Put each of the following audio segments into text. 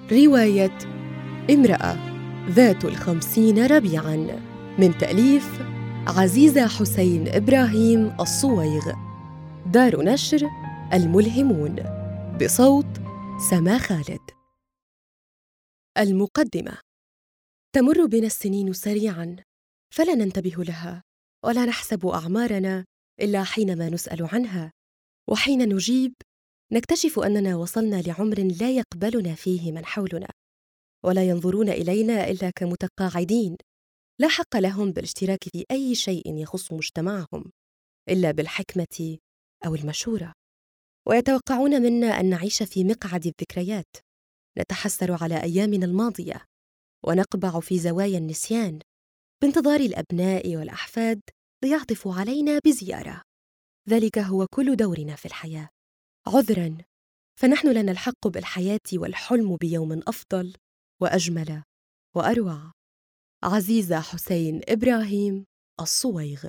رواية امرأة ذات 50 ربيعاً من تأليف عزيزة حسين إبراهيم الصويغ، دار نشر الملهمون، بصوت سما خالد. المقدمة. تمر بنا السنين سريعاً، فلا ننتبه لها ولا نحسب أعمارنا إلا حينما نسأل عنها، وحين نجيب نكتشف أننا وصلنا لعمر لا يقبلنا فيه من حولنا، ولا ينظرون إلينا إلا كمتقاعدين لا حق لهم بالاشتراك في أي شيء يخص مجتمعهم إلا بالحكمة أو المشورة، ويتوقعون منا أن نعيش في مقعد الذكريات، نتحسر على أيامنا الماضية ونقبع في زوايا النسيان بانتظار الأبناء والأحفاد ليعطفوا علينا بزيارة. ذلك هو كل دورنا في الحياة. عذراً، فنحن لنا الحق بالحياة والحلم بيوم أفضل وأجمل وأروع. عزيزة حسين إبراهيم الصويغ.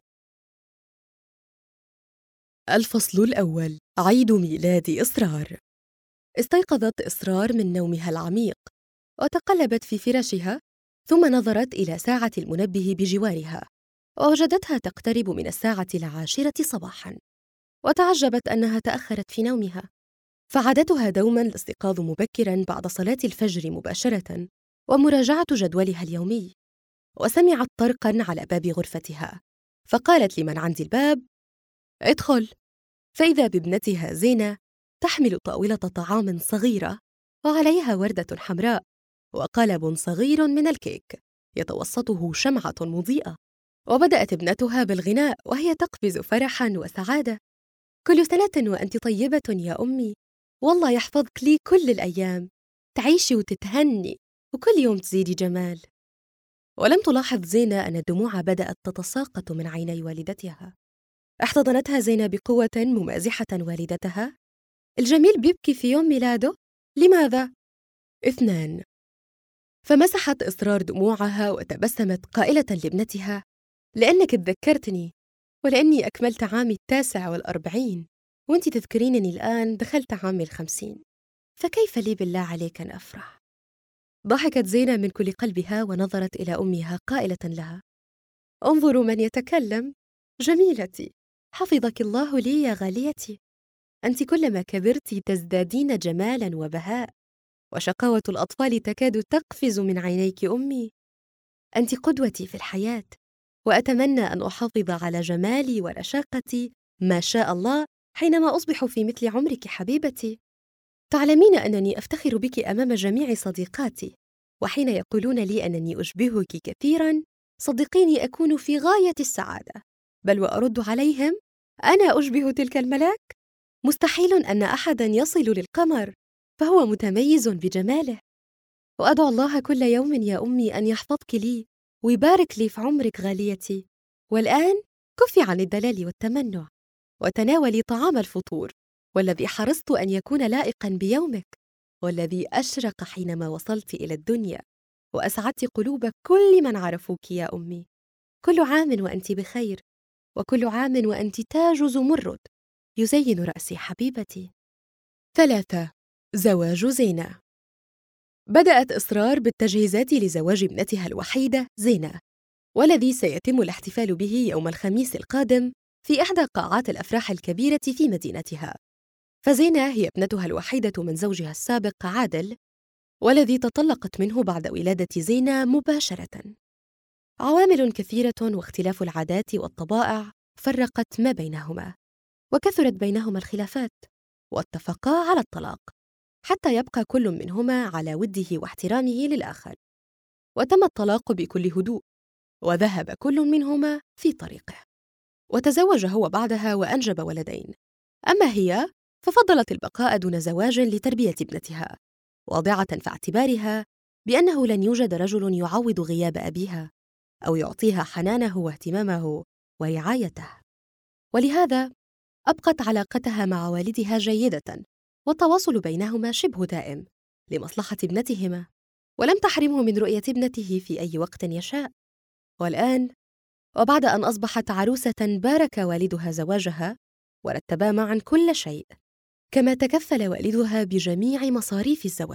الفصل الأول. عيد ميلاد إسرار. استيقظت إسرار من نومها العميق وتقلبت في فراشها، ثم نظرت إلى ساعة المنبه بجوارها ووجدتها تقترب من 10:10 صباحاً، وتعجبت أنها تأخرت في نومها، فعادتها دوماً الاستيقاظ مبكراً بعد صلاة الفجر مباشرة ومراجعة جدولها اليومي. وسمعت طرقاً على باب غرفتها، فقالت لمن عند الباب: ادخل. فإذا بابنتها زينة تحمل طاولة طعام صغيرة وعليها وردة حمراء وقلب صغير من الكيك يتوسطه شمعة مضيئة. وبدأت ابنتها بالغناء وهي تقفز فرحاً وسعادة: كل سنة وأنت طيبة يا أمي، والله يحفظك لي كل الأيام، تعيشي وتتهني وكل يوم تزيدي جمال. ولم تلاحظ زينة أن الدموع بدأت تتساقط من عيني والدتها. احتضنتها زينة بقوة ممازحة والدتها: الجميل بيبكي في يوم ميلاده؟ لماذا؟ 2. فمسحت إسرار دموعها وتبسمت قائلة لابنتها: لأنك تذكرتني، ولأني أكملت عامي 49 وأنت تذكرينني الآن دخلت عامي 50، فكيف لي بالله عليك أن أفرح؟ ضحكت زينة من كل قلبها ونظرت إلى أمها قائلة لها: انظروا من يتكلم، جميلتي، حفظك الله لي يا غاليتي، أنت كلما كبرت تزدادين جمالا وبهاء، وشقاوة الأطفال تكاد تقفز من عينيك أمي. أنت قدوتي في الحياة، وأتمنى أن أحافظ على جمالي ورشاقتي ما شاء الله حينما أصبح في مثل عمرك حبيبتي. تعلمين أنني أفتخر بك أمام جميع صديقاتي، وحين يقولون لي أنني أشبهك كثيراً صدقيني أكون في غاية السعادة، بل وأرد عليهم: أنا أشبه تلك الملاك؟ مستحيل أن أحداً يصل للقمر، فهو متميز بجماله. وأدعو الله كل يوم يا أمي أن يحفظك لي ويبارك لي في عمرك غاليتي. والآن كفي عن الدلال والتمنع، وتناولي طعام الفطور، والذي حرصت أن يكون لائقاً بيومك، والذي أشرق حينما وصلت إلى الدنيا وأسعدت قلوب كل من عرفوك يا أمي. كل عام وأنت بخير، وكل عام وأنت تاج زمرد يزين رأسي حبيبتي. 3. زواج زينة. بدأت إسرار بالتجهيزات لزواج ابنتها الوحيدة زينة، والذي سيتم الاحتفال به يوم الخميس القادم في إحدى قاعات الأفراح الكبيرة في مدينتها. فزينة هي ابنتها الوحيدة من زوجها السابق عادل، والذي تطلقت منه بعد ولادة زينة مباشرة. عوامل كثيرة واختلاف العادات والطبائع فرقت ما بينهما، وكثرت بينهما الخلافات، واتفقا على الطلاق حتى يبقى كل منهما على وده واحترامه للآخر. وتم الطلاق بكل هدوء، وذهب كل منهما في طريقه. وتزوج هو بعدها وأنجب ولدين، أما هي ففضلت البقاء دون زواج لتربية ابنتها، واضعة في اعتبارها بأنه لن يوجد رجل يعوض غياب أبيها أو يعطيها حنانه واهتمامه ورعايته. ولهذا أبقت علاقتها مع والدها جيدة، والتواصل بينهما شبه دائم لمصلحة ابنتهما، ولم تحرمه من رؤية ابنته في أي وقت يشاء. والآن، وبعد أن أصبحت عروسة بارك والدها زواجها ورتبا معا كل شيء، كما تكفل والدها بجميع مصاريف الزواج،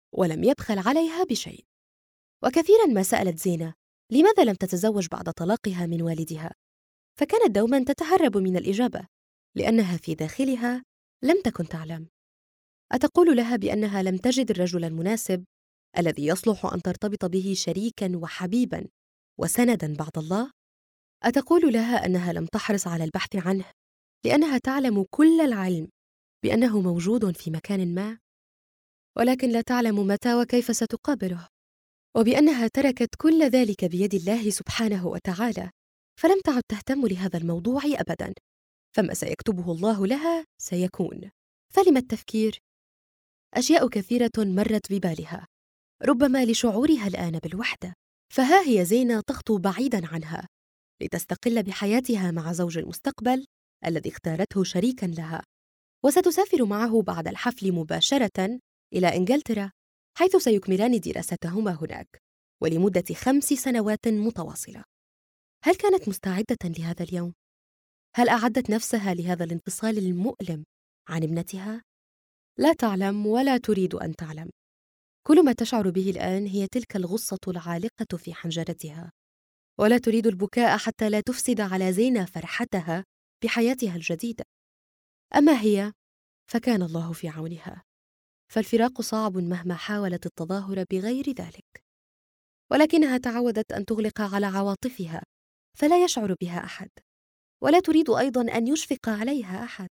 ولم يبخل عليها بشيء. وكثيراً ما سألت زينة لماذا لم تتزوج بعد طلاقها من والدها، فكانت دوماً تتهرب من الإجابة لأنها في داخلها لم تكن تعلم. أتقول لها بأنها لم تجد الرجل المناسب الذي يصلح أن ترتبط به شريكاً وحبيباً وسنداً بعد الله؟ أتقول لها أنها لم تحرص على البحث عنه لأنها تعلم كل العلم بأنه موجود في مكان ما، ولكن لا تعلم متى وكيف ستقابله، وبأنها تركت كل ذلك بيد الله سبحانه وتعالى، فلم تعد تهتم لهذا الموضوع أبداً، فما سيكتبه الله لها سيكون، فلم التفكير؟ أشياء كثيرة مرت ببالها، ربما لشعورها الآن بالوحدة، فها هي زينة تخطو بعيداً عنها لتستقل بحياتها مع زوج المستقبل الذي اختارته شريكاً لها، وستسافر معه بعد الحفل مباشرة إلى إنجلترا، حيث سيكملان دراستهما هناك ولمدة 5 سنوات متواصلة. هل كانت مستعدة لهذا اليوم؟ هل أعدت نفسها لهذا الانفصال المؤلم عن ابنتها؟ لا تعلم ولا تريد أن تعلم. كل ما تشعر به الآن هي تلك الغصة العالقة في حنجرتها، ولا تريد البكاء حتى لا تفسد على زينة فرحتها بحياتها الجديدة. أما هي فكان الله في عونها، فالفراق صعب مهما حاولت التظاهر بغير ذلك، ولكنها تعودت أن تغلق على عواطفها فلا يشعر بها أحد، ولا تريد أيضاً أن يشفق عليها أحد.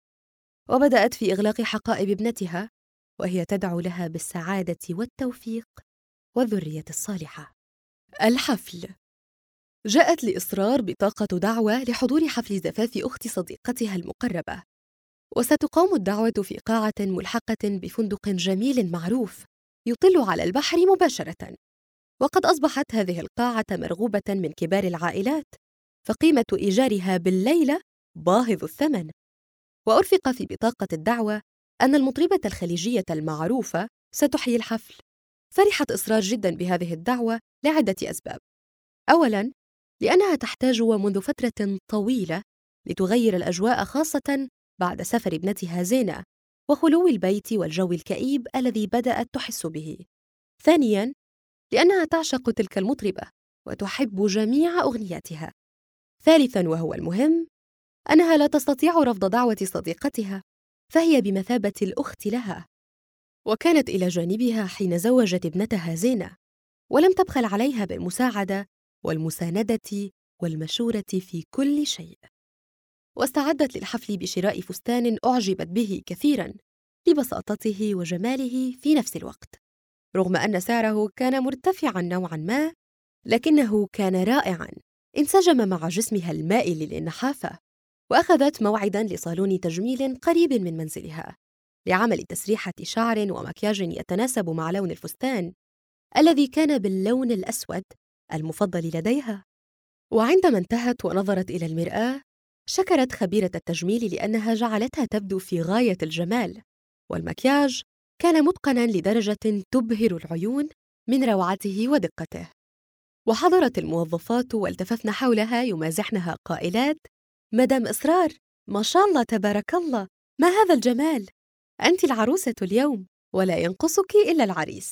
وبدأت في إغلاق حقائب ابنتها وهي تدعو لها بالسعادة والتوفيق والذرية الصالحة. الحفل. جاءت لإصرار بطاقة دعوة لحضور حفل زفاف أخت صديقتها المقربة، وستقام الدعوة في قاعة ملحقة بفندق جميل معروف يطل على البحر مباشرة. وقد أصبحت هذه القاعة مرغوبة من كبار العائلات، فقيمة إيجارها بالليلة باهظ الثمن. وأرفق في بطاقة الدعوة أن المطربة الخليجية المعروفة ستحيي الحفل. فرحت إصرار جداً بهذه الدعوة لعدة أسباب. أولاً، لأنها تحتاج ومنذ فترة طويلة لتغير الأجواء، خاصة بعد سفر ابنتها زينة وخلو البيت والجو الكئيب الذي بدأت تحس به. ثانياً، لأنها تعشق تلك المطربة وتحب جميع أغنياتها. ثالثاً وهو المهم، أنها لا تستطيع رفض دعوة صديقتها، فهي بمثابة الأخت لها، وكانت إلى جانبها حين زوجت ابنتها زينة، ولم تبخل عليها بالمساعدة والمساندة والمشورة في كل شيء. واستعدت للحفل بشراء فستان أعجبت به كثيراً لبساطته وجماله في نفس الوقت، رغم أن سعره كان مرتفعاً نوعاً ما، لكنه كان رائعاً، انسجم مع جسمها المائل للنحافة. وأخذت موعداً لصالون تجميل قريب من منزلها لعمل تسريحة شعر ومكياج يتناسب مع لون الفستان الذي كان باللون الأسود المفضل لديها. وعندما انتهت ونظرت إلى المرآة، شكرت خبيرة التجميل لأنها جعلتها تبدو في غاية الجمال، والمكياج كان متقناً لدرجة تبهر العيون من روعته ودقته. وحضرت الموظفات والتففن حولها يمازحنها قائلات: مدام إصرار، ما شاء الله تبارك الله، ما هذا الجمال، أنت العروسة اليوم ولا ينقصك إلا العريس.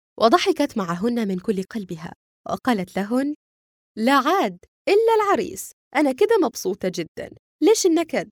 وضحكت معهن من كل قلبها وقالت لهن: لا عاد إلا العريس، أنا كده مبسوطة جدا، ليش النكد؟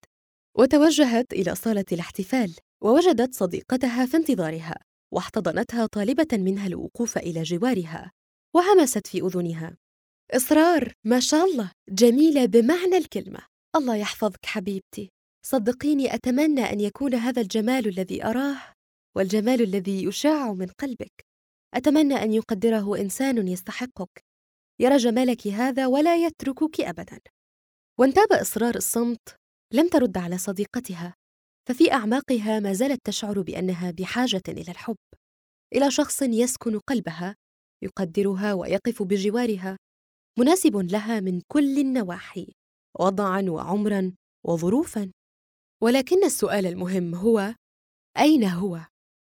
وتوجهت إلى صالة الاحتفال ووجدت صديقتها في انتظارها، واحتضنتها طالبة منها الوقوف إلى جوارها، وهمست في أذنها: إصرار، ما شاء الله، جميلة بمعنى الكلمة، الله يحفظك حبيبتي، صدقيني أتمنى أن يكون هذا الجمال الذي أراه والجمال الذي يشاع من قلبك، أتمنى أن يقدره إنسان يستحقك، يرى جمالك هذا ولا يتركك أبداً. وانتاب إصرار الصمت، لم ترد على صديقتها، ففي أعماقها ما زالت تشعر بأنها بحاجة إلى الحب، إلى شخص يسكن قلبها، يقدرها ويقف بجوارها، مناسب لها من كل النواحي، وضعاً وعمراً وظروفاً. ولكن السؤال المهم هو: أين هو؟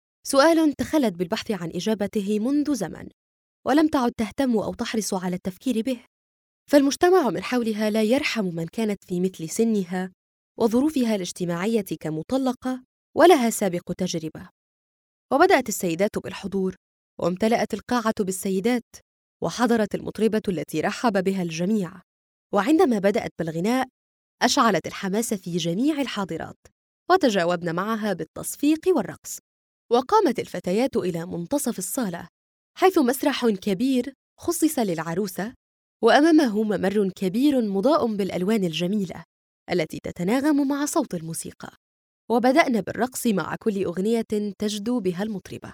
سؤال تخلت بالبحث عن إجابته منذ زمن، ولم تعد تهتم أو تحرص على التفكير به، فالمجتمع من حولها لا يرحم من كانت في مثل سنها وظروفها الاجتماعية كمطلقة ولها سابق تجربة. وبدأت السيدات بالحضور، وامتلأت القاعة بالسيدات، وحضرت المطربة التي رحب بها الجميع. وعندما بدأت بالغناء أشعلت الحماس في جميع الحاضرات، وتجاوبن معها بالتصفيق والرقص. وقامت الفتيات إلى منتصف الصالة، حيث مسرح كبير خصص للعروسة، وأمامه ممر كبير مضاء بالألوان الجميلة التي تتناغم مع صوت الموسيقى. وبدأنا بالرقص مع كل أغنية تجدو بها المطربة.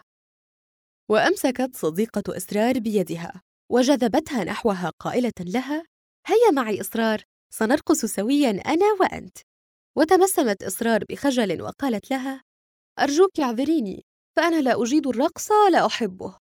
وأمسكت صديقة إسرار بيدها وجذبتها نحوها قائلة لها: هيا معي إسرار، سنرقص سوياً أنا وأنت. وتبسمت إسرار بخجل وقالت لها: أرجوك اعذريني، فأنا لا أجيد الرقص، لا أحبه.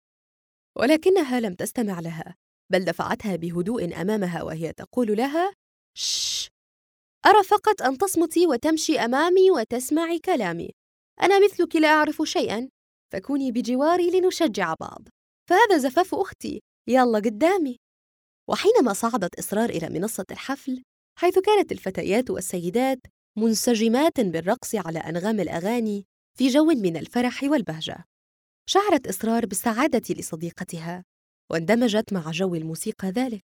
ولكنها لم تستمع لها، بل دفعتها بهدوء أمامها وهي تقول لها: شش، أرى فقط أن تصمتي وتمشي أمامي وتسمعي كلامي. أنا مثلك لا أعرف شيئاً، فكوني بجواري لنشجع بعض، فهذا زفاف أختي، يلا قدامي. وحينما صعدت إسرار إلى منصة الحفل، حيث كانت الفتيات والسيدات منسجمات بالرقص على أنغام الأغاني في جو من الفرح والبهجة، شعرت إسرار بالسعادة لصديقتها، واندمجت مع جو الموسيقى ذلك،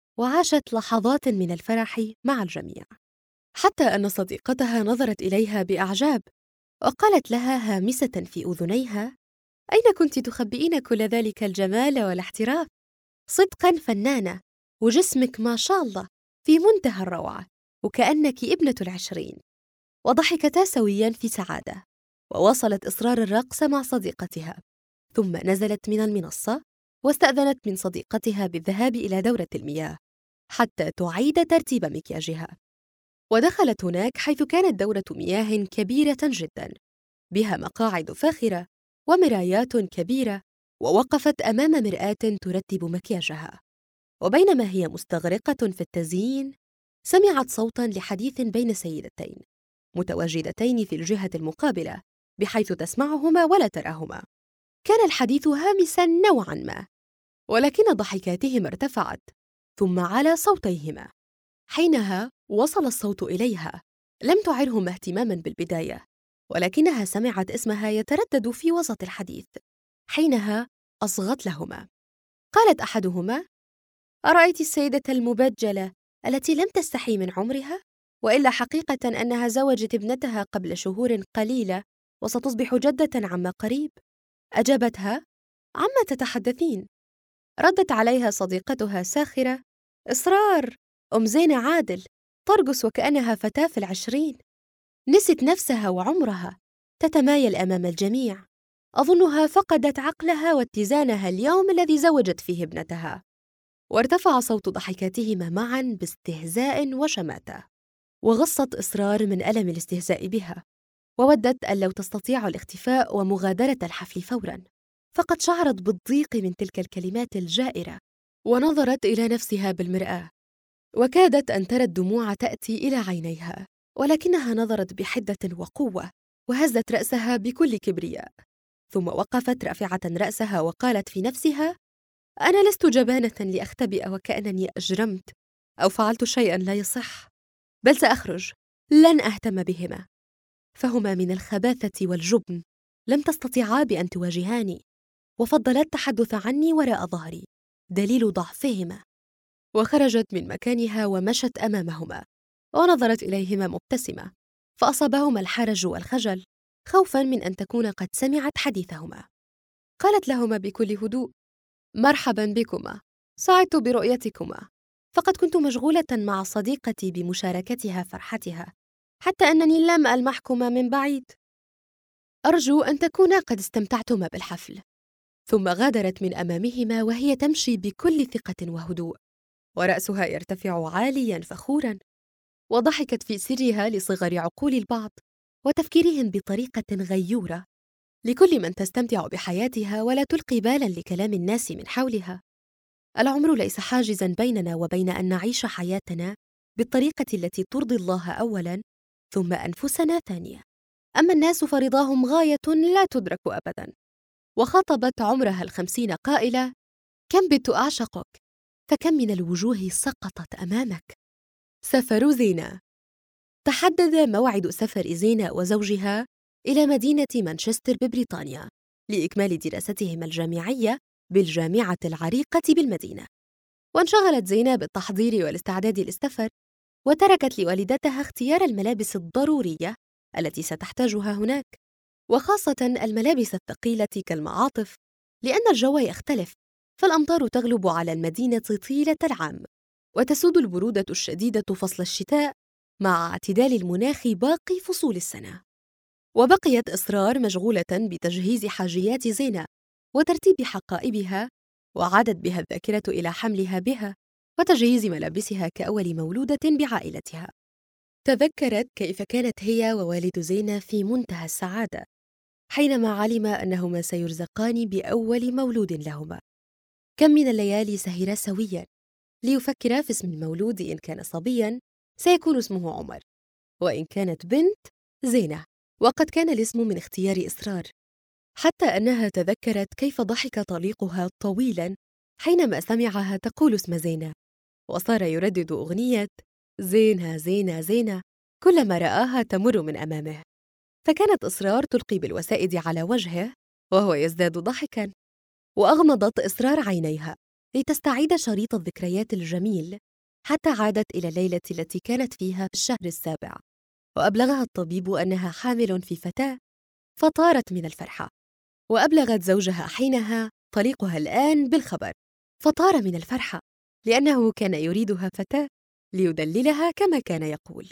وعاشت لحظات من الفرح مع الجميع، حتى أن صديقتها نظرت إليها بإعجاب وقالت لها هامسة في أذنيها: أين كنت تخبئين كل ذلك الجمال والاحتراف؟ صدقاً فنانة، وجسمك ما شاء الله في منتهى الروعة، وكأنك ابنة 20. وضحكتا سوياً في سعادة، وواصلت إصرار الرقص مع صديقتها، ثم نزلت من المنصة واستأذنت من صديقتها بالذهاب إلى دورة المياه حتى تعيد ترتيب مكياجها. ودخلت هناك، حيث كانت دورة مياه كبيرة جداً بها مقاعد فاخرة ومرايات كبيرة، ووقفت أمام مرآة ترتب مكياجها. وبينما هي مستغرقة في التزيين، سمعت صوتاً لحديث بين سيدتين متواجدتين في الجهة المقابلة، بحيث تسمعهما ولا تراهما. كان الحديث هامساً نوعاً ما، ولكن ضحكاتهما ارتفعت ثم على صوتيهما. حينها وصل الصوت إليها، لم تعرهما اهتماماً بالبداية، ولكنها سمعت اسمها يتردد في وسط الحديث. حينها أصغت لهما. قالت أحدهما: أرأيت السيدة المبجلة التي لم تستحي من عمرها؟ وإلا حقيقة أنها زوجت ابنتها قبل شهور قليلة، وستصبح جدة عما قريب. أجابتها: عما تتحدثين؟ ردت عليها صديقتها ساخرة: إصرار، أم زينة عادل، ترقص وكأنها فتاة في 20، نسيت نفسها وعمرها، تتمايل أمام الجميع، أظنها فقدت عقلها واتزانها اليوم الذي زوجت فيه ابنتها. وارتفع صوت ضحكاتهما معاً باستهزاء وشماتة، وغصت إصرار من ألم الاستهزاء بها، وودت أن لو تستطيع الاختفاء ومغادرة الحفل فوراً، فقد شعرت بالضيق من تلك الكلمات الجائرة، ونظرت إلى نفسها بالمرآة، وكادت أن ترى الدموع تأتي إلى عينيها، ولكنها نظرت بحدة وقوة، وهزت رأسها بكل كبرياء، ثم وقفت رافعة رأسها وقالت في نفسها: أنا لست جبانة لأختبئ وكأنني أجرمت أو فعلت شيئاً لا يصح، بل سأخرج، لن أهتم بهما، فهما من الخباثة والجبن، لم تستطيعا بأن تواجهاني، وفضلا التحدث عني وراء ظهري، دليل ضعفهما. وخرجت من مكانها ومشت أمامهما، ونظرت إليهما مبتسمة، فأصابهما الحرج والخجل، خوفاً من أن تكون قد سمعت حديثهما. قالت لهما بكل هدوء: مرحباً بكما، سعدت برؤيتكما، فقد كنت مشغولة مع صديقتي بمشاركتها فرحتها، حتى أنني لم ألمحكما من بعيد. أرجو أن تكونا قد استمتعتما بالحفل. ثم غادرت من أمامهما وهي تمشي بكل ثقة وهدوء، ورأسها يرتفع عالياً فخوراً، وضحكت في سرها لصغر عقول البعض وتفكيرهم بطريقة غيورة، لكل من تستمتع بحياتها ولا تلقي بالاً لكلام الناس من حولها. العمر ليس حاجزاً بيننا وبين أن نعيش حياتنا بالطريقة التي ترضي الله أولاً، ثم أنفسنا ثانية. أما الناس فرضاهم غاية لا تدرك أبداً. وخاطبت عمرها 50 قائلة: كم بت أعشقك، فكم من الوجوه سقطت أمامك. سفر زينة. تحدد موعد سفر زينة وزوجها إلى مدينة مانشستر ببريطانيا لإكمال دراستهما الجامعية بالجامعة العريقة بالمدينة. وانشغلت زينة بالتحضير والاستعداد للسفر، وتركت لوالدتها اختيار الملابس الضرورية التي ستحتاجها هناك، وخاصة الملابس الثقيلة كالمعاطف، لأن الجو يختلف، فالأمطار تغلب على المدينة طيلة العام، وتسود البرودة الشديدة فصل الشتاء مع اعتدال المناخ باقي فصول السنة. وبقيت إسرار مشغولة بتجهيز حاجيات زينة وترتيب حقائبها، وعادت بها الذاكرة إلى حملها بها وتجهيز ملابسها كأول مولودة بعائلتها. تذكرت كيف كانت هي ووالد زينة في منتهى السعادة حينما علما أنهما سيرزقان بأول مولود لهما. كم من الليالي سهرا سويا ليفكرا في اسم المولود، إن كان صبيا سيكون اسمه عمر، وإن كانت بنت زينة، وقد كان الاسم من اختيار إسرار، حتى أنها تذكرت كيف ضحك طليقها طويلا حينما سمعها تقول اسم زينة، وصار يردد أغنية زينة زينة زينة كلما رآها تمر من أمامه. فكانت إسرار تلقي بالوسائد على وجهه وهو يزداد ضحكا، وأغمضت إسرار عينيها لتستعيد شريط الذكريات الجميل، حتى عادت إلى الليلة التي كانت فيها في الشهر السابع، وأبلغها الطبيب أنها حامل في فتاة، فطارت من الفرحة، وأبلغت زوجها حينها طليقها الآن بالخبر، فطار من الفرحة لأنه كان يريدها فتاة ليدللها كما كان يقول.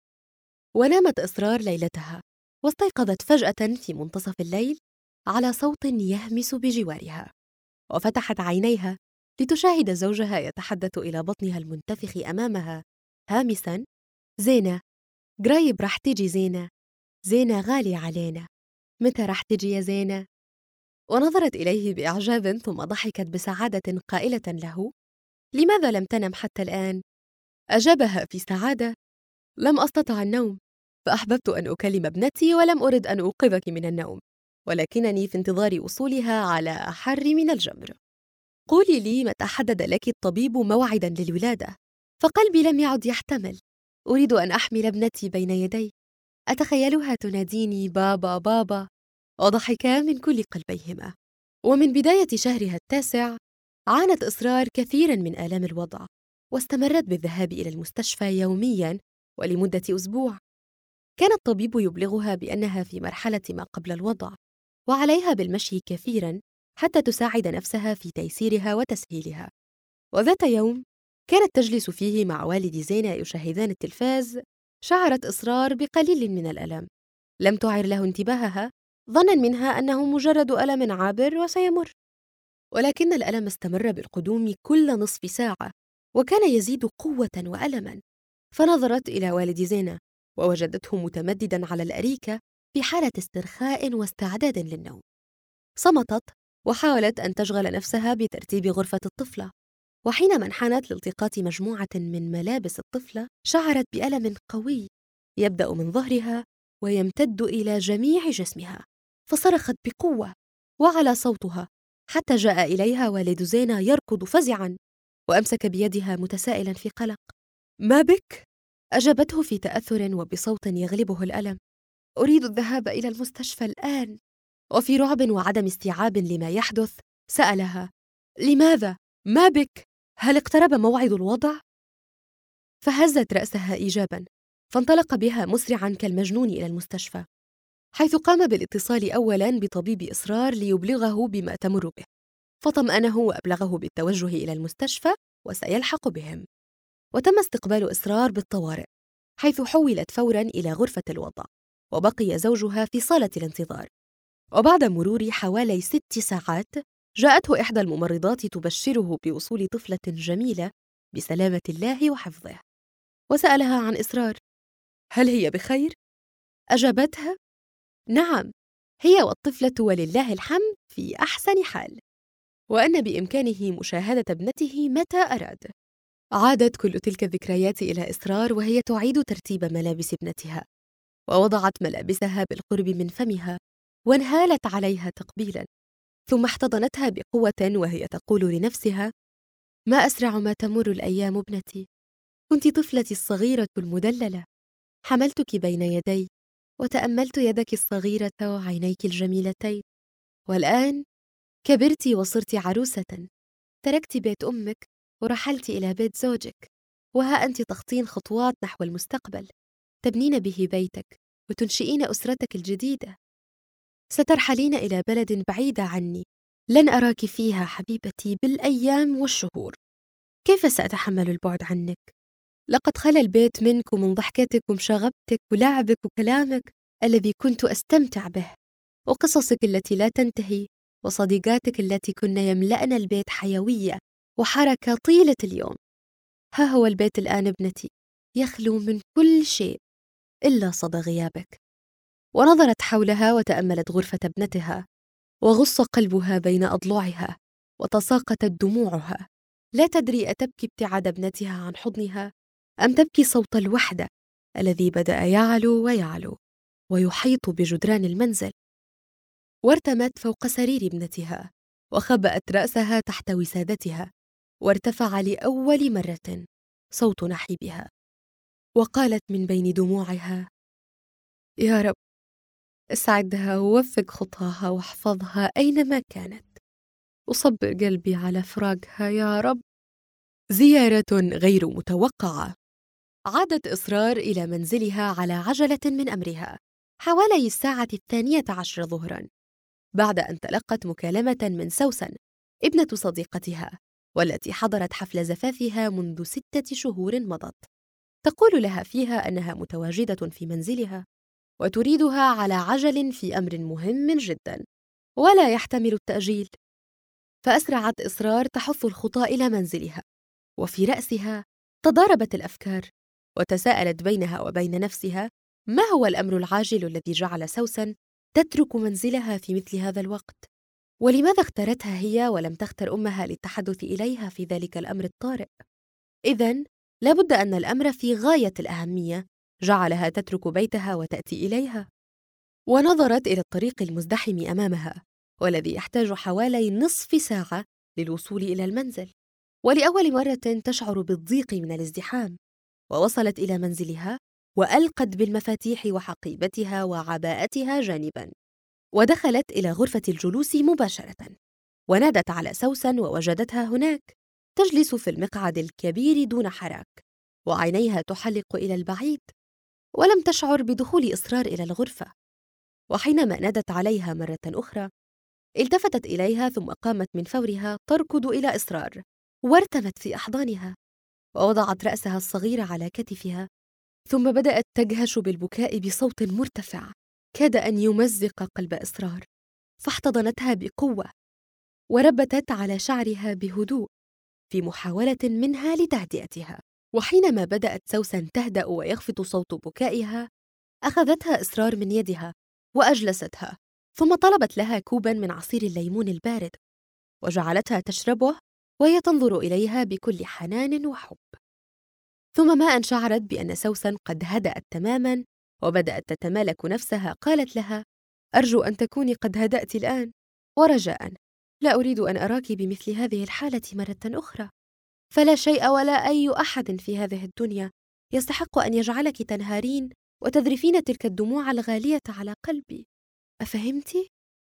ونامت إسرار ليلتها، واستيقظت فجأة في منتصف الليل على صوت يهمس بجوارها، وفتحت عينيها لتشاهد زوجها يتحدث إلى بطنها المنتفخ أمامها هامساً: زينة، قريب رح تجي زينة، زينة غالية علينا، متى رح تجي يا زينة؟ ونظرت إليه بإعجاب ثم ضحكت بسعادة قائلة له: لماذا لم تنم حتى الآن؟ أجابها في سعادة: لم أستطع النوم، فأحببت أن أكلم ابنتي ولم أرد أن أوقظك من النوم، ولكنني في انتظار وصولها على أحر من الجمر. قولي لي متى حدد لك الطبيب موعداً للولادة؟ فقلبي لم يعد يحتمل، أريد أن أحمل ابنتي بين يدي، أتخيلها تناديني بابا بابا، وضحكا من كل قلبيهما. ومن بداية شهرها التاسع عانت إسرار كثيراً من آلام الوضع، واستمرت بالذهاب إلى المستشفى يومياً ولمدة أسبوع. كان الطبيب يبلغها بأنها في مرحلة ما قبل الوضع، وعليها بالمشي كثيراً حتى تساعد نفسها في تيسيرها وتسهيلها. وذات يوم كانت تجلس فيه مع والد زينة يشاهدان التلفاز، شعرت إسرار بقليل من الألم، لم تعر له انتباهها، ظناً منها أنه مجرد ألم عابر وسيمر، ولكن الألم استمر بالقدوم كل نصف ساعة، وكان يزيد قوة وألماً. فنظرت إلى والد زينة ووجدته متمدداً على الأريكة في حالة استرخاء واستعداد للنوم. صمتت وحاولت أن تشغل نفسها بترتيب غرفة الطفلة، وحينما انحنت لالتقاط مجموعة من ملابس الطفلة شعرت بألم قوي يبدأ من ظهرها ويمتد إلى جميع جسمها، فصرخت بقوة وعلى صوتها حتى جاء إليها والد زينة يركض فزعاً، وأمسك بيدها متسائلاً في قلق. ما بك؟ أجابته في تأثر وبصوت يغلبه الألم: أريد الذهاب إلى المستشفى الآن. وفي رعب وعدم استيعاب لما يحدث سألها: لماذا؟ ما بك؟ هل اقترب موعد الوضع؟ فهزت رأسها إيجاباً، فانطلق بها مسرعاً كالمجنون إلى المستشفى، حيث قام بالاتصال أولاً بطبيب إسرار ليبلغه بما تمر به، فطمأنه وأبلغه بالتوجه إلى المستشفى وسيلحق بهم. وتم استقبال إسرار بالطوارئ، حيث حولت فوراً إلى غرفة الوضع، وبقي زوجها في صالة الانتظار. وبعد مرور حوالي 6 ساعات جاءته إحدى الممرضات تبشره بوصول طفلة جميلة بسلامة الله وحفظه، وسألها عن إسرار: هل هي بخير؟ أجابتها: نعم، هي والطفلة ولله الحمد في أحسن حال، وأن بإمكانه مشاهدة ابنته متى أراد. عادت كل تلك الذكريات إلى إسرار وهي تعيد ترتيب ملابس ابنتها، ووضعت ملابسها بالقرب من فمها وانهالت عليها تقبيلاً، ثم احتضنتها بقوة وهي تقول لنفسها: ما أسرع ما تمر الأيام ابنتي، كنت طفلتي الصغيرة المدللة، حملتك بين يدي وتأملت يدك الصغيرة وعينيك الجميلتين، والآن كبرتِ وصرتِ عروسة، تركتِ بيت أمِّك ورحلتِ إلى بيت زوجِك، وها أنتِ تخطين خطوات نحو المستقبل، تبنين به بيتك وتنشئين أسرتك الجديدة. سترحلين إلى بلد بعيدة عني، لن أراكِ فيها حبيبتي بالأيام والشهور. كيف سأتحمل البعد عنك؟ لقد خلا البيت منك ومن ضحكتك ومشاغبتك ولعبك وكلامك الذي كنت أستمتع به، وقصصك التي لا تنتهي، وصديقاتك التي كن يملأن البيت حيوية وحركة طيلة اليوم. ها هو البيت الآن ابنتي يخلو من كل شيء إلا صدى غيابك. ونظرت حولها وتأملت غرفة ابنتها، وغص قلبها بين أضلوعها، وتساقطت دموعها، لا تدري أتبكي ابتعاد ابنتها عن حضنها أم تبكي صوت الوحدة الذي بدأ يعلو ويعلو ويحيط بجدران المنزل. وارتمت فوق سرير ابنتها، وخبأت رأسها تحت وسادتها، وارتفع لأول مرة صوت نحيبها، وقالت من بين دموعها: يا رب، اسعدها ووفق خطاها واحفظها أينما كانت، وصبر قلبي على فراقها يا رب. زيارة غير متوقعة. عادت إصرار إلى منزلها على عجلة من أمرها حوالي الساعة 12 ظهراً، بعد أن تلقت مكالمة من سوسن ابنة صديقتها، والتي حضرت حفل زفافها منذ 6 شهور مضت، تقول لها فيها أنها متواجدة في منزلها وتريدها على عجل في أمر مهم جداً ولا يحتمل التأجيل. فأسرعت إصرار تحث الخطى إلى منزلها، وفي رأسها تضاربت الأفكار، وتساءلت بينها وبين نفسها: ما هو الأمر العاجل الذي جعل سوسن تترك منزلها في مثل هذا الوقت؟ ولماذا اختارتها هي ولم تختر أمها للتحدث إليها في ذلك الأمر الطارئ؟ إذن لابد أن الأمر في غاية الأهمية جعلها تترك بيتها وتأتي إليها. ونظرت إلى الطريق المزدحم أمامها، والذي يحتاج حوالي نصف ساعة للوصول إلى المنزل، ولأول مرة تشعر بالضيق من الازدحام. ووصلت إلى منزلها وألقت بالمفاتيح وحقيبتها وعباءتها جانباً، ودخلت إلى غرفة الجلوس مباشرة، ونادت على سوسن ووجدتها هناك تجلس في المقعد الكبير دون حراك، وعينيها تحلق إلى البعيد، ولم تشعر بدخول إصرار إلى الغرفة. وحينما نادت عليها مرة أخرى التفتت إليها، ثم قامت من فورها تركض إلى إصرار، وارتمت في أحضانها، ووضعت رأسها الصغير على كتفها، ثم بدأت تجهش بالبكاء بصوت مرتفع كاد أن يمزق قلب إصرار، فاحتضنتها بقوة وربتت على شعرها بهدوء في محاولة منها لتهدئتها. وحينما بدأت سوسن تهدأ ويخفت صوت بكائها، أخذتها إصرار من يدها وأجلستها، ثم طلبت لها كوباً من عصير الليمون البارد، وجعلتها تشربه وهي تنظر إليها بكل حنان وحب. ثم ما أن شعرت بأن سوسن قد هدأت تماماً وبدأت تتمالك نفسها، قالت لها: أرجو أن تكوني قد هدأت الآن، ورجاءً لا أريد أن أراكِ بمثل هذه الحالة مرة أخرى، فلا شيء ولا أي أحد في هذه الدنيا يستحق أن يجعلك تنهارين وتذرفين تلك الدموع الغالية على قلبي، أفهمتِ؟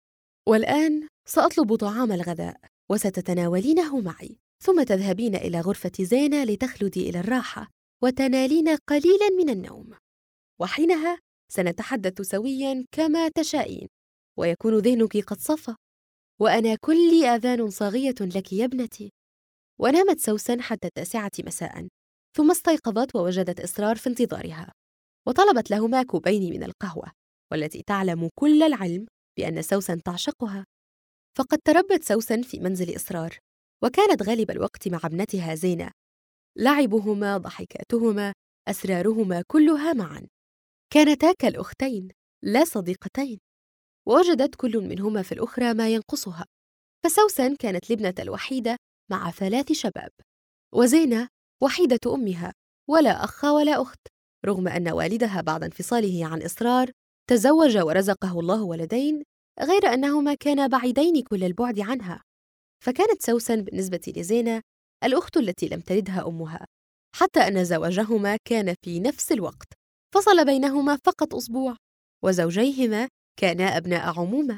والآن سأطلب طعام الغداء وستتناولينه معي، ثم تذهبين إلى غرفة زينة لتخلدي إلى الراحة وتنالين قليلاً من النوم، وحينها سنتحدث سوياً كما تشائين، ويكون ذهنك قد صفى، وأنا كلي آذان صاغية لك يا ابنتي. ونامت سوسن حتى 9 مساءً، ثم استيقظت ووجدت إصرار في انتظارها، وطلبت لهما كوبين من القهوة، والتي تعلم كل العلم بأن سوسن تعشقها. فقد تربت سوسن في منزل إصرار، وكانت غالب الوقت مع ابنتها زينة، لعبهما، ضحكاتهما، أسرارهما كلها معاً. كانتا كالأختين لا صديقتين، ووجدت كل منهما في الأخرى ما ينقصها. فسوسن كانت الابنة الوحيدة مع 3 شباب، وزينة وحيدة أمها ولا أخ ولا أخت، رغم أن والدها بعد انفصاله عن إصرار تزوج ورزقه الله ولدين، غير أنهما كانا بعيدين كل البعد عنها. فكانت سوسن بالنسبة لزينة الأخت التي لم تلدها أمها، حتى أن زواجهما كان في نفس الوقت، فصل بينهما فقط أسبوع، وزوجيهما كانا أبناء عمومة.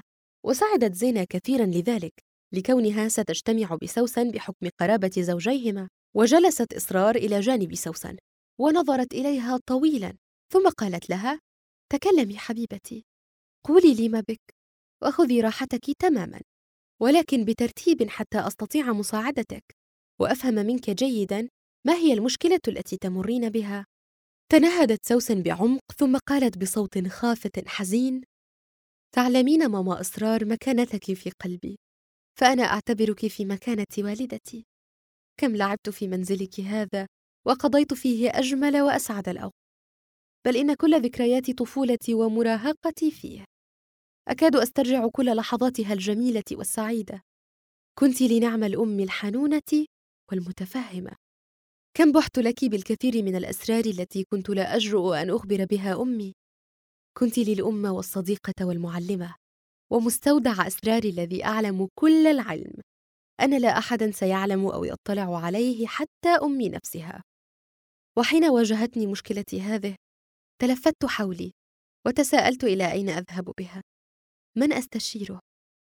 وساعدت زينة كثيرا لذلك، لكونها ستجتمع بسوسن بحكم قرابة زوجيهما. وجلست إصرار إلى جانب سوسن ونظرت إليها طويلا، ثم قالت لها: تكلمي حبيبتي، قولي لي ما بك، وخذي راحتك تماما، ولكن بترتيب حتى أستطيع مساعدتك وأفهم منك جيدا ما هي المشكلة التي تمرين بها. تنهدت سوسن بعمق ثم قالت بصوت خافت حزين: تعلمين ماما إصرار مكانتك في قلبي، فأنا أعتبرك في مكانة والدتي. كم لعبت في منزلك هذا وقضيت فيه أجمل وأسعد الأوقات، بل إن كل ذكريات طفولتي ومراهقتي فيه. أكاد أسترجع كل لحظاتها الجميلة والسعيدة. كنت لنعم الأم الحنونة والمتفهمة. كم بحت لك بالكثير من الأسرار التي كنت لا أجرؤ أن أخبر بها أمي. كنت للأم والصديقة والمعلمة، ومستودع أسراري الذي أعلم كل العلم. أنا لا أحد سيعلم أو يطلع عليه حتى أمي نفسها. وحين واجهتني مشكلتي هذه، تلفت حولي وتساءلت إلى أين أذهب بها، من أستشيره،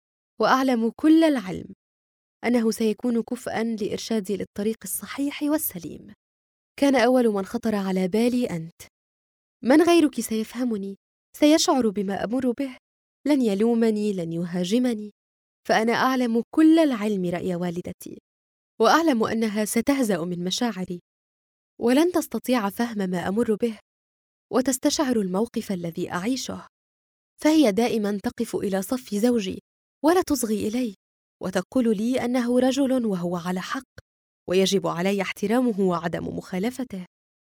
وأعلم كل العلم أنه سيكون كفءاً لإرشادي للطريق الصحيح والسليم. كان أول من خطر على بالي أنت. من غيرك سيفهمني، سيشعر بما أمر به، لن يلومني، لن يهاجمني، فأنا أعلم كل العلم رأي والدتي، وأعلم أنها ستهزأ من مشاعري ولن تستطيع فهم ما أمر به وتستشعر الموقف الذي أعيشه. فهي دائما تقف إلى صف زوجي ولا تصغي إليه، وتقول لي أنه رجل وهو على حق ويجب علي احترامه وعدم مخالفته.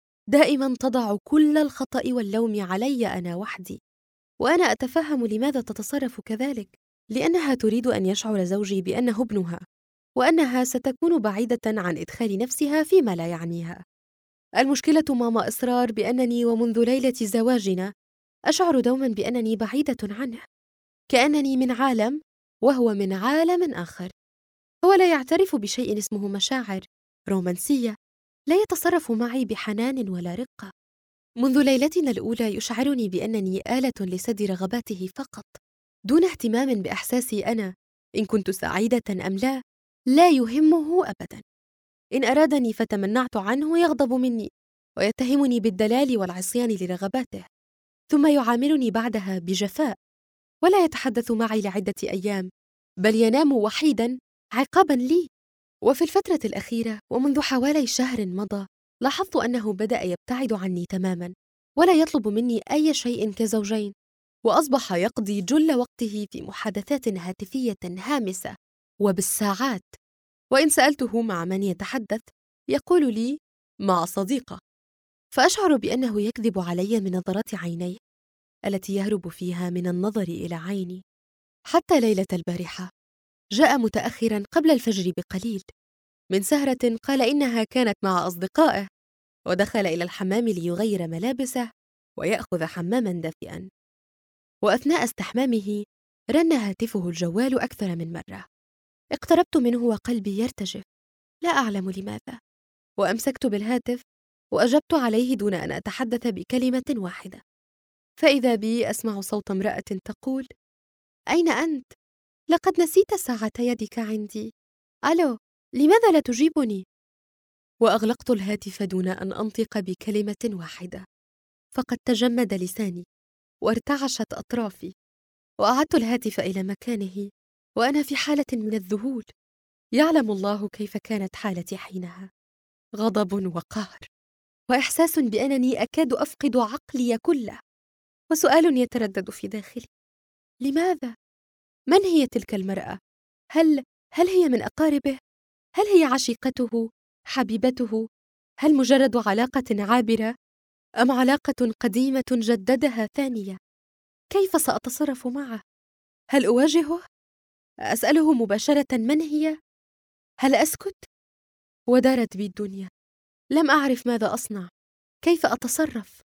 دائما تضع كل الخطأ واللوم علي أنا وحدي، وأنا أتفهم لماذا تتصرف كذلك، لأنها تريد أن يشعر زوجي بأنه ابنها، وأنها ستكون بعيدة عن إدخال نفسها فيما لا يعنيها. المشكلة ماما إصرار بأنني ومنذ ليلة زواجنا أشعر دوما بأنني بعيدة عنه، كأنني من عالم وهو من عالم آخر. هو لا يعترف بشيء اسمه مشاعر رومانسية، لا يتصرف معي بحنان ولا رقة. منذ ليلتنا الأولى يشعرني بأنني آلة لسد رغباته فقط، دون اهتمام بإحساسي أنا إن كنت سعيدة أم لا. لا يهمه أبدا. إن أرادني فتمنعت عنه يغضب مني ويتهمني بالدلال والعصيان لرغباته، ثم يعاملني بعدها بجفاء، ولا يتحدث معي لعدة أيام، بل ينام وحيدا عقابا لي. وفي الفترة الأخيرة ومنذ حوالي شهر مضى، لاحظت أنه بدأ يبتعد عني تماما ولا يطلب مني أي شيء كزوجين، وأصبح يقضي جل وقته في محادثات هاتفية هامسة وبالساعات. وإن سألته مع من يتحدث يقول لي مع صديقة، فأشعر بأنه يكذب علي من نظرات عينيه التي يهرب فيها من النظر إلى عيني. حتى ليلة البارحة جاء متأخرا قبل الفجر بقليل من سهرة قال إنها كانت مع أصدقائه، ودخل إلى الحمام ليغير ملابسه ويأخذ حماما دافئا. وأثناء استحمامه رن هاتفه الجوال أكثر من مرة. اقتربت منه وقلبي يرتجف، لا أعلم لماذا، وأمسكت بالهاتف وأجبت عليه دون أن أتحدث بكلمة واحدة، فإذا بي أسمع صوت امرأة تقول: أين أنت؟ لقد نسيت ساعة يدك عندي. ألو، لماذا لا تجيبني؟ وأغلقت الهاتف دون أن أنطق بكلمة واحدة، فقد تجمد لساني وارتعشت أطرافي، وأعدت الهاتف إلى مكانه وأنا في حالة من الذهول. يعلم الله كيف كانت حالتي حينها، غضب وقهر وإحساس بأنني أكاد أفقد عقلي كله، وسؤال يتردد في داخلي: لماذا؟ من هي تلك المرأة؟ هل هي من أقاربه؟ هل هي عشيقته؟ حبيبته؟ هل مجرد علاقة عابرة؟ أم علاقة قديمة جددها ثانية؟ كيف سأتصرف معه؟ هل أواجهه؟ أسأله مباشرة من هي؟ هل أسكت؟ ودارت بي الدنيا، لم أعرف ماذا أصنع، كيف أتصرف.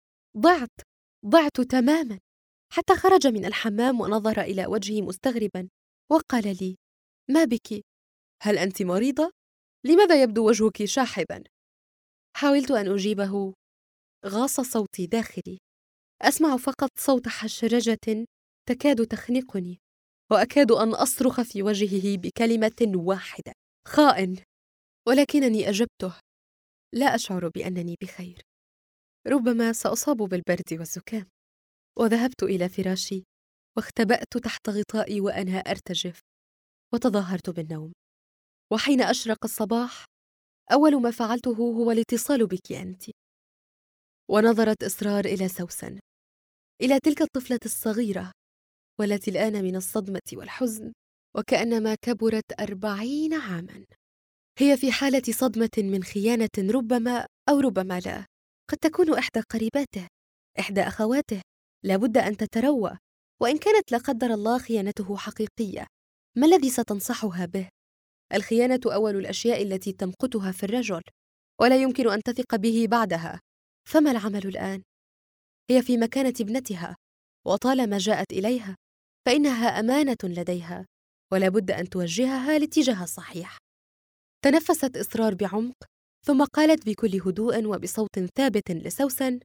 ضعت تماما، حتى خرج من الحمام ونظر إلى وجهي مستغربا وقال لي: ما بك؟ هل أنت مريضة؟ لماذا يبدو وجهك شاحبا؟ حاولت أن أجيبه، غاص صوتي داخلي، أسمع فقط صوت حشرجة تكاد تخنقني. وأكاد أن أصرخ في وجهه بكلمة واحدة: خائن. ولكنني أجبته: لا أشعر بأنني بخير، ربما سأصاب بالبرد والزكام. وذهبت إلى فراشي واختبأت تحت غطائي وأنا أرتجف، وتظاهرت بالنوم. وحين أشرق الصباح أول ما فعلته هو الاتصال بك أنت. ونظرت إصرار إلى سوسن، إلى تلك الطفلة الصغيرة والتي الآن من الصدمة والحزن وكأنما كبرت 40 عاماً. هي في حالة صدمة من خيانة، ربما أو ربما لا. قد تكون إحدى قريباته، إحدى أخواته، لابد أن تتروى. وإن كانت لا قدر الله خيانته حقيقية، ما الذي ستنصحها به؟ الخيانة أول الأشياء التي تمقتها في الرجل، ولا يمكن أن تثق به بعدها. فما العمل الآن؟ هي في مكانة ابنتها، وطالما جاءت إليها فإنها أمانة لديها، ولا بد أن توجهها لاتجاه الصحيح. تنفست إصرار بعمق، ثم قالت بكل هدوء وبصوت ثابت لسوسن: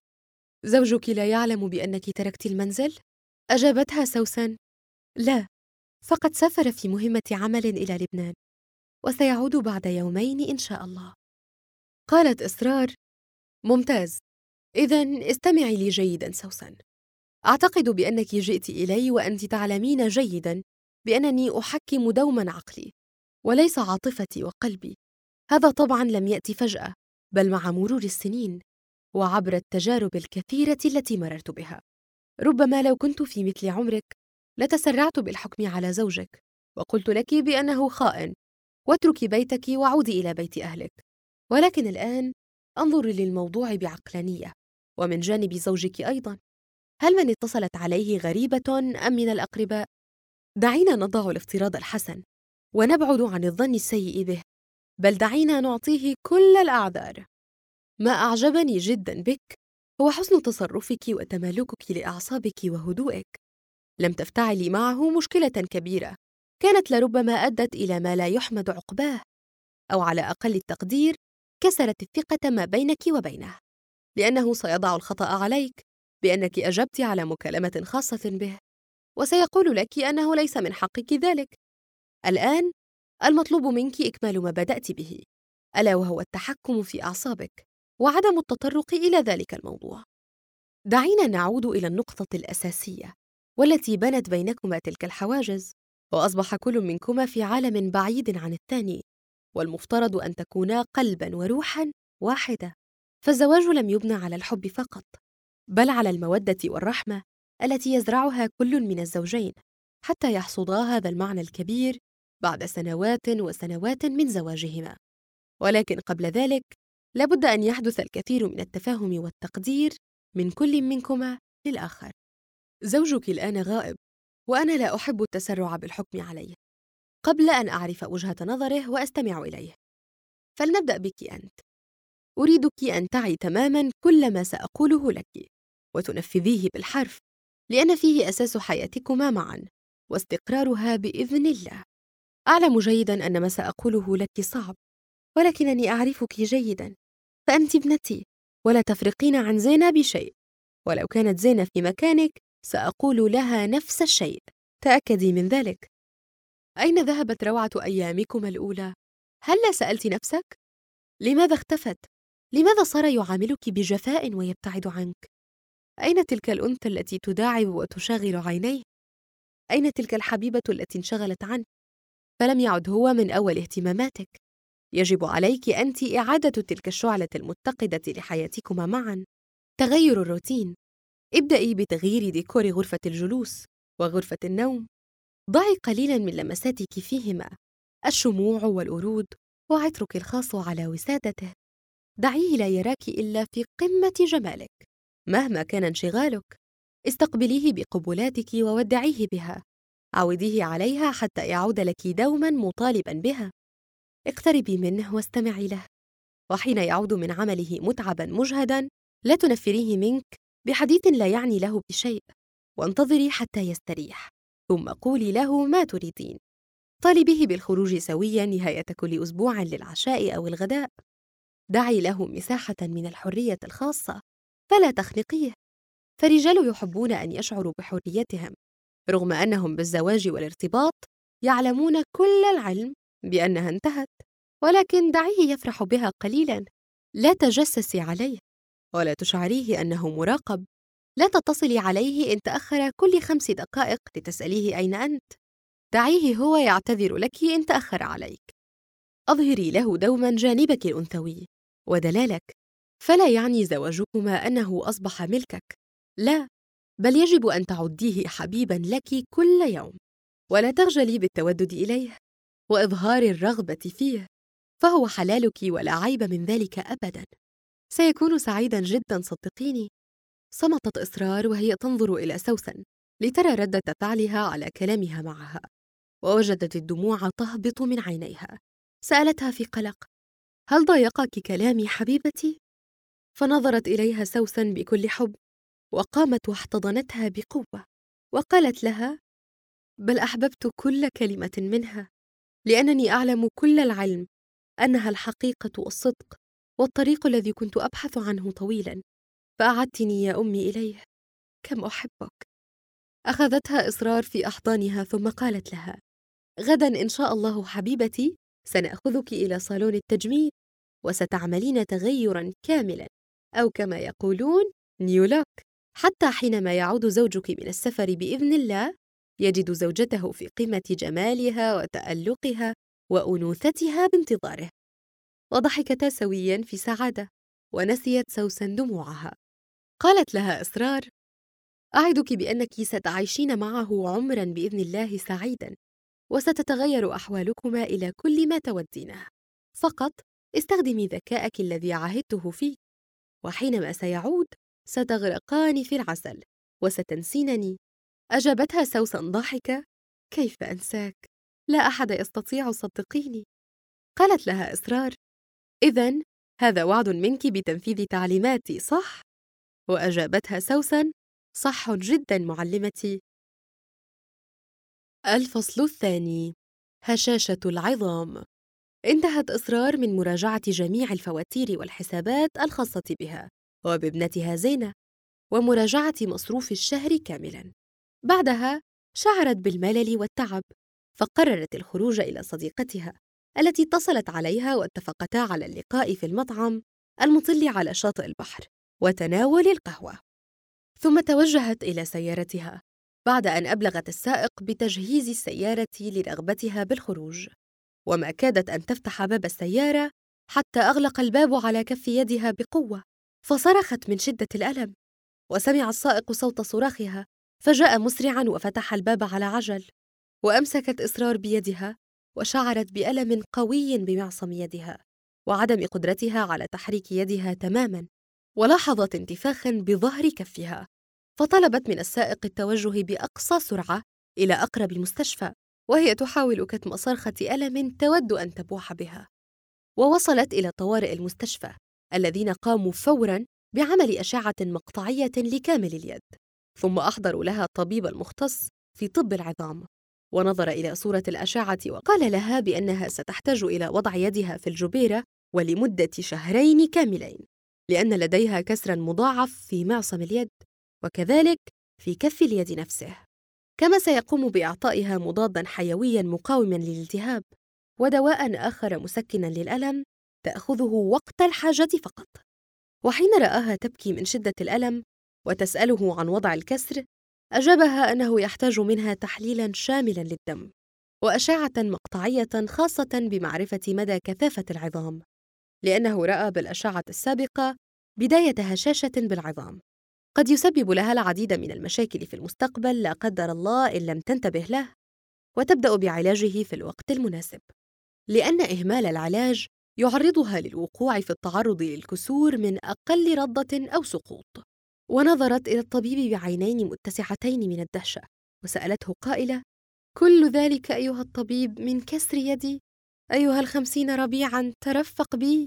زوجك لا يعلم بأنك تركت المنزل؟ أجابتها سوسن: لا، فقد سافر في مهمة عمل إلى لبنان، وسيعود بعد يومين إن شاء الله. قالت إصرار: ممتاز، إذن استمعي لي جيدا سوسن. أعتقد بأنك جئت إلي وأنت تعلمين جيدا بأنني أحكم دوما عقلي وليس عاطفتي وقلبي. هذا طبعا لم يأتي فجأة، بل مع مرور السنين وعبر التجارب الكثيرة التي مررت بها. ربما لو كنت في مثل عمرك لتسرعت بالحكم على زوجك وقلت لك بأنه خائن، واتركي بيتك وعودي إلى بيت أهلك. ولكن الآن انظري للموضوع بعقلانية، ومن جانب زوجك أيضا. هل من اتصلت عليه غريبة أم من الأقرباء؟ دعينا نضع الافتراض الحسن ونبعد عن الظن السيء به، بل دعينا نعطيه كل الأعذار. ما أعجبني جدا بك هو حسن تصرفك وتمالكك لأعصابك وهدوءك. لم تفتعلي معه مشكلة كبيرة كانت لربما أدت إلى ما لا يحمد عقباه، أو على أقل التقدير كسرت الثقة ما بينك وبينه، لأنه سيضع الخطأ عليك بأنك أجبت على مكالمة خاصة به، وسيقول لك أنه ليس من حقك ذلك. الآن المطلوب منك إكمال ما بدأت به، ألا وهو التحكم في أعصابك وعدم التطرق إلى ذلك الموضوع. دعينا نعود إلى النقطة الأساسية والتي بنت بينكما تلك الحواجز، وأصبح كل منكما في عالم بعيد عن الثاني، والمفترض أن تكونا قلباً وروحاً واحدة. فالزواج لم يبنى على الحب فقط، بل على المودة والرحمة التي يزرعها كل من الزوجين حتى يحصدا هذا المعنى الكبير بعد سنوات وسنوات من زواجهما. ولكن قبل ذلك لابد أن يحدث الكثير من التفاهم والتقدير من كل منكما للآخر. زوجك الآن غائب، وأنا لا أحب التسرع بالحكم عليه قبل أن أعرف وجهة نظره وأستمع إليه. فلنبدأ بك أنت. أريدك أن تعي تماماً كل ما سأقوله لك وتنفذيه بالحرف، لأن فيه أساس حياتكما معاً واستقرارها بإذن الله. أعلم جيداً أن ما سأقوله لك صعب، ولكنني أعرفك جيداً، فأنت ابنتي ولا تفرقين عن زينة بشيء، ولو كانت زينة في مكانك سأقول لها نفس الشيء، تأكدي من ذلك. أين ذهبت روعة أيامكما الأولى؟ هل سألت نفسك؟ لماذا اختفت؟ لماذا صار يعاملك بجفاء ويبتعد عنك؟ أين تلك الأنثى التي تداعب وتشاغل عينيه؟ أين تلك الحبيبة التي انشغلت عنه فلم يعد هو من أول اهتماماتك؟ يجب عليك أنت إعادة تلك الشعلة المتقدة لحياتكما معاً. تغير الروتين. ابدأي بتغيير ديكور غرفة الجلوس وغرفة النوم. ضعي قليلاً من لمساتك فيهما، الشموع والورود وعطرك الخاص على وسادته. دعيه لا يراك إلا في قمة جمالك مهما كان انشغالك. استقبليه بقبلاتك وودعيه بها، عوديه عليها حتى يعود لك دوما مطالبا بها. اقتربي منه واستمعي له، وحين يعود من عمله متعبا مجهدا لا تنفريه منك بحديث لا يعني له بشيء، وانتظري حتى يستريح، ثم قولي له ما تريدين. طالبيه بالخروج سويا نهاية كل أسبوع للعشاء أو الغداء. دعي له مساحة من الحرية الخاصة، فلا تخنقيه، فالرجال يحبون أن يشعروا بحريتهم، رغم أنهم بالزواج والارتباط يعلمون كل العلم بأنها انتهت، ولكن دعيه يفرح بها قليلاً. لا تجسسي عليه، ولا تشعريه أنه مراقب. لا تتصلي عليه إن تأخر كل 5 دقائق لتسأليه أين أنت. دعيه هو يعتذر لك إن تأخر عليك. أظهري له دوماً جانبك الأنثوي ودلالك، فلا يعني زواجكما أنه أصبح ملكك، لا، بل يجب أن تعديه حبيباً لك كل يوم، ولا تخجلي بالتودد إليه وإظهار الرغبة فيه، فهو حلالك ولا عيب من ذلك أبداً. سيكون سعيداً جداً، صدقيني. صمتت إصرار وهي تنظر إلى سوسن لترى ردة فعلها على كلامها معها، ووجدت الدموع تهبط من عينيها. سألتها في قلق: هل ضايقك كلامي حبيبتي؟ فنظرت إليها سوسن بكل حب، وقامت واحتضنتها بقوة، وقالت لها: بل أحببت كل كلمة منها، لأنني أعلم كل العلم أنها الحقيقة والصدق والطريق الذي كنت أبحث عنه طويلاً، فأعدتني يا أمي إليه. كم أحبك. أخذتها إصرار في أحضانها ثم قالت لها: غداً إن شاء الله حبيبتي سنأخذك إلى صالون التجميل، وستعملين تغيراً كاملاً، أو كما يقولون نيو لوك، حتى حينما يعود زوجك من السفر بإذن الله يجد زوجته في قمة جمالها وتألقها وأنوثتها بانتظاره. وضحكتا سوياً في سعادة، ونسيت سوسن دموعها. قالت لها إصرار: أعدك بأنك ستعيشين معه عمراً بإذن الله سعيداً، وستتغير أحوالكما إلى كل ما تودينه، فقط استخدمي ذكاءك الذي عاهدته فيك، وحينما سيعود ستغرقان في العسل وستنسينني. أجابتها سوسن ضاحكة: كيف أنساك؟ لا أحد يستطيع، صدقيني. قالت لها إصرار: إذن هذا وعد منك بتنفيذ تعليماتي، صح؟ وأجابتها سوسن: صح جدا معلمتي. الفصل الثاني: هشاشة العظام. انتهت إصرار من مراجعة جميع الفواتير والحسابات الخاصة بها وبابنتها زينة، ومراجعة مصروف الشهر كاملاً. بعدها شعرت بالملل والتعب، فقررت الخروج إلى صديقتها التي اتصلت عليها، واتفقتا على اللقاء في المطعم المطل على شاطئ البحر وتناول القهوة. ثم توجهت إلى سيارتها بعد أن أبلغت السائق بتجهيز السيارة لرغبتها بالخروج، وما كادت أن تفتح باب السيارة حتى أغلق الباب على كف يدها بقوة، فصرخت من شدة الألم، وسمع السائق صوت صراخها، فجاء مسرعاً وفتح الباب على عجل. وأمسكت إصرار بيدها، وشعرت بألم قوي بمعصم يدها وعدم قدرتها على تحريك يدها تماماً، ولاحظت انتفاخاً بظهر كفها، فطلبت من السائق التوجه بأقصى سرعة إلى أقرب مستشفى، وهي تحاول كتم صرخة ألم تود أن تبوح بها. ووصلت إلى طوارئ المستشفى، الذين قاموا فوراً بعمل أشعة مقطعية لكامل اليد، ثم أحضروا لها الطبيب المختص في طب العظام، ونظر إلى صورة الأشعة وقال لها بأنها ستحتاج إلى وضع يدها في الجبيرة ولمدة 2 شهرين كاملين، لأن لديها كسراً مضاعف في معصم اليد، وكذلك في كف اليد نفسه، كما سيقوم بإعطائها مضاداً حيوياً مقاوماً للالتهاب، ودواء آخر مسكناً للألم تأخذه وقت الحاجة فقط. وحين رآها تبكي من شدة الألم وتسأله عن وضع الكسر، أجابها أنه يحتاج منها تحليلاً شاملاً للدم وأشعة مقطعية خاصة بمعرفة مدى كثافة العظام، لأنه رأى بالأشعة السابقة بداية هشاشة بالعظام قد يسبب لها العديد من المشاكل في المستقبل لا قدر الله إن لم تنتبه له، وتبدأ بعلاجه في الوقت المناسب، لأن إهمال العلاج يعرضها للوقوع في التعرض للكسور من أقل ردة أو سقوط. ونظرت إلى الطبيب بعينين متسعتين من الدهشة، وسألته قائلة: كل ذلك أيها الطبيب من كسر يدي؟ أيها 50 ربيعاً، ترفق بي.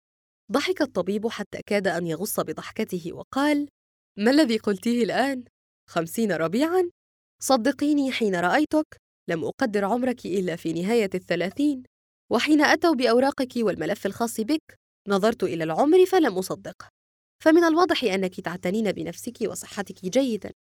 ضحك الطبيب حتى كاد أن يغص بضحكته وقال: ما الذي قلتيه الآن؟ 50 ربيعاً؟ صدقيني، حين رأيتك لم أقدر عمرك إلا في نهاية 30، وحين أتوا بأوراقك والملف الخاص بك نظرت إلى العمر فلم أصدقه، فمن الواضح أنك تعتنين بنفسك وصحتك جيداً.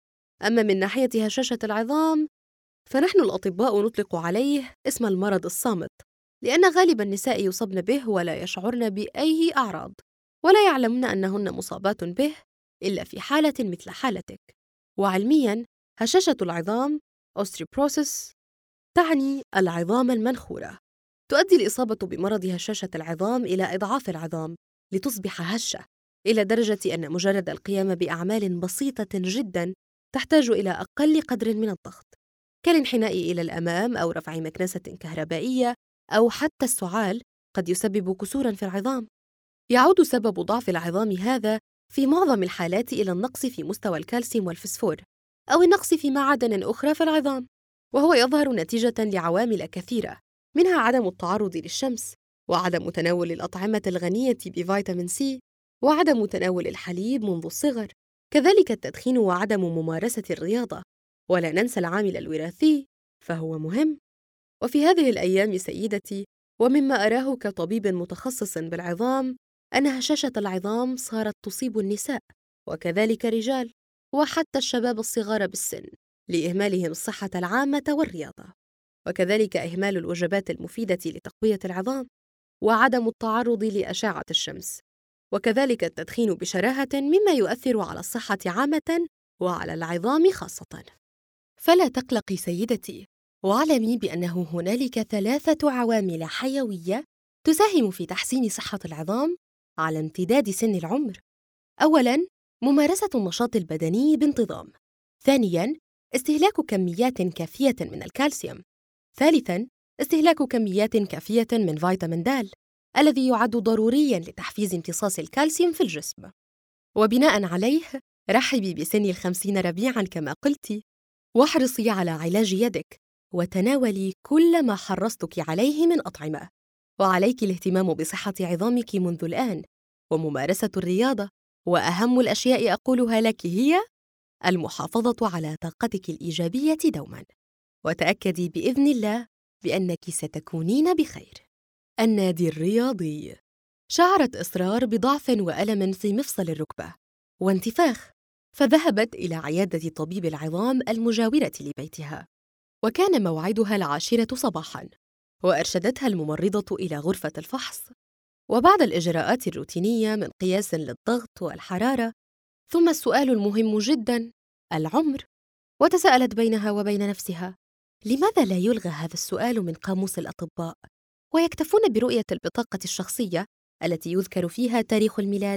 أما من ناحية هشاشة العظام، فنحن الأطباء نطلق عليه اسم المرض الصامت، لأن غالب النساء يصبن به ولا يشعرن بأي أعراض، ولا يعلمن أنهن مصابات به إلا في حالة مثل حالتك. وعلمياً، هشاشة العظام osteoporosis تعني العظام المنخورة. تؤدي الإصابة بمرض هشاشة العظام إلى إضعاف العظام لتصبح هشة، إلى درجة أن مجرد القيام بأعمال بسيطة جداً تحتاج إلى أقل قدر من الضغط، كالانحناء إلى الأمام أو رفع مكنسة كهربائية أو حتى السعال، قد يسبب كسوراً في العظام. يعود سبب ضعف العظام هذا في معظم الحالات إلى النقص في مستوى الكالسيوم والفسفور، أو النقص في معادن أخرى في العظام، وهو يظهر نتيجة لعوامل كثيرة، منها عدم التعرض للشمس، وعدم تناول الأطعمة الغنية بفيتامين سي، وعدم تناول الحليب منذ الصغر، كذلك التدخين وعدم ممارسة الرياضة، ولا ننسى العامل الوراثي فهو مهم. وفي هذه الأيام سيدتي، ومما أراه كطبيب متخصص بالعظام، أن هشاشة العظام صارت تصيب النساء وكذلك الرجال وحتى الشباب الصغار بالسن، لإهمالهم الصحة العامة والرياضة، وكذلك إهمال الوجبات المفيدة لتقوية العظام، وعدم التعرض لأشعة الشمس، وكذلك التدخين بشراهة، مما يؤثر على الصحة عامة وعلى العظام خاصة. فلا تقلقي سيدتي، واعلمي بأنه هنالك 3 عوامل حيوية تساهم في تحسين صحة العظام على امتداد سن العمر. أولاً، ممارسة النشاط البدني بانتظام. ثانياً، استهلاك كميات كافية من الكالسيوم. ثالثاً، استهلاك كميات كافية من فيتامين د الذي يعد ضرورياً لتحفيز امتصاص الكالسيوم في الجسم. وبناء عليه، رحبي بسن 50 ربيعاً كما قلتِ، واحرصي على علاج يدك، وتناولي كل ما حرصتك عليه من أطعمة، وعليك الاهتمام بصحة عظامك منذ الآن، وممارسة الرياضة، وأهم الأشياء أقولها لك هي المحافظة على طاقتك الإيجابية دوماً، وتأكدي بإذن الله بأنك ستكونين بخير. النادي الرياضي. شعرت إسرار بضعف وألم في مفصل الركبة وانتفاخ، فذهبت إلى عيادة طبيب العظام المجاورة لبيتها، وكان موعدها 10 صباحاً، وأرشدتها الممرضة إلى غرفة الفحص، وبعد الإجراءات الروتينية من قياس للضغط والحرارة، ثم السؤال المهم جداً، العمر، وتساءلت بينها وبين نفسها: لماذا لا يلغى هذا السؤال من قاموس الأطباء، ويكتفون برؤية البطاقة الشخصية التي يذكر فيها تاريخ الميلاد،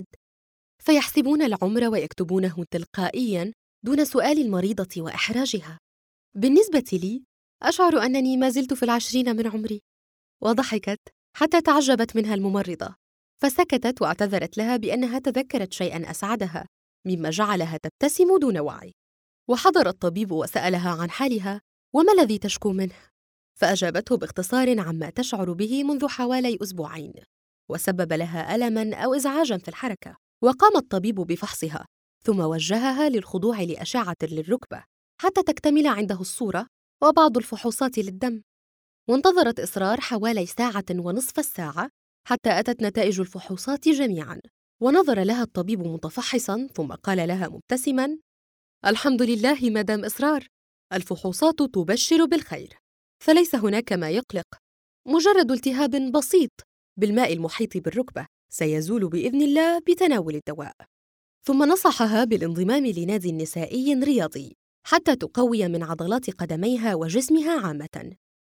فيحسبون العمر ويكتبونه تلقائياً دون سؤال المريضة وإحراجها؟ بالنسبة لي، أشعر أنني ما زلت في 20 من عمري. وضحكت حتى تعجبت منها الممرضة، فسكتت واعتذرت لها بأنها تذكرت شيئاً أسعدها، مما جعلها تبتسم دون وعي. وحضر الطبيب وسألها عن حالها وما الذي تشكو منه، فأجابته باختصار عما تشعر به منذ حوالي أسبوعين، وسبب لها ألماً أو إزعاجاً في الحركة. وقام الطبيب بفحصها، ثم وجهها للخضوع لأشعة للركبة حتى تكتمل عنده الصورة وبعض الفحوصات للدم. وانتظرت إسرار حوالي 1.5 ساعة حتى أتت نتائج الفحوصات جميعاً، ونظر لها الطبيب متفحصاً ثم قال لها مبتسماً: الحمد لله مدام إسرار، الفحوصات تبشر بالخير، فليس هناك ما يقلق، مجرد التهاب بسيط بالماء المحيط بالركبة سيزول بإذن الله بتناول الدواء. ثم نصحها بالانضمام لنادي نسائي رياضي حتى تقوي من عضلات قدميها وجسمها عامة.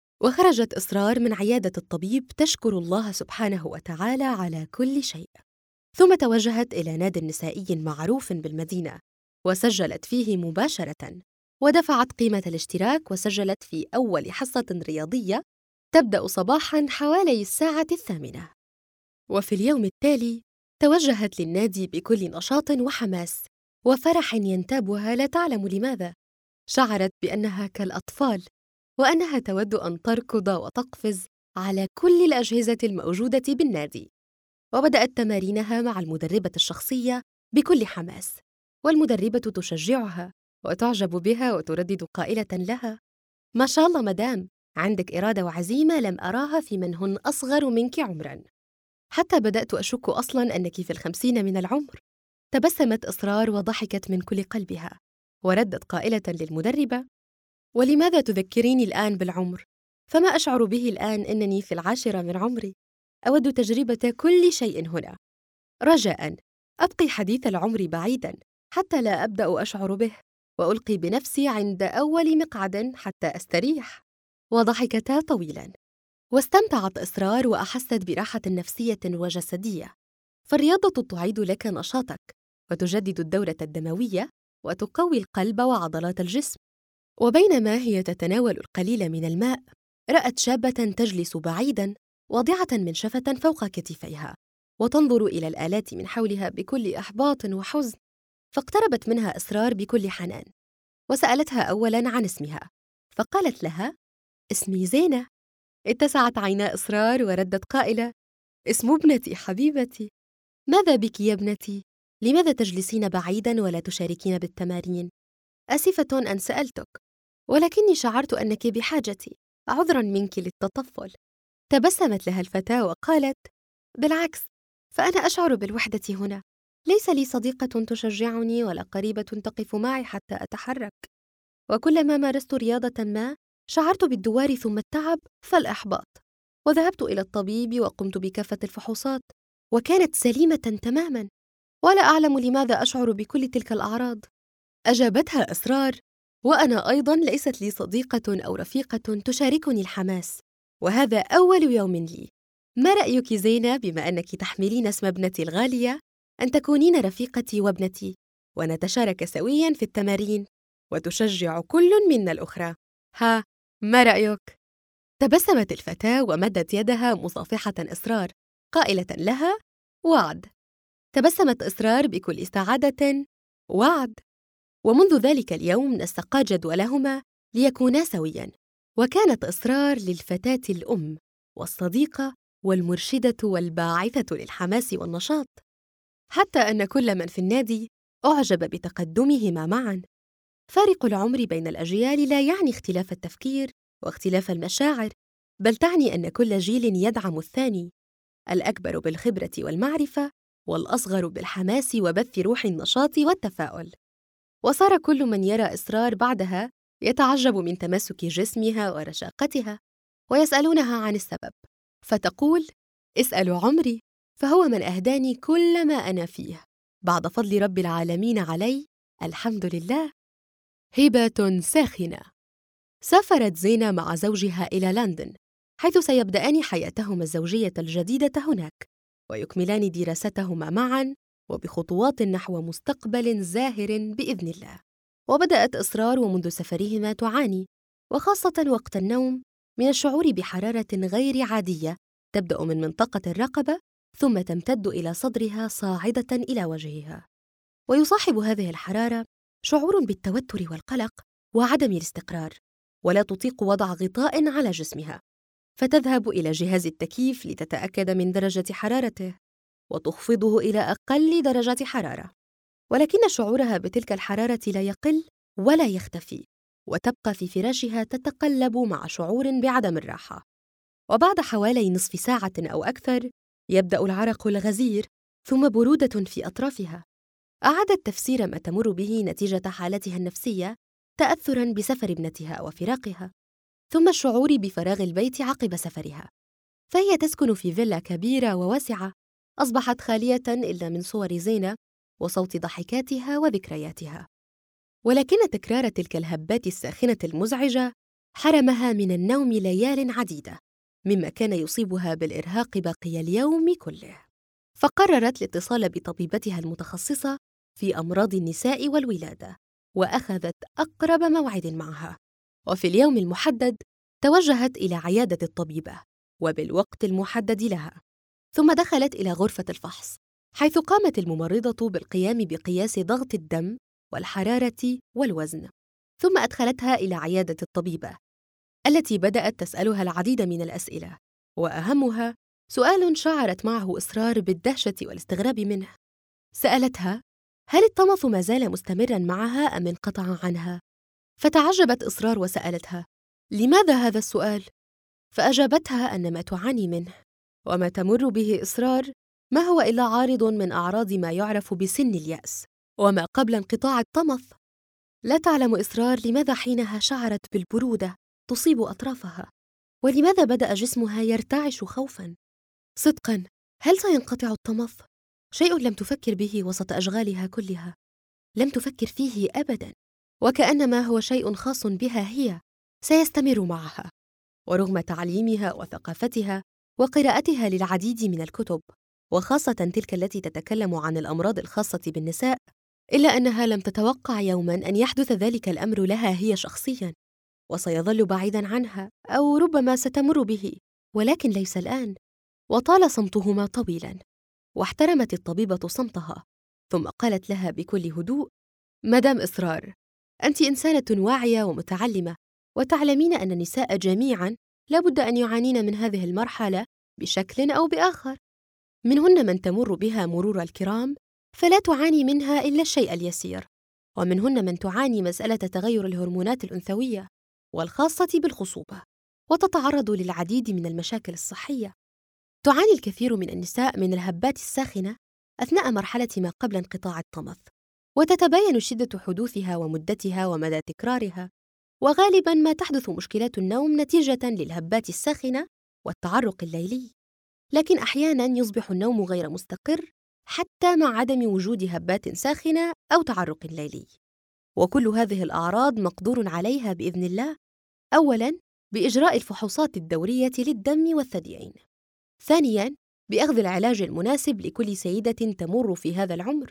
وخرجت إسرار من عيادة الطبيب تشكر الله سبحانه وتعالى على كل شيء، ثم توجهت إلى نادي نسائي معروف بالمدينة وسجلت فيه مباشرة، ودفعت قيمة الاشتراك وسجلت في أول حصة رياضية تبدأ صباحاً حوالي 8:00. وفي اليوم التالي توجهت للنادي بكل نشاط وحماس وفرح ينتابها لا تعلم لماذا. شعرت بأنها كالأطفال، وأنها تود أن تركض وتقفز على كل الأجهزة الموجودة بالنادي. وبدأت تمارينها مع المدربة الشخصية بكل حماس، والمدربة تشجعها وتعجب بها وتردد قائلة لها: ما شاء الله مدام، عندك إرادة وعزيمة لم أراها في من هن أصغر منك عمراً. حتى بدأت أشك أصلاً أنك في 50 من العمر. تبسمت إسرار وضحكت من كل قلبها، وردت قائلة للمدربة: ولماذا تذكريني الآن بالعمر؟ فما أشعر به الآن إنني في 10 من عمري. أود تجربة كل شيء هنا. رجاءً أبقي حديث العمر بعيداً حتى لا أبدأ أشعر به، وألقي بنفسي عند أول مقعد حتى أستريح. وضحكتا طويلاً، واستمتعت إسرار وأحست براحة نفسية وجسدية، فالرياضة تعيد لك نشاطك وتجدد الدورة الدموية وتقوي القلب وعضلات الجسم. وبينما هي تتناول القليل من الماء، رأت شابة تجلس بعيداً واضعة منشفة فوق كتفيها وتنظر إلى الآلات من حولها بكل إحباط وحزن. فاقتربت منها إسرار بكل حنان وسألتها أولاً عن اسمها، فقالت لها: اسمي زينة. اتسعت عينا إسرار وردت قائلة: اسم ابنتي حبيبتي. ماذا بك يا ابنتي؟ لماذا تجلسين بعيداً ولا تشاركين بالتمارين؟ آسفة أن سألتك، ولكني شعرت أنك بحاجتي، عذراً منك للتطفل. تبسمت لها الفتاة وقالت: بالعكس، فأنا أشعر بالوحدة هنا. ليس لي صديقة تشجعني ولا قريبة تقف معي حتى أتحرك، وكلما مارست رياضة ما شعرت بالدوار ثم التعب فالإحباط، وذهبت إلى الطبيب وقمت بكافة الفحوصات وكانت سليمة تماماً، ولا أعلم لماذا أشعر بكل تلك الأعراض. أجابتها أسرار: وأنا أيضاً ليست لي صديقة أو رفيقة تشاركني الحماس، وهذا أول يوم لي. ما رأيك زينة بما أنك تحملين اسم ابنتي الغالية أن تكونين رفيقتي وابنتي ونتشارك سوياً في التمارين وتشجع كل منا الأخرى؟ ها، ما رأيك؟ تبسمت الفتاة ومدت يدها مصافحة إسرار قائلة لها: وعد. تبسمت إسرار بكل سعادة: وعد. ومنذ ذلك اليوم نسقا جدولهما ليكونا سوياً، وكانت إسرار للفتاة الأم والصديقة والمرشدة والباعثة للحماس والنشاط، حتى أن كل من في النادي أعجب بتقدمهما معاً. فارق العمر بين الأجيال لا يعني اختلاف التفكير واختلاف المشاعر، بل تعني أن كل جيل يدعم الثاني، الأكبر بالخبرة والمعرفة والأصغر بالحماس وبث روح النشاط والتفاؤل. وصار كل من يرى إسرار بعدها يتعجب من تماسك جسمها ورشاقتها، ويسألونها عن السبب، فتقول: اسألوا عمري، فهو من أهداني كل ما أنا فيه، بعد فضل رب العالمين علي، الحمد لله. هبة ساخنة. سافرت زينة مع زوجها إلى لندن، حيث سيبدأان حياتهما الزوجية الجديدة هناك، ويكملان دراستهما معاً وبخطوات نحو مستقبل زاهر بإذن الله. وبدأت إسرار ومنذ سفرهما تعاني، وخاصة وقت النوم، من الشعور بحرارة غير عادية تبدأ من منطقة الرقبة ثم تمتد إلى صدرها صاعدة إلى وجهها. ويصاحب هذه الحرارة شعور بالتوتر والقلق وعدم الاستقرار، ولا تطيق وضع غطاء على جسمها، فتذهب إلى جهاز التكييف لتتأكد من درجة حرارته وتخفضه إلى أقل درجة حرارة، ولكن شعورها بتلك الحرارة لا يقل ولا يختفي، وتبقى في فراشها تتقلب مع شعور بعدم الراحة. وبعد حوالي نصف ساعة أو أكثر يبدأ العرق الغزير ثم برودة في أطرافها. أعادت تفسير ما تمر به نتيجة حالتها النفسية تأثراً بسفر ابنتها وفراقها، ثم الشعور بفراغ البيت عقب سفرها. فهي تسكن في فيلا كبيرة وواسعة أصبحت خالية إلا من صور زينة وصوت ضحكاتها وذكرياتها، ولكن تكرار تلك الهبات الساخنة المزعجة حرمها من النوم ليال عديدة، مما كان يصيبها بالإرهاق باقي اليوم كله. فقررت الاتصال بطبيبتها المتخصصة في أمراض النساء والولادة، وأخذت أقرب موعد معها. وفي اليوم المحدد توجهت إلى عيادة الطبيبة وبالوقت المحدد لها، ثم دخلت إلى غرفة الفحص، حيث قامت الممرضة بالقيام بقياس ضغط الدم والحرارة والوزن. ثم أدخلتها إلى عيادة الطبيبة التي بدأت تسألها العديد من الأسئلة، وأهمها سؤال شعرت معه إسرار بالدهشة والاستغراب منه. سألتها: هل الطمث ما زال مستمراً معها أم انقطع عنها؟ فتعجبت إسرار وسألتها: لماذا هذا السؤال؟ فأجابتها أن ما تعاني منه وما تمر به إسرار ما هو إلا عارض من أعراض ما يعرف بسن اليأس وما قبل انقطاع الطمث. لا تعلم إسرار لماذا حينها شعرت بالبرودة تصيب أطرافها، ولماذا بدأ جسمها يرتعش خوفاً. صدقاً، هل سينقطع الطمث؟ شيء لم تفكر به وسط أشغالها كلها، لم تفكر فيه أبداً، وكأنما هو شيء خاص بها هي سيستمر معها. ورغم تعليمها وثقافتها وقراءتها للعديد من الكتب، وخاصة تلك التي تتكلم عن الأمراض الخاصة بالنساء، إلا أنها لم تتوقع يوماً أن يحدث ذلك الأمر لها هي شخصياً، وسيظل بعيداً عنها أو ربما ستمر به، ولكن ليس الآن. وطال صمتهما طويلاً، واحترمت الطبيبة صمتها، ثم قالت لها بكل هدوء: مدام إسرار، أنت إنسانة واعية ومتعلمة، وتعلمين أن النساء جميعاً لابد أن يعانين من هذه المرحلة بشكل أو بآخر. منهن من تمر بها مرور الكرام فلا تعاني منها إلا الشيء اليسير، ومنهن من تعاني مسألة تغير الهرمونات الأنثوية والخاصة بالخصوبة، وتتعرض للعديد من المشاكل الصحية. تعاني الكثير من النساء من الهبات الساخنة أثناء مرحلة ما قبل انقطاع الطمث، وتتباين شدة حدوثها ومدتها ومدى تكرارها، وغالباً ما تحدث مشكلات النوم نتيجة للهبات الساخنة والتعرق الليلي، لكن أحياناً يصبح النوم غير مستقر حتى مع عدم وجود هبات ساخنة أو تعرق ليلي. وكل هذه الأعراض مقدور عليها بإذن الله، أولاً بإجراء الفحوصات الدورية للدم والثديين، ثانياً بأخذ العلاج المناسب لكل سيدة تمر في هذا العمر.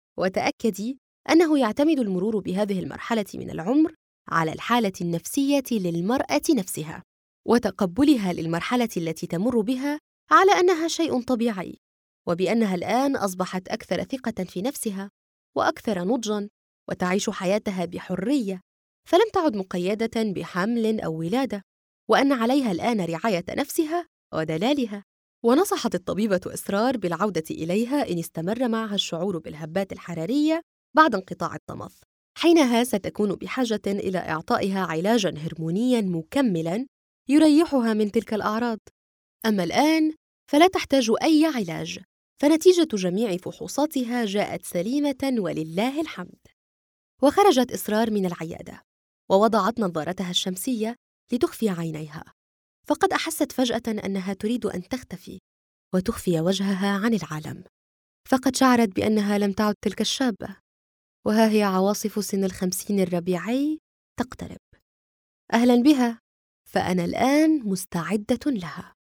وتأكدي أنه يعتمد المرور بهذه المرحلة من العمر على الحالة النفسية للمرأة نفسها، وتقبلها للمرحلة التي تمر بها على أنها شيء طبيعي، وبأنها الآن أصبحت أكثر ثقة في نفسها وأكثر نضجاً، وتعيش حياتها بحرية، فلم تعد مقيدة بحمل أو ولادة، وأن عليها الآن رعاية نفسها ودلالها. ونصحت الطبيبة إسرار بالعودة إليها إن استمر معها الشعور بالهبات الحرارية بعد انقطاع الطمث، حينها ستكون بحاجة إلى إعطائها علاجاً هرمونياً مكملاً يريحها من تلك الأعراض. أما الآن فلا تحتاج أي علاج، فنتيجة جميع فحوصاتها جاءت سليمة ولله الحمد. وخرجت إسرار من العيادة، ووضعت نظارتها الشمسية لتخفي عينيها، فقد أحست فجأة أنها تريد أن تختفي وتخفي وجهها عن العالم، فقد شعرت بأنها لم تعد تلك الشابة، وها هي عواصف سن 50 الربيعي تقترب. أهلاً بها، فأنا الآن مستعدة لها.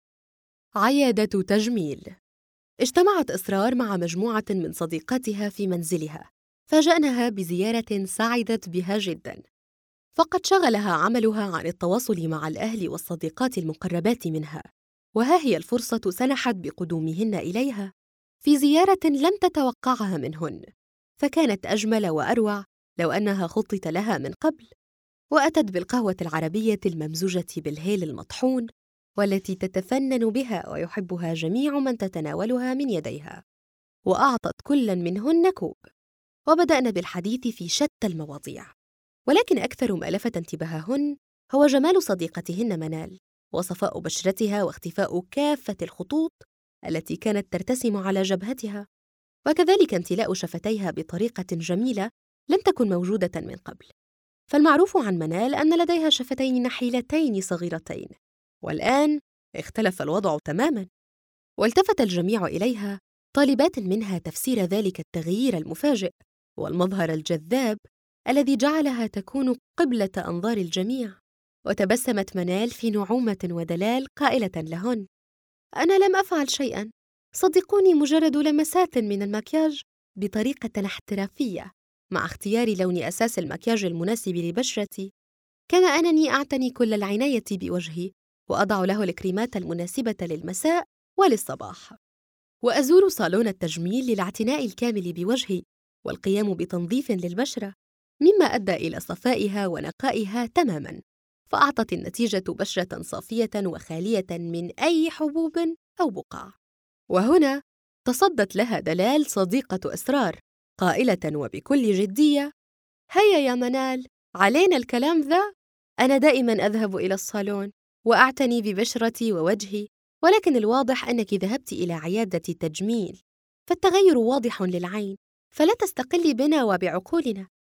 عيادة تجميل. اجتمعت إسرار مع مجموعة من صديقاتها في منزلها، فاجأنها بزيارة سعدت بها جداً، فقد شغلها عملها عن التواصل مع الأهل والصديقات المقربات منها، وها هي الفرصة سنحت بقدومهن إليها في زيارة لم تتوقعها منهن، فكانت أجمل وأروع لو أنها خطط لها من قبل. وأتت بالقهوة العربية الممزوجة بالهيل المطحون، والتي تتفنن بها ويحبها جميع من تتناولها من يديها، وأعطت كل منهن كوب، وبدأنا بالحديث في شتى المواضيع، ولكن أكثر ما لفت انتباههن هو جمال صديقتهن منال، وصفاء بشرتها واختفاء كافة الخطوط التي كانت ترتسم على جبهتها، وكذلك امتلاء شفتيها بطريقة جميلة لم تكن موجودة من قبل. فالمعروف عن منال أن لديها شفتين نحيلتين صغيرتين، والآن اختلف الوضع تماماً، والتفت الجميع إليها طالبات منها تفسير ذلك التغيير المفاجئ والمظهر الجذاب الذي جعلها تكون قبلة أنظار الجميع. وتبسمت منال في نعومة ودلال قائلة لهن: أنا لم أفعل شيئاً، صدقوني، مجرد لمسات من المكياج بطريقة احترافية، مع اختيار لون أساس المكياج المناسب لبشرتي، كما أنني أعتني كل العناية بوجهي وأضع له الكريمات المناسبة للمساء وللصباح، وأزور صالون التجميل للاعتناء الكامل بوجهي والقيام بتنظيف للبشرة، مما أدى إلى صفائها ونقائها تماماً، فأعطت النتيجة بشرة صافية وخالية من أي حبوب أو بقع. وهنا تصدت لها دلال صديقة إسرار قائلة وبكل جدية: هيا يا منال، علينا الكلام ذا؟ أنا دائماً أذهب إلى الصالون وأعتني ببشرتي ووجهي، ولكن الواضح أنك ذهبت إلى عيادة تجميل، فالتغير واضح للعين، فلا تستقلي بنا وبعقولنا.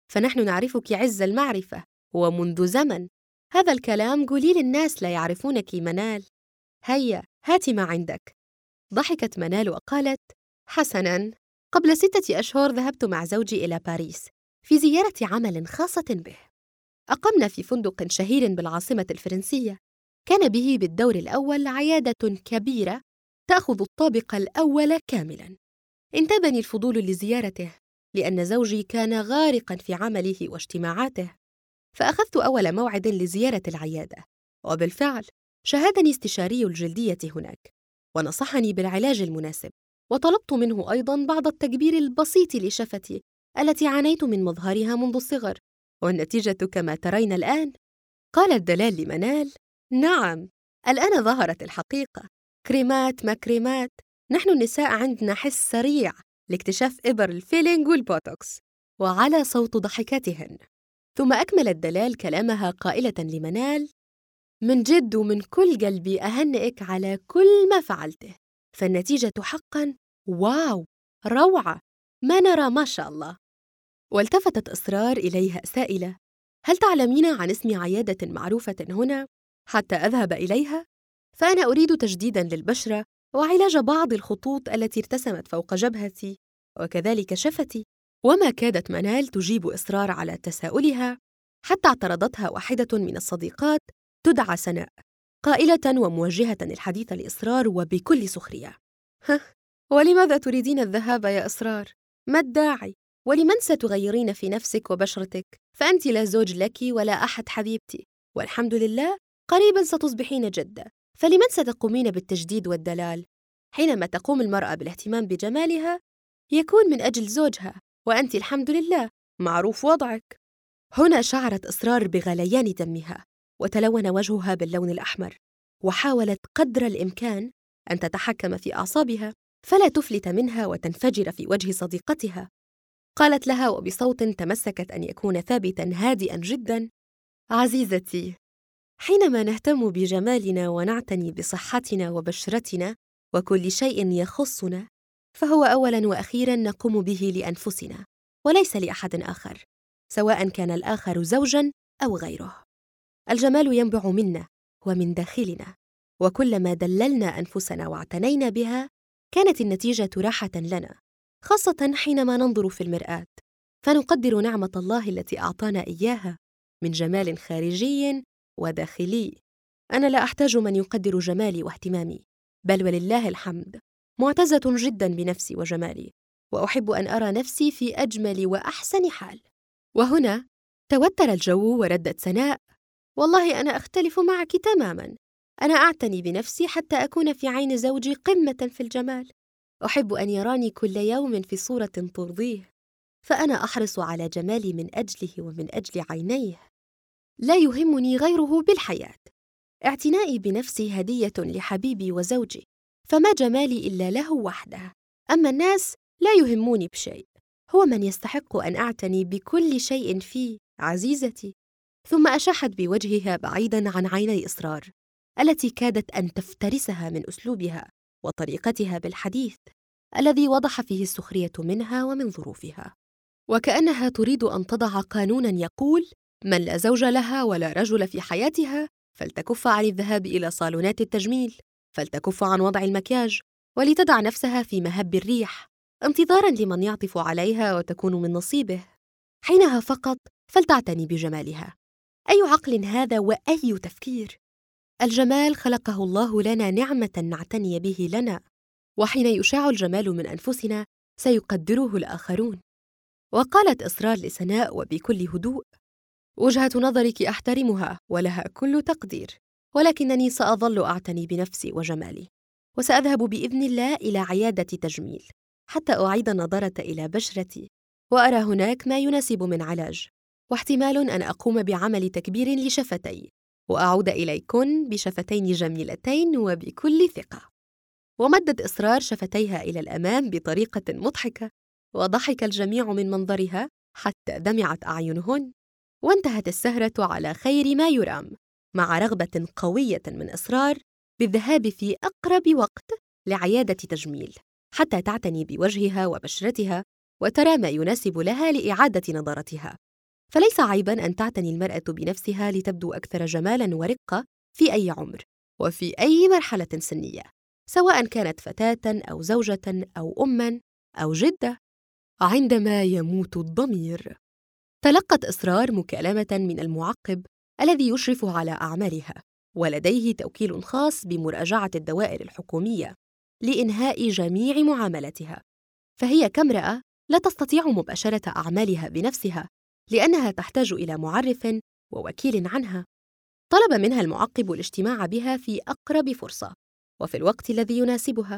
فنحن نعرفك عز المعرفة ومنذ زمن. هذا الكلام قولي للناس لا يعرفونك منال. هيا هاتي ما عندك. ضحكت منال وقالت: حسناً، قبل 6 أشهر ذهبت مع زوجي إلى باريس في زيارة عمل خاصة به. أقمنا في فندق شهير بالعاصمة الفرنسية، كان به بالدور الأول عيادة كبيرة تأخذ الطابق الأول كاملاً. انتابني الفضول لزيارته لأن زوجي كان غارقاً في عمله واجتماعاته، فأخذت أول موعد لزيارة العيادة، وبالفعل شاهدني استشاري الجلدية هناك ونصحني بالعلاج المناسب، وطلبت منه أيضاً بعض التكبير البسيط لشفتي التي عانيت من مظهرها منذ الصغر، والنتيجة كما ترين الآن. قال الدلال لمنال: نعم، الآن ظهرت الحقيقة، كريمات ما كريمات، نحن النساء عندنا حس سريع لاكتشاف إبر الفيلينج والبوتوكس. وعلى صوت ضحكاتهن. ثم أكمل الدلال كلامها قائلة لمنال: من جد ومن كل قلبي أهنئك على كل ما فعلته، فالنتيجة حقاً واو، روعة، ما نرى ما شاء الله. والتفتت إصرار إليها سائلة: هل تعلمين عن اسم عيادة معروفة هنا حتى أذهب إليها؟ فأنا أريد تجديداً للبشرة وعلاج بعض الخطوط التي ارتسمت فوق جبهتي وكذلك شفتي. وما كادت منال تجيب إصرار على تساؤلها حتى اعترضتها واحدة من الصديقات تدعى سناء، قائلة وموجهة الحديث لإصرار وبكل سخرية: ولماذا تريدين الذهاب يا إصرار؟ ما الداعي؟ ولمن ستغيرين في نفسك وبشرتك؟ فأنت لا زوج لك ولا أحد حبيبتي، والحمد لله قريباً ستصبحين جدة، فلمن ستقومين بالتجديد والدلال؟ حينما تقوم المرأة بالاهتمام بجمالها يكون من أجل زوجها، وأنت الحمد لله معروف وضعك. هنا شعرت إصرار بغليان دمها وتلون وجهها باللون الأحمر، وحاولت قدر الإمكان أن تتحكم في أعصابها فلا تفلت منها وتنفجر في وجه صديقتها. قالت لها وبصوت تمسكت أن يكون ثابتاً هادئاً جداً: عزيزتي، حينما نهتم بجمالنا ونعتني بصحتنا وبشرتنا وكل شيء يخصنا، فهو أولاً وأخيراً نقوم به لأنفسنا وليس لأحد آخر، سواء كان الآخر زوجاً أو غيره. الجمال ينبع منا ومن داخلنا، وكلما دللنا أنفسنا واعتنينا بها كانت النتيجة راحة لنا، خاصة حينما ننظر في المرآة فنقدر نعمة الله التي أعطانا إياها من جمال خارجي وداخلي. أنا لا أحتاج من يقدر جمالي واهتمامي، بل ولله الحمد معتزة جدا بنفسي وجمالي، وأحب أن أرى نفسي في أجمل وأحسن حال. وهنا توتر الجو وردت سناء: والله أنا أختلف معك تماماً، أنا أعتني بنفسي حتى أكون في عين زوجي قمة في الجمال، أحب أن يراني كل يوم في صورة ترضيه، فأنا أحرص على جمالي من أجله ومن أجل عينيه، لا يهمني غيره بالحياة. اعتنائي بنفسي هدية لحبيبي وزوجي، فما جمالي إلا له وحده، أما الناس لا يهموني بشيء، هو من يستحق أن أعتني بكل شيء فيه عزيزتي. ثم أشاحت بوجهها بعيداً عن عيني إصرار التي كادت أن تفترسها من أسلوبها وطريقتها بالحديث الذي وضح فيه السخرية منها ومن ظروفها، وكأنها تريد أن تضع قانوناً يقول: من لا زوج لها ولا رجل في حياتها فلتكف عن الذهاب إلى صالونات التجميل، فلتكف عن وضع المكياج، ولتدع نفسها في مهب الريح انتظاراً لمن يعطف عليها وتكون من نصيبه. حينها فقط فلتعتني بجمالها. أي عقل هذا وأي تفكير؟ الجمال خلقه الله لنا نعمة نعتني به لنا، وحين يشاع الجمال من أنفسنا سيقدره الآخرون. وقالت إصرار لسناء وبكل هدوء: وجهة نظرك أحترمها ولها كل تقدير، ولكنني سأظل أعتني بنفسي وجمالي، وسأذهب بإذن الله إلى عيادة تجميل حتى أعيد النظرة إلى بشرتي وأرى هناك ما يناسب من علاج، واحتمال أن أقوم بعمل تكبير لشفتي وأعود إليكن بشفتين جميلتين وبكل ثقة. ومدت إصرار شفتيها إلى الأمام بطريقة مضحكة، وضحك الجميع من منظرها حتى دمعت أعينهن. وانتهت السهرة على خير ما يرام، مع رغبة قوية من إصرار بالذهاب في أقرب وقت لعيادة تجميل حتى تعتني بوجهها وبشرتها وترى ما يناسب لها لإعادة نضارتها. فليس عيباً أن تعتني المرأة بنفسها لتبدو أكثر جمالاً ورقة في أي عمر وفي أي مرحلة سنية، سواء كانت فتاة أو زوجة أو أماً أو جدة. عندما يموت الضمير. تلقت إسرار مكالمة من المعقب الذي يشرف على أعمالها، ولديه توكيل خاص بمراجعة الدوائر الحكومية لإنهاء جميع معاملاتها، فهي كامرأة لا تستطيع مباشرة أعمالها بنفسها لأنها تحتاج إلى معرف ووكيل عنها. طلب منها المعقب الاجتماع بها في أقرب فرصة وفي الوقت الذي يناسبها،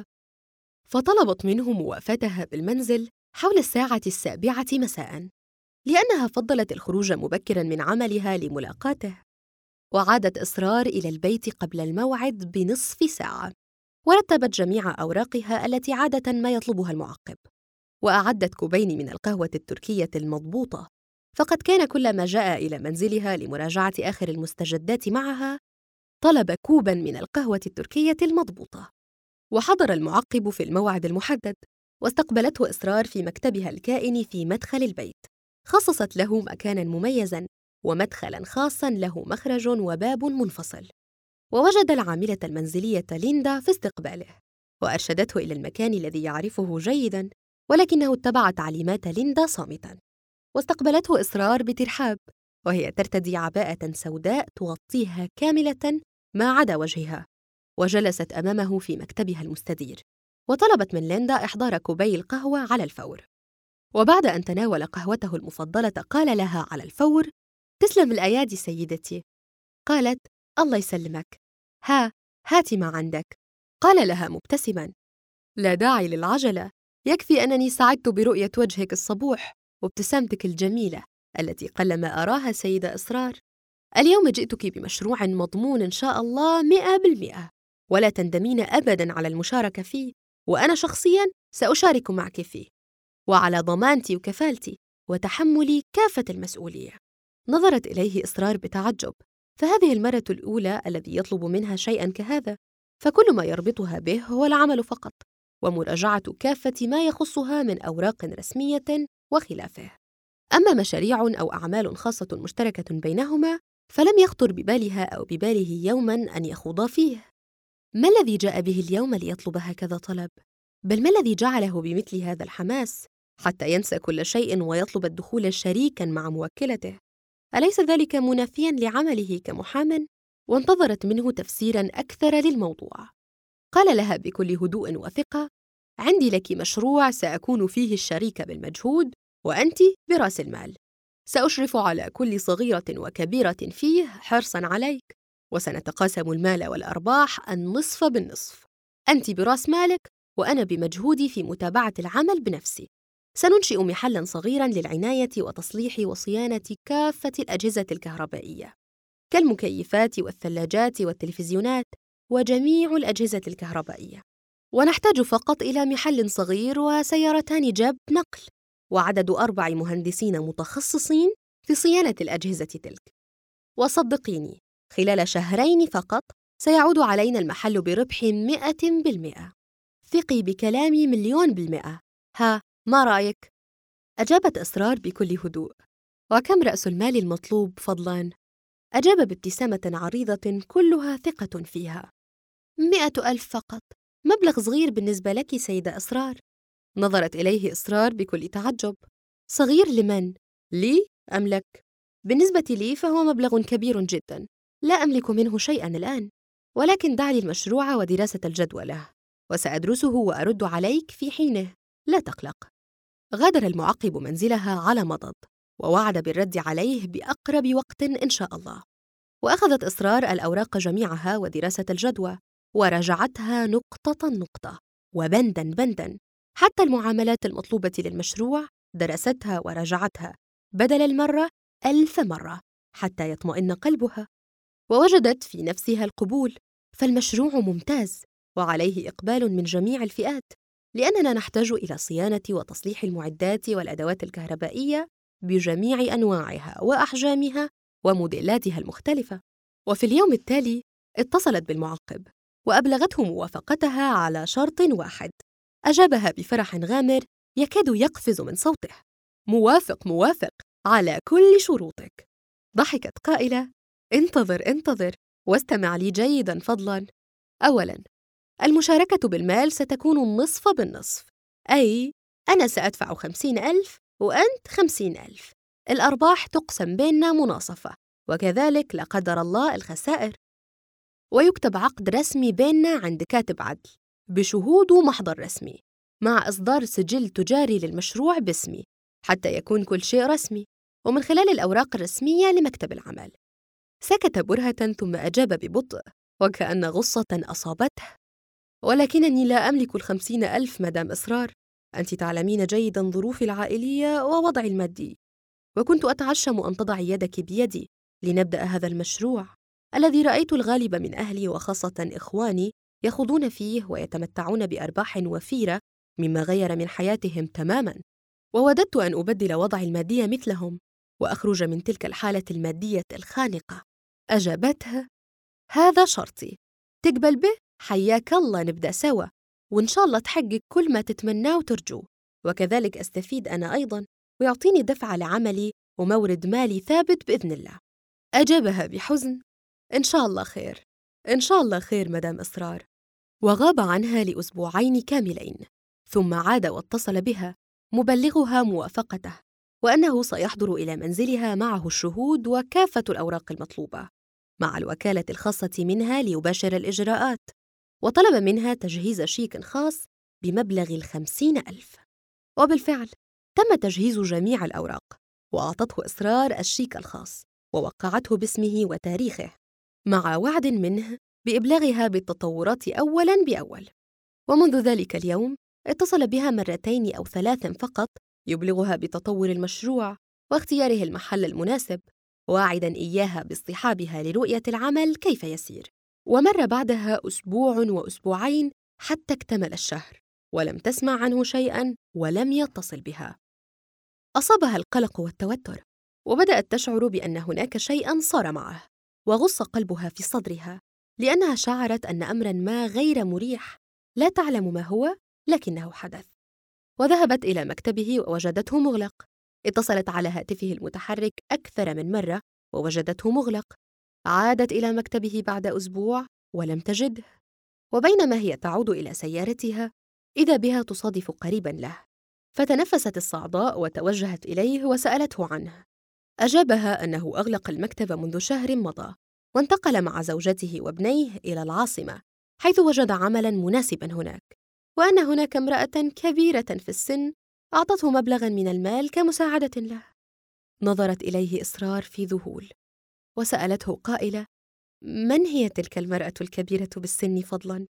فطلبت منه موافاتها بالمنزل حول الساعة 7 مساءً، لأنها فضلت الخروج مبكراً من عملها لملاقاته. وعادت إسرار إلى البيت قبل الموعد بنصف ساعة، ورتبت جميع أوراقها التي عادة ما يطلبها المعقب، وأعدت كوبين من القهوة التركية المضبوطة، فقد كان كلما جاء إلى منزلها لمراجعة آخر المستجدات معها طلب كوباً من القهوة التركية المضبوطة. وحضر المعقب في الموعد المحدد، واستقبلته إسرار في مكتبها الكائن في مدخل البيت. خصصت له مكاناً مميزاً ومدخلاً خاصاً له مخرج وباب منفصل، ووجد العاملة المنزلية ليندا في استقباله، وأرشدته إلى المكان الذي يعرفه جيداً، ولكنه اتبع تعليمات ليندا صامتاً. واستقبلته إسرار بترحاب، وهي ترتدي عباءة سوداء تغطيها كاملة ما عدا وجهها، وجلست أمامه في مكتبها المستدير، وطلبت من ليندا إحضار كوبي القهوة على الفور. وبعد أن تناول قهوته المفضلة قال لها على الفور: تسلم الأيادي سيدتي. قالت: الله يسلمك، هاتي ما عندك. قال لها مبتسماً: لا داعي للعجلة، يكفي أنني سعدت برؤية وجهك الصبوح وابتسامتك الجميلة التي قلما أراها سيدة إسرار. اليوم جئتك بمشروع مضمون إن شاء الله 100%، ولا تندمين أبداً على المشاركة فيه، وأنا شخصياً سأشارك معك فيه، وعلى ضمانتي وكفالتي وتحملي كافة المسؤولية. نظرت إليه إسرار بتعجب، فهذه المرة الأولى الذي يطلب منها شيئاً كهذا، فكل ما يربطها به هو العمل فقط، ومراجعة كافة ما يخصها من أوراق رسمية وخلافه. أما مشاريع أو أعمال خاصة مشتركة بينهما فلم يخطر ببالها أو بباله يوماً أن يخوض فيه. ما الذي جاء به اليوم ليطلب هكذا طلب؟ بل ما الذي جعله بمثل هذا الحماس حتى ينسى كل شيء ويطلب الدخول شريكاً مع موكلته؟ أليس ذلك منافياً لعمله كمحامٍ؟ وانتظرت منه تفسيراً أكثر للموضوع. قال لها بكل هدوء وثقة: عندي لك مشروع سأكون فيه الشريك بالمجهود، وأنت برأس المال. سأشرف على كل صغيرة وكبيرة فيه حرصاً عليك، وسنتقاسم المال والأرباح النصف بالنصف. أنت برأس مالك وأنا بمجهودي في متابعة العمل بنفسي. سننشئ محلاً صغيراً للعناية وتصليح وصيانة كافة الأجهزة الكهربائية، كالمكيفات والثلاجات والتلفزيونات وجميع الأجهزة الكهربائية، ونحتاج فقط إلى محل صغير وسيارتان جاب نقل، وعدد 4 مهندسين متخصصين في صيانة الأجهزة تلك. وصدقيني، خلال شهرين فقط سيعود علينا المحل بربح 100%. ثقي بكلامي 1,000,000%. ما رأيك؟ أجابت إسرار بكل هدوء: وكم رأس المال المطلوب فضلاً؟ أجاب بابتسامة عريضة كلها ثقة فيها: 100,000 فقط. مبلغ صغير بالنسبة لك سيدة إسرار. نظرت إليه إسرار بكل تعجب. صغير لمن؟ لي أم لك؟ بالنسبة لي فهو مبلغ كبير جدا، لا أملك منه شيئا الآن، ولكن دع لي المشروع ودراسة الجدوى له، وسأدرسه وأرد عليك في حينه، لا تقلق. غادر المعقب منزلها على مضض، ووعد بالرد عليه بأقرب وقت إن شاء الله. وأخذت إسرار الأوراق جميعها ودراسة الجدوى، وراجعتها نقطة نقطة وبندا بندا، حتى المعاملات المطلوبة للمشروع درستها وراجعتها بدل المرة 1000 مرة حتى يطمئن قلبها. ووجدت في نفسها القبول، فالمشروع ممتاز وعليه إقبال من جميع الفئات، لأننا نحتاج إلى صيانة وتصليح المعدات والأدوات الكهربائية بجميع أنواعها وأحجامها وموديلاتها المختلفة. وفي اليوم التالي اتصلت بالمعقب وأبلغته موافقتها على شرط واحد. أجابها بفرح غامر يكاد يقفز من صوته: موافق موافق، على كل شروطك. ضحكت قائلة: انتظر انتظر واستمع لي جيداً فضلاً. أولاً، المشاركة بالمال ستكون النصف بالنصف، أي أنا سأدفع 50,000 وأنت 50,000. الأرباح تقسم بيننا مناصفة، وكذلك لا قدر الله الخسائر. ويكتب عقد رسمي بيننا عند كاتب عدل بشهود ومحضر رسمي، مع إصدار سجل تجاري للمشروع باسمي حتى يكون كل شيء رسمي، ومن خلال الأوراق الرسمية لمكتب العمل. سكت برهة ثم أجاب ببطء وكأن غصة أصابته: ولكنني لا أملك 50,000 مدام إسرار. أنت تعلمين جيداً ظروفي العائلية ووضعي المادي، وكنت أتعشم أن تضعي يدك بيدي لنبدأ هذا المشروع الذي رأيت الغالب من أهلي وخاصة إخواني يخوضون فيه ويتمتعون بأرباح وفيرة مما غير من حياتهم تماماً، ووددت أن أبدل وضعي المادي مثلهم وأخرج من تلك الحالة المادية الخانقة. أجابته: هذا شرطي، تقبل به حياك الله، نبدأ سوا وإن شاء الله تحقق كل ما تتمناه وترجوه، وكذلك أستفيد أنا أيضاً ويعطيني دفعة لعملي ومورد مالي ثابت بإذن الله. أجابها بحزن: إن شاء الله خير، إن شاء الله خير مدام إسرار. وغاب عنها لأسبوعين كاملين، ثم عاد واتصل بها مبلغها موافقته وأنه سيحضر إلى منزلها معه الشهود وكافة الأوراق المطلوبة مع الوكالة الخاصة منها ليباشر الإجراءات، وطلب منها تجهيز شيك خاص بمبلغ 50,000. وبالفعل تم تجهيز جميع الأوراق، وأعطته إسرار الشيك الخاص ووقعته باسمه وتاريخه، مع وعد منه بإبلاغها بالتطورات أولاً بأول. ومنذ ذلك اليوم اتصل بها مرتين أو 3 فقط يبلغها بتطور المشروع واختياره المحل المناسب، واعداً إياها باصطحابها لرؤية العمل كيف يسير. ومر بعدها أسبوع وأسبوعين حتى اكتمل الشهر ولم تسمع عنه شيئاً ولم يتصل بها. أصابها القلق والتوتر، وبدأت تشعر بأن هناك شيئاً صار معه، وغص قلبها في صدرها لأنها شعرت أن أمراً ما غير مريح لا تعلم ما هو لكنه حدث. وذهبت إلى مكتبه ووجدته مغلق. اتصلت على هاتفه المتحرك أكثر من مرة ووجدته مغلق. عادت إلى مكتبه بعد أسبوع ولم تجده. وبينما هي تعود إلى سيارتها إذا بها تصادف قريباً له، فتنفست الصعداء وتوجهت إليه وسألته عنه. أجابها أنه أغلق المكتب منذ شهر مضى وانتقل مع زوجته وابنيه إلى العاصمة، حيث وجد عملاً مناسباً هناك، وأن هناك امرأة كبيرة في السن أعطته مبلغاً من المال كمساعدة له. نظرت إليه إسرار في ذهول وسألته قائلة: من هي تلك المرأة الكبيرة بالسن فضلاً؟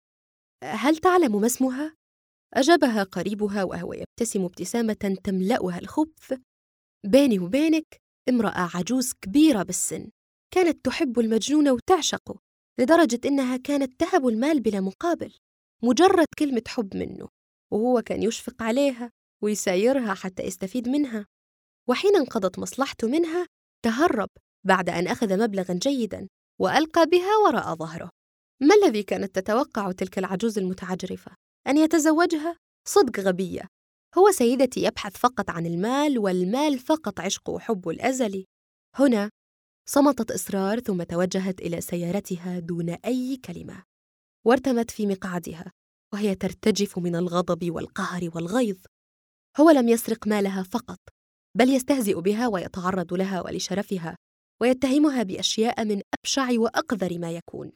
هل تعلم ما اسمها؟ أجابها قريبها وهو يبتسم ابتسامة تملأها الخبث: بيني وبينك، امرأة عجوز كبيرة بالسن، كانت تحب المجنون وتعشقه لدرجة إنها كانت تهب المال بلا مقابل، مجرد كلمة حب منه، وهو كان يشفق عليها ويسايرها حتى يستفيد منها. وحين انقضت مصلحته منها تهرب بعد أن أخذ مبلغاً جيداً وألقى بها وراء ظهره. ما الذي كانت تتوقع تلك العجوز المتعجرفة؟ أن يتزوجها؟ صدق غبية. هو سيدتي يبحث فقط عن المال، والمال فقط عشقه وحبه الأزلي. هنا صمتت إسرار ثم توجهت إلى سيارتها دون أي كلمة، وارتمت في مقعدها وهي ترتجف من الغضب والقهر والغيظ. هو لم يسرق مالها فقط، بل يستهزئ بها ويتعرض لها ولشرفها ويتهمها بأشياء من أبشع وأقذر ما يكون.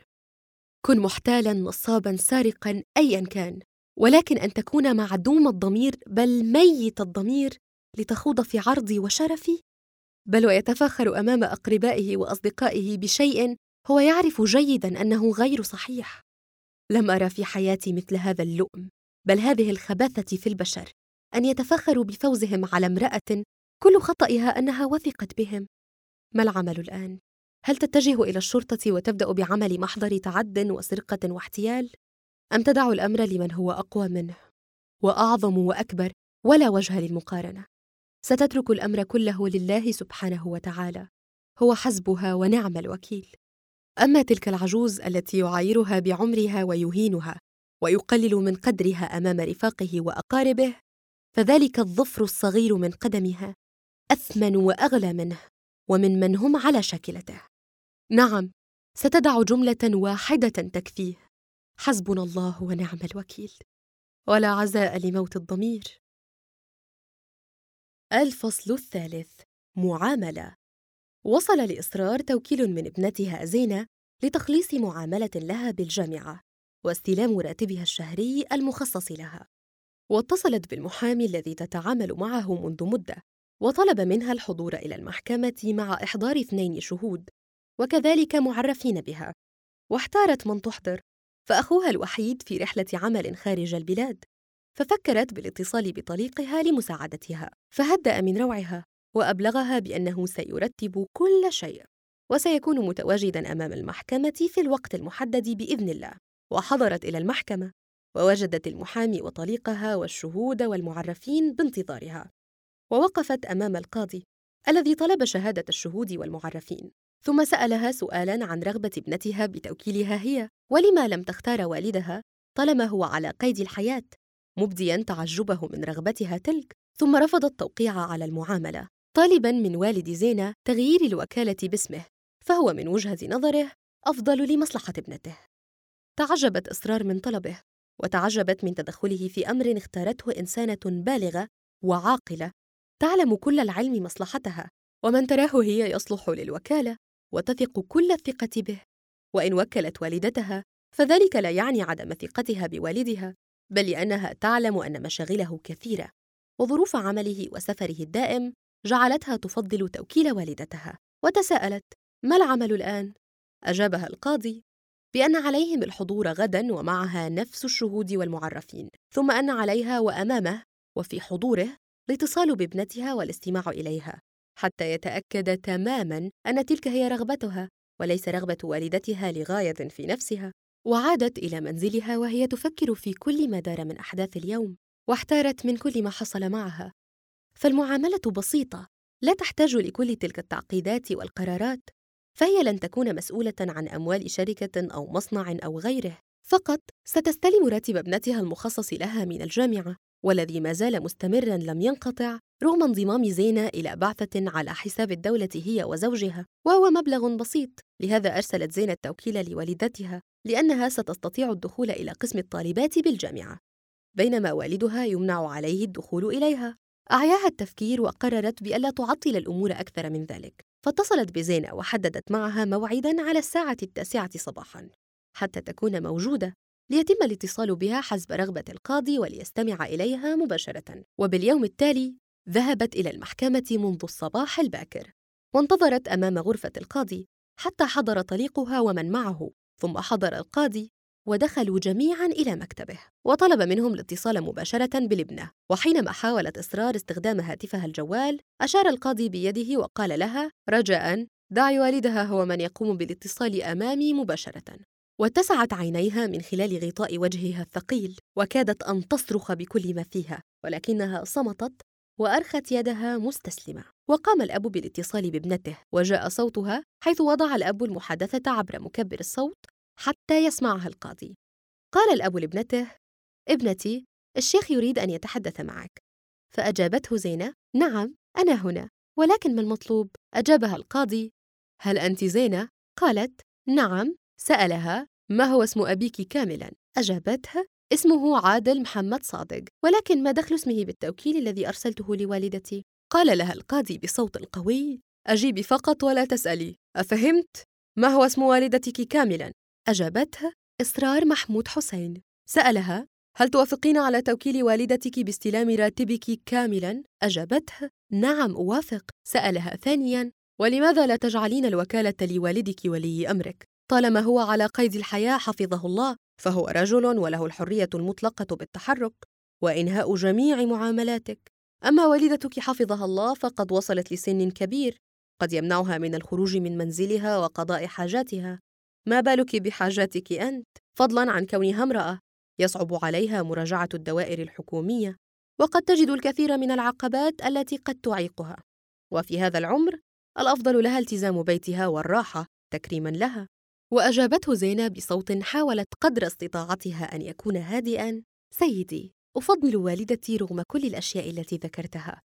كن محتالاً، نصاباً، سارقاً، أياً كان، ولكن أن تكون معدوم الضمير بل ميت الضمير لتخوض في عرضي وشرفي، بل ويتفاخر أمام أقربائه وأصدقائه بشيء هو يعرف جيداً أنه غير صحيح. لم أرى في حياتي مثل هذا اللؤم، بل هذه الخباثة في البشر، أن يتفاخروا بفوزهم على امرأة كل خطئها أنها وثقت بهم. ما العمل الآن؟ هل تتجه إلى الشرطة وتبدأ بعمل محضر تعد وسرقة واحتيال؟ أم تدع الأمر لمن هو أقوى منه وأعظم وأكبر ولا وجه للمقارنة؟ ستترك الأمر كله لله سبحانه وتعالى، هو حسبها ونعم الوكيل. أما تلك العجوز التي يعايرها بعمرها ويهينها ويقلل من قدرها أمام رفاقه وأقاربه، فذلك الظفر الصغير من قدمها أثمن وأغلى منه ومن من هم على شاكلته. نعم، ستدع جملة واحدة تكفيه: حسبنا الله ونعم الوكيل، ولا عزاء لموت الضمير. الفصل الثالث: معاملة. وصل لإصرار توكيل من ابنتها زينة لتخليص معاملة لها بالجامعة واستلام راتبها الشهري المخصص لها، واتصلت بالمحامي الذي تتعامل معه منذ مدة، وطلب منها الحضور إلى المحكمة مع إحضار 2 شهود وكذلك معرفين بها، واحتارت من تحضر، فأخوها الوحيد في رحلة عمل خارج البلاد، ففكرت بالاتصال بطليقها لمساعدتها، فهدأ من روعها وأبلغها بأنه سيرتب كل شيء وسيكون متواجداً أمام المحكمة في الوقت المحدد بإذن الله. وحضرت إلى المحكمة ووجدت المحامي وطليقها والشهود والمعرفين بانتظارها، ووقفت أمام القاضي الذي طلب شهادة الشهود والمعرفين، ثم سألها سؤالاً عن رغبة ابنتها بتوكيلها هي، ولما لم تختار والدها طالما هو على قيد الحياة، مبدياً تعجبه من رغبتها تلك، ثم رفض التوقيع على المعاملة، طالباً من والد زينة تغيير الوكالة باسمه، فهو من وجهة نظره أفضل لمصلحة ابنته. تعجبت إصرار من طلبه، وتعجبت من تدخله في أمر اختارته إنسانة بالغة وعاقلة تعلم كل العلم مصلحتها، ومن تراه هي يصلح للوكالة وتثق كل الثقة به. وإن وكلت والدتها فذلك لا يعني عدم ثقتها بوالدها، بل لأنها تعلم أن مشاغله كثيرة، وظروف عمله وسفره الدائم جعلتها تفضل توكيل والدتها. وتساءلت: ما العمل الآن؟ أجابها القاضي بأن عليهم الحضور غداً ومعها نفس الشهود والمعرفين، ثم أن عليها وأمامه وفي حضوره الاتصال بابنتها والاستماع إليها حتى يتأكد تماماً أن تلك هي رغبتها وليس رغبة والدتها لغاية في نفسها. وعادت إلى منزلها وهي تفكر في كل ما دار من أحداث اليوم، واحتارت من كل ما حصل معها، فالمعاملة بسيطة لا تحتاج لكل تلك التعقيدات والقرارات، فهي لن تكون مسؤولة عن أموال شركة أو مصنع أو غيره، فقط ستستلم راتب ابنتها المخصص لها من الجامعة، والذي ما زال مستمراً لم ينقطع رغم انضمام زينة إلى بعثة على حساب الدولة هي وزوجها، وهو مبلغ بسيط. لهذا أرسلت زينة التوكيل لوالدتها لأنها ستستطيع الدخول إلى قسم الطالبات بالجامعة، بينما والدها يمنع عليه الدخول إليها. أعياها التفكير وقررت بألا تعطل الأمور أكثر من ذلك، فاتصلت بزينة وحددت معها موعداً على 9:00 صباحاً حتى تكون موجودة، ليتم الاتصال بها حسب رغبة القاضي وليستمع إليها مباشرة. وباليوم التالي ذهبت إلى المحكمة منذ الصباح الباكر، وانتظرت أمام غرفة القاضي حتى حضر طليقها ومن معه، ثم حضر القاضي ودخلوا جميعاً إلى مكتبه، وطلب منهم الاتصال مباشرة بالابنة. وحينما حاولت إصرار استخدام هاتفها الجوال أشار القاضي بيده وقال لها: رجاءً دعي والدها هو من يقوم بالاتصال أمامي مباشرة. واتسعت عينيها من خلال غطاء وجهها الثقيل، وكادت أن تصرخ بكل ما فيها، ولكنها صمتت وأرخت يدها مستسلمة. وقام الأب بالاتصال بابنته، وجاء صوتها حيث وضع الأب المحادثة عبر مكبر الصوت حتى يسمعها القاضي. قال الأب لابنته: ابنتي، الشيخ يريد أن يتحدث معك. فأجابته زينة: نعم، أنا هنا، ولكن ما المطلوب؟ أجابها القاضي: هل أنت زينة؟ قالت: نعم. سألها: ما هو اسم أبيك كاملاً؟ أجابته: اسمه عادل محمد صادق، ولكن ما دخل اسمه بالتوكيل الذي أرسلته لوالدتي؟ قال لها القاضي بصوت قوي: أجيبي فقط ولا تسألي، أفهمت؟ ما هو اسم والدتك كاملاً؟ أجابته: إسرار محمود حسين. سألها: هل توافقين على توكيل والدتك باستلام راتبك كاملاً؟ أجابته: نعم أوافق. سألها ثانياً: ولماذا لا تجعلين الوكالة لوالدك ولي أمرك؟ طالما هو على قيد الحياة حفظه الله، فهو رجل وله الحرية المطلقة بالتحرك وإنهاء جميع معاملاتك. أما والدتك حفظها الله فقد وصلت لسن كبير قد يمنعها من الخروج من منزلها وقضاء حاجاتها، ما بالك بحاجاتك أنت؟ فضلاً عن كونها امرأة يصعب عليها مراجعة الدوائر الحكومية، وقد تجد الكثير من العقبات التي قد تعيقها، وفي هذا العمر الأفضل لها التزام بيتها والراحة تكريماً لها. وأجابته زينة بصوت حاولت قدر استطاعتها أن يكون هادئاً: سيدي، أفضل والدتي رغم كل الأشياء التي ذكرتها،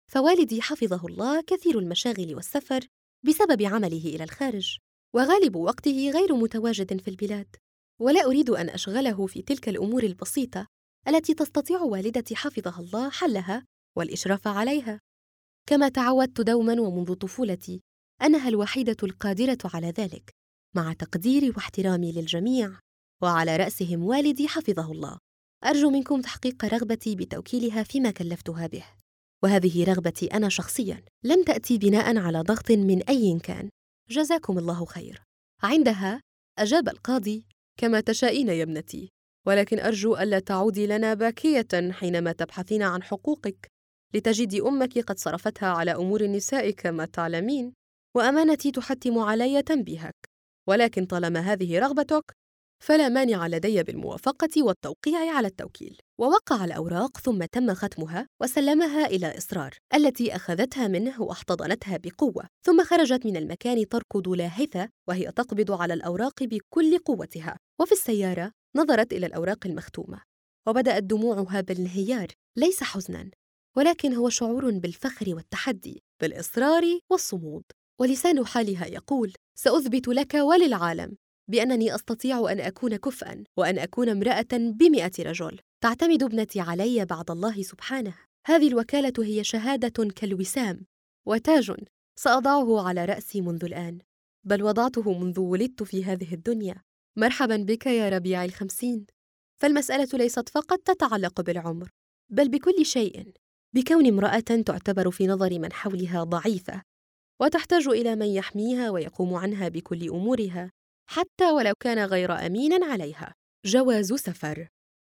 فوالدي حفظه الله كثير المشاغل والسفر بسبب عمله إلى الخارج، وغالب وقته غير متواجد في البلاد، ولا أريد أن أشغله في تلك الأمور البسيطة التي تستطيع والدتي حفظها الله حلها والإشراف عليها. كما تعودت دوماً ومنذ طفولتي أنها الوحيدة القادرة على ذلك، مع تقديري واحترامي للجميع، وعلى رأسهم والدي حفظه الله. أرجو منكم تحقيق رغبتي بتوكيلها فيما كلفتها به، وهذه رغبتي أنا شخصياً، لم تأتي بناء على ضغط من أي كان. جزاكم الله خير. عندها أجاب القاضي: كما تشائين يا ابنتي، ولكن أرجو ألا تعودي لنا باكية حينما تبحثين عن حقوقك، لتجدي أمك قد صرفتها على أمور النساء كما تعلمين، وأمانتي تحتم علي تنبيهك، ولكن طالما هذه رغبتك فلا مانع لدي بالموافقة والتوقيع على التوكيل. ووقع الأوراق ثم تم ختمها وسلمها إلى إصرار، التي أخذتها منه واحتضنتها بقوة، ثم خرجت من المكان تركض لاهثة وهي تقبض على الأوراق بكل قوتها. وفي السيارة نظرت إلى الأوراق المختومة وبدأت دموعها بالانهيار، ليس حزناً، ولكن هو شعور بالفخر والتحدي، بالإصرار والصمود. ولسان حالها يقول: سأثبت لك وللعالم بأنني أستطيع أن أكون كفءاً وأن أكون امرأة ب100 رجل. تعتمد ابنتي علي بعد الله سبحانه. هذه الوكالة هي شهادة كالوسام وتاج سأضعه على رأسي منذ الآن، بل وضعته منذ ولدت في هذه الدنيا. مرحباً بك يا ربيع 50. فالمسألة ليست فقط تتعلق بالعمر، بل بكل شيء، بكون امرأة تعتبر في نظر من حولها ضعيفة وتحتاج إلى من يحميها ويقوم عنها بكل أمورها، حتى ولو كان غير أمين عليها. جواز سفر.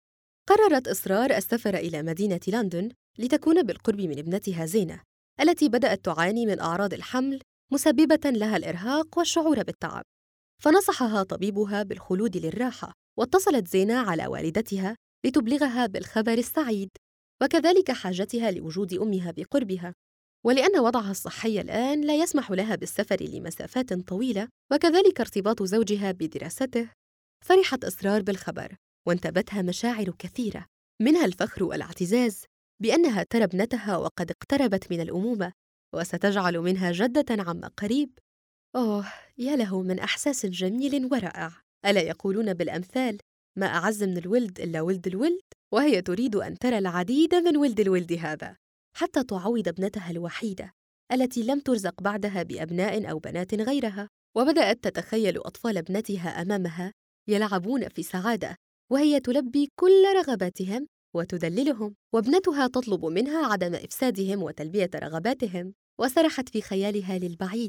قررت إصرار السفر إلى مدينة لندن لتكون بالقرب من ابنتها زينة، التي بدأت تعاني من أعراض الحمل مسببة لها الإرهاق والشعور بالتعب، فنصحها طبيبها بالخلود للراحة. واتصلت زينة على والدتها لتبلغها بالخبر السعيد، وكذلك حاجتها لوجود أمها بقربها، ولأن وضعها الصحي الآن لا يسمح لها بالسفر لمسافات طويلة، وكذلك ارتباط زوجها بدراسته. فرحت إصرار بالخبر وانتابتها مشاعر كثيرة، منها الفخر والاعتزاز بأنها ترى ابنتها وقد اقتربت من الأمومة وستجعل منها جدة عما قريب. أوه، يا له من إحساس جميل ورائع. ألا يقولون بالأمثال: ما أعز من الولد إلا ولد الولد؟ وهي تريد أن ترى العديد من ولد الولد هذا، حتى تعوض ابنتها الوحيدة التي لم ترزق بعدها بأبناء أو بنات غيرها. وبدأت تتخيل أطفال ابنتها أمامها يلعبون في سعادة، وهي تلبي كل رغباتهم وتدللهم، وابنتها تطلب منها عدم إفسادهم وتلبية رغباتهم. وسرحت في خيالها للبعيد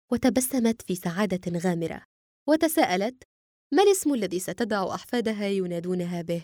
وتبسمت في سعادة غامرة، وتساءلت: ما الاسم الذي ستدع أحفادها ينادونها به؟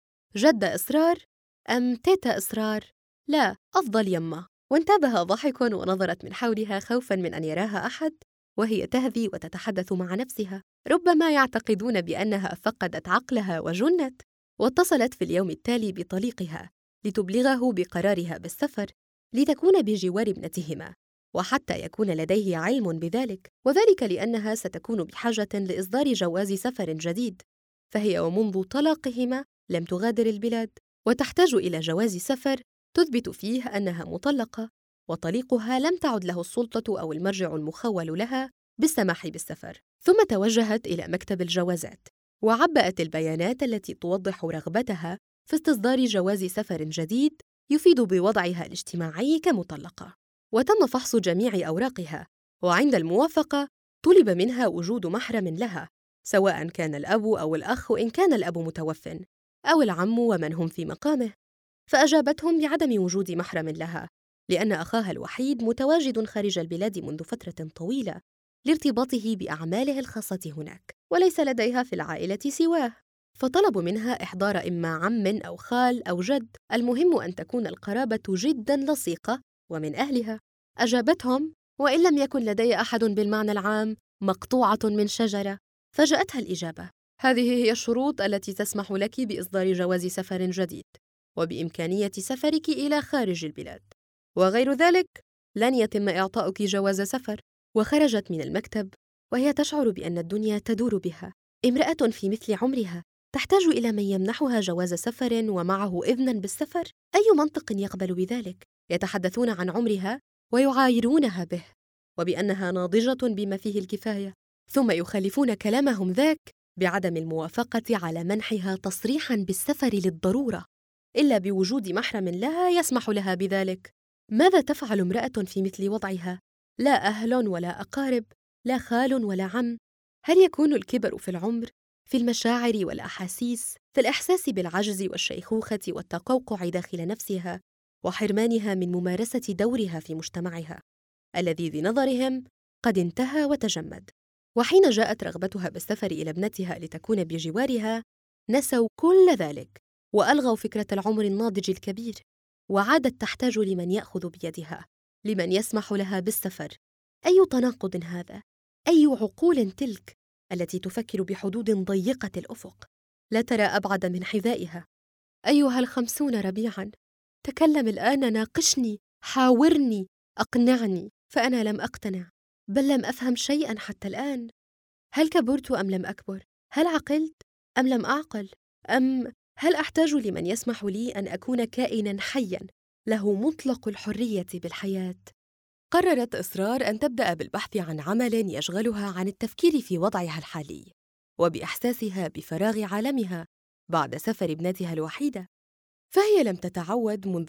جدة إصرار أم تيتا إصرار؟ لا، أفضل يمه. وانتابها ضحك ونظرت من حولها خوفاً من أن يراها أحد وهي تهذي وتتحدث مع نفسها، ربما يعتقدون بأنها فقدت عقلها وجنت. واتصلت في اليوم التالي بطليقها لتبلغه بقرارها بالسفر لتكون بجوار ابنتهما، وحتى يكون لديه علم بذلك، وذلك لأنها ستكون بحاجة لإصدار جواز سفر جديد، فهي ومنذ طلاقهما لم تغادر البلاد، وتحتاج إلى جواز سفر تثبت فيه أنها مطلقة، وطليقها لم تعد له السلطة أو المرجع المخول لها بالسماح بالسفر. ثم توجهت إلى مكتب الجوازات وعبأت البيانات التي توضح رغبتها في استصدار جواز سفر جديد يفيد بوضعها الاجتماعي كمطلقة. وتم فحص جميع أوراقها، وعند الموافقة طلب منها وجود محرم لها، سواء كان الأب أو الأخ إن كان الأب متوفٍ، أو العم ومن هم في مقامه. فأجابتهم بعدم وجود محرم لها، لأن أخاها الوحيد متواجد خارج البلاد منذ فترة طويلة لارتباطه بأعماله الخاصة هناك، وليس لديها في العائلة سواه. فطلبوا منها إحضار إما عم أو خال أو جد، المهم أن تكون القرابة جداً لصيقة ومن أهلها. أجابتهم: وإن لم يكن لدي أحد بالمعنى العام، مقطوعة من شجرة. فاجأتها الإجابة: هذه هي الشروط التي تسمح لك بإصدار جواز سفر جديد، وبإمكانية سفرك إلى خارج البلاد، وغير ذلك لن يتم إعطاؤك جواز سفر. وخرجت من المكتب وهي تشعر بأن الدنيا تدور بها. امرأة في مثل عمرها تحتاج إلى من يمنحها جواز سفر ومعه إذناً بالسفر؟ أي منطق يقبل بذلك؟ يتحدثون عن عمرها ويعايرونها به، وبأنها ناضجة بما فيه الكفاية، ثم يخالفون كلامهم ذاك بعدم الموافقة على منحها تصريحاً بالسفر للضرورة إلا بوجود محرم لها يسمح لها بذلك. ماذا تفعل امرأة في مثل وضعها؟ لا أهل ولا أقارب، لا خال ولا عم. هل يكون الكبر في العمر، في المشاعر والأحاسيس، في الإحساس بالعجز والشيخوخة والتقوقع داخل نفسها وحرمانها من ممارسة دورها في مجتمعها الذي بنظرهم قد انتهى وتجمد؟ وحين جاءت رغبتها بالسفر إلى ابنتها لتكون بجوارها، نسوا كل ذلك وألغوا فكرة العمر الناضج الكبير، وعادت تحتاج لمن يأخذ بيدها، لمن يسمح لها بالسفر. أي تناقض هذا؟ أي عقول تلك التي تفكر بحدود ضيقة الأفق، لا ترى أبعد من حذائها؟ أيها 50 ربيعاً، تكلم الآن، ناقشني، حاورني، أقنعني، فأنا لم أقتنع، بل لم أفهم شيئاً حتى الآن. هل كبرت أم لم أكبر؟ هل عقلت أم لم أعقل؟ هل أحتاج لمن يسمح لي أن أكون كائناً حياً له مطلق الحرية بالحياة؟ قررت إصرار أن تبدأ بالبحث عن عمل يشغلها عن التفكير في وضعها الحالي وبإحساسها بفراغ عالمها بعد سفر ابنتها الوحيدة. فهي لم تتعود منذ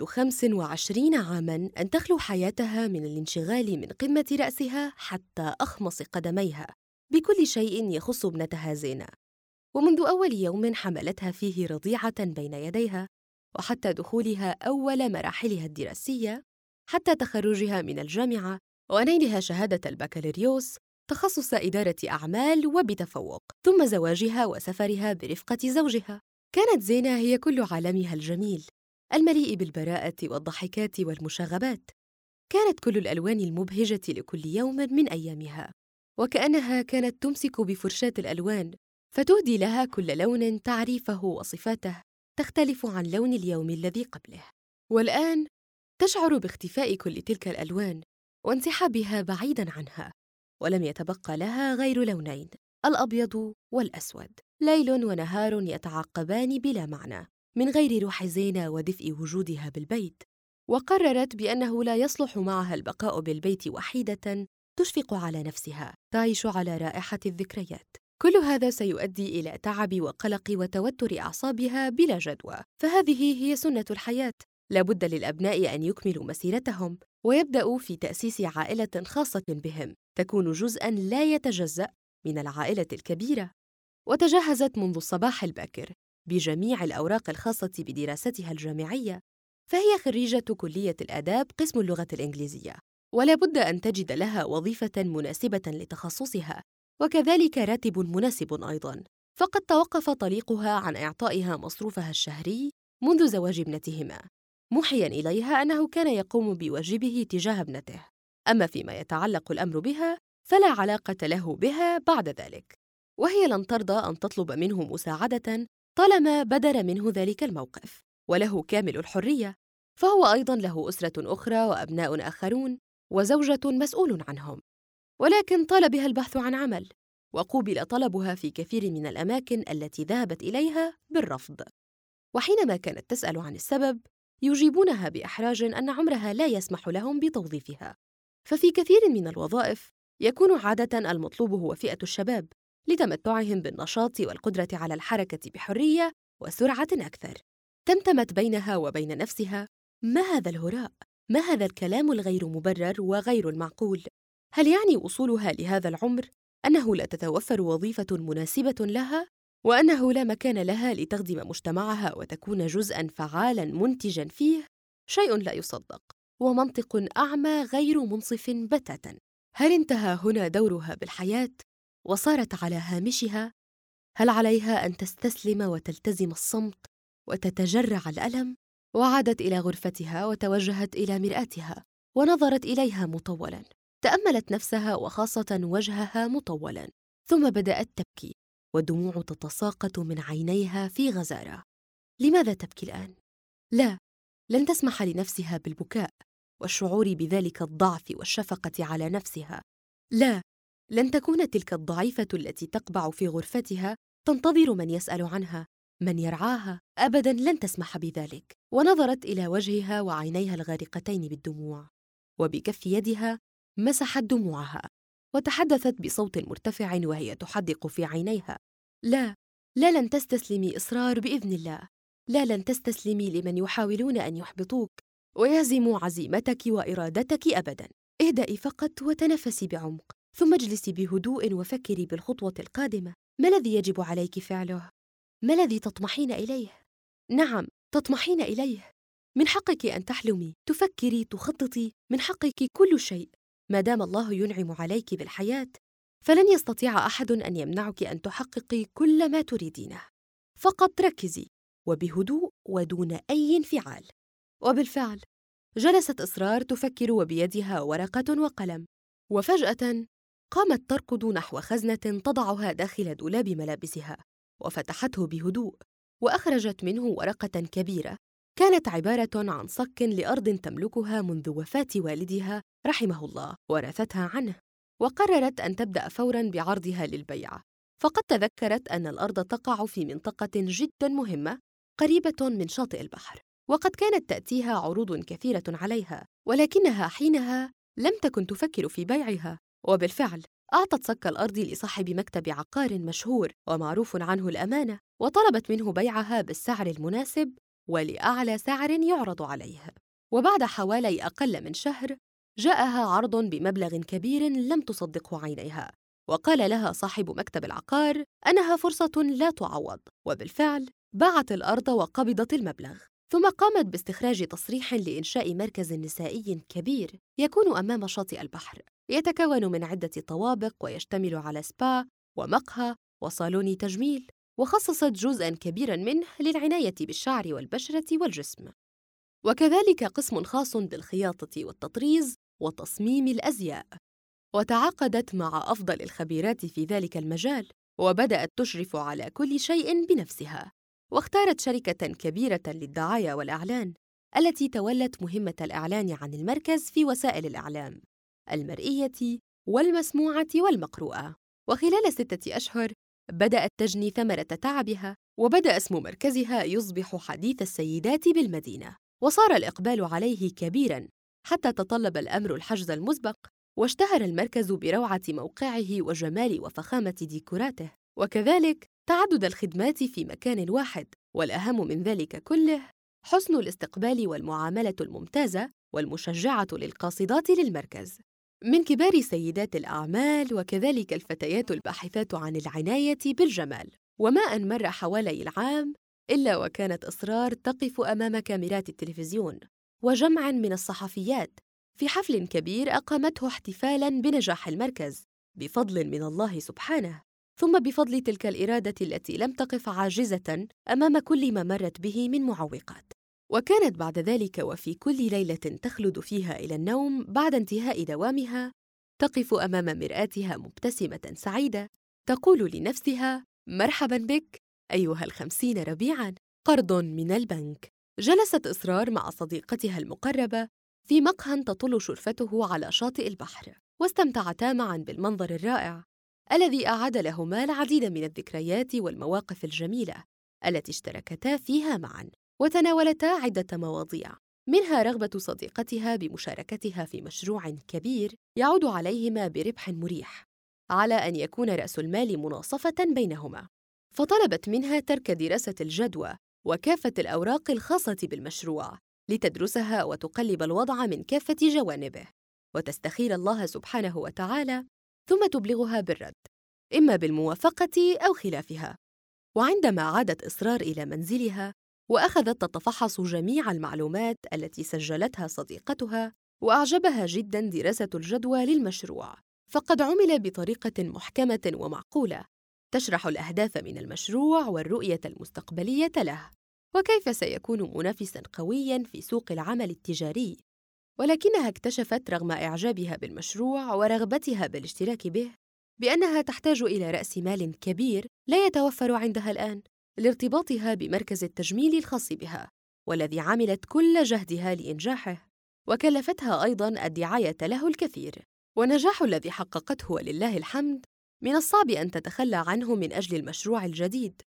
25 عاماً أن تخلو حياتها من الانشغال من قمة رأسها حتى أخمص قدميها بكل شيء يخص ابنتها زينة، ومنذ أول يوم حملتها فيه رضيعة بين يديها، وحتى دخولها أول مراحلها الدراسية، حتى تخرجها من الجامعة ونيلها شهادة البكالوريوس تخصص إدارة أعمال وبتفوق، ثم زواجها وسفرها برفقة زوجها. كانت زينة هي كل عالمها الجميل المليء بالبراءة والضحكات والمشاغبات. كانت كل الألوان المبهجة لكل يوم من أيامها، وكأنها كانت تمسك بفرشاة الألوان فتهدي لها كل لون تعريفه وصفاته تختلف عن لون اليوم الذي قبله. والآن تشعر باختفاء كل تلك الألوان وانسحابها بعيداً عنها، ولم يتبقى لها غير لونين، الأبيض والأسود، ليل ونهار يتعاقبان بلا معنى من غير روح زينة ودفء وجودها بالبيت. وقررت بأنه لا يصلح معها البقاء بالبيت وحيدة تشفق على نفسها، تعيش على رائحة الذكريات. كل هذا سيؤدي إلى تعب وقلق وتوتر أعصابها بلا جدوى، فهذه هي سنة الحياة. لابد للأبناء أن يكملوا مسيرتهم ويبدأوا في تأسيس عائلة خاصة بهم تكون جزءاً لا يتجزأ من العائلة الكبيرة. وتجهزت منذ الصباح الباكر بجميع الأوراق الخاصة بدراستها الجامعية، فهي خريجة كلية الآداب قسم اللغة الإنجليزية، ولا بد أن تجد لها وظيفة مناسبة لتخصصها وكذلك راتب مناسب أيضاً. فقد توقف طليقها عن إعطائها مصروفها الشهري منذ زواج ابنتهما، موحياً إليها أنه كان يقوم بواجبه تجاه ابنته، أما فيما يتعلق الأمر بها فلا علاقة له بها بعد ذلك. وهي لن ترضى أن تطلب منه مساعدة طالما بدر منه ذلك الموقف، وله كامل الحرية، فهو أيضاً له أسرة أخرى وأبناء آخرون وزوجة مسؤول عنهم. ولكن طال بها البحث عن عمل، وقوبل طلبها في كثير من الأماكن التي ذهبت إليها بالرفض. وحينما كانت تسأل عن السبب يجيبونها بإحراج أن عمرها لا يسمح لهم بتوظيفها، ففي كثير من الوظائف يكون عادة المطلوب هو فئة الشباب لتمتعهم بالنشاط والقدرة على الحركة بحرية وسرعة أكثر. تمتمت بينها وبين نفسها: ما هذا الهراء؟ ما هذا الكلام الغير مبرر وغير المعقول؟ هل يعني وصولها لهذا العمر أنه لا تتوفر وظيفة مناسبة لها، وأنه لا مكان لها لتخدم مجتمعها وتكون جزءاً فعالاً منتجاً فيه؟ شيء لا يصدق، ومنطق أعمى غير منصف بتاتاً. هل انتهى هنا دورها بالحياة وصارت على هامشها؟ هل عليها أن تستسلم وتلتزم الصمت وتتجرع الألم؟ وعادت إلى غرفتها وتوجهت إلى مرآتها ونظرت إليها مطولاً، تأملت نفسها وخاصة وجهها مطولاً، ثم بدأت تبكي والدموع تتساقط من عينيها في غزارة. لماذا تبكي الآن؟ لا، لن تسمح لنفسها بالبكاء والشعور بذلك الضعف والشفقة على نفسها. لا، لن تكون تلك الضعيفة التي تقبع في غرفتها تنتظر من يسأل عنها، من يرعاها. أبداً لن تسمح بذلك. ونظرت إلى وجهها وعينيها الغارقتين بالدموع، وبكف يدها مسحت دموعها، وتحدثت بصوت مرتفع وهي تحدق في عينيها: لا، لا لن تستسلمي إصرار بإذن الله، لا لن تستسلمي لمن يحاولون أن يحبطوك ويهزموا عزيمتك وإرادتك أبداً. اهدئي فقط وتنفسي بعمق، ثم اجلسي بهدوء وفكري بالخطوة القادمة. ما الذي يجب عليك فعله؟ ما الذي تطمحين إليه؟ نعم، تطمحين إليه. من حقك أن تحلمي، تفكري، تخططي، من حقك كل شيء. ما دام الله ينعم عليك بالحياة، فلن يستطيع أحد أن يمنعك أن تحققي كل ما تريدينه. فقط ركزي، وبهدوء ودون أي انفعال. وبالفعل جلست إصرار تفكر وبيدها ورقة وقلم، وفجأة قامت تركض نحو خزنة تضعها داخل دولاب ملابسها، وفتحته بهدوء، وأخرجت منه ورقة كبيرة كانت عبارة عن صك لأرض تملكها منذ وفاة والدها رحمه الله، ورثتها عنه، وقررت أن تبدأ فوراً بعرضها للبيع. فقد تذكرت أن الأرض تقع في منطقة جداً مهمة قريبة من شاطئ البحر، وقد كانت تأتيها عروض كثيرة عليها، ولكنها حينها لم تكن تفكر في بيعها. وبالفعل أعطت صك الأرض لصاحب مكتب عقار مشهور ومعروف عنه الأمانة، وطلبت منه بيعها بالسعر المناسب ولأعلى سعر يعرض عليه. وبعد حوالي أقل من شهر جاءها عرض بمبلغ كبير لم تصدقه عينيها، وقال لها صاحب مكتب العقار أنها فرصة لا تعوض. وبالفعل باعت الأرض وقبضت المبلغ، ثم قامت باستخراج تصريح لإنشاء مركز نسائي كبير يكون أمام شاطئ البحر، يتكون من عدة طوابق ويشتمل على سبا ومقهى وصالون تجميل، وخصصت جزءاً كبيراً منه للعناية بالشعر والبشرة والجسم، وكذلك قسم خاص بالخياطة والتطريز وتصميم الأزياء. وتعاقدت مع أفضل الخبيرات في ذلك المجال، وبدأت تشرف على كل شيء بنفسها، واختارت شركة كبيرة للدعاية والإعلان التي تولت مهمة الإعلان عن المركز في وسائل الإعلام المرئية والمسموعة والمقروءة. وخلال 6 أشهر بدأت تجني ثمرة تعبها، وبدأ اسم مركزها يصبح حديث السيدات بالمدينة، وصار الإقبال عليه كبيراً حتى تطلب الأمر الحجز المسبق. واشتهر المركز بروعة موقعه وجمال وفخامة ديكوراته، وكذلك تعدد الخدمات في مكان واحد، والأهم من ذلك كله حسن الاستقبال والمعاملة الممتازة والمشجعة للقاصدات للمركز من كبار سيدات الأعمال، وكذلك الفتيات الباحثات عن العناية بالجمال. وما أن مر حوالي العام إلا وكانت إصرار تقف أمام كاميرات التلفزيون وجمع من الصحفيات في حفل كبير أقامته احتفالاً بنجاح المركز بفضل من الله سبحانه، ثم بفضل تلك الإرادة التي لم تقف عاجزة أمام كل ما مرت به من معوقات. وكانت بعد ذلك وفي كل ليلة تخلد فيها إلى النوم بعد انتهاء دوامها تقف أمام مرآتها مبتسمة سعيدة تقول لنفسها: مرحباً بك أيها 50 ربيعاً، قرض من البنك. جلست إصرار مع صديقتها المقربة في مقهى تطل شرفته على شاطئ البحر، واستمتعتا معاً بالمنظر الرائع الذي أعاد لهما العديد من الذكريات والمواقف الجميلة التي اشتركتا فيها معاً، وتناولتا عدة مواضيع، منها رغبة صديقتها بمشاركتها في مشروع كبير يعود عليهما بربح مريح، على أن يكون رأس المال مناصفة بينهما. فطلبت منها ترك دراسة الجدوى وكافة الأوراق الخاصة بالمشروع لتدرسها وتقلب الوضع من كافة جوانبه، وتستخير الله سبحانه وتعالى، ثم تبلغها بالرد، إما بالموافقة أو خلافها. وعندما عادت إصرار إلى منزلها وأخذت تتفحص جميع المعلومات التي سجلتها صديقتها، وأعجبها جداً دراسة الجدوى للمشروع، فقد عمل بطريقة محكمة ومعقولة تشرح الأهداف من المشروع والرؤية المستقبلية له، وكيف سيكون منافساً قوياً في سوق العمل التجاري. ولكنها اكتشفت رغم إعجابها بالمشروع ورغبتها بالاشتراك به بأنها تحتاج إلى رأس مال كبير لا يتوفر عندها الآن لارتباطها بمركز التجميل الخاص بها، والذي عملت كل جهدها لإنجاحه، وكلفتها أيضاً الدعاية له الكثير. والنجاح الذي حققته ولله الحمد من الصعب أن تتخلى عنه من أجل المشروع الجديد،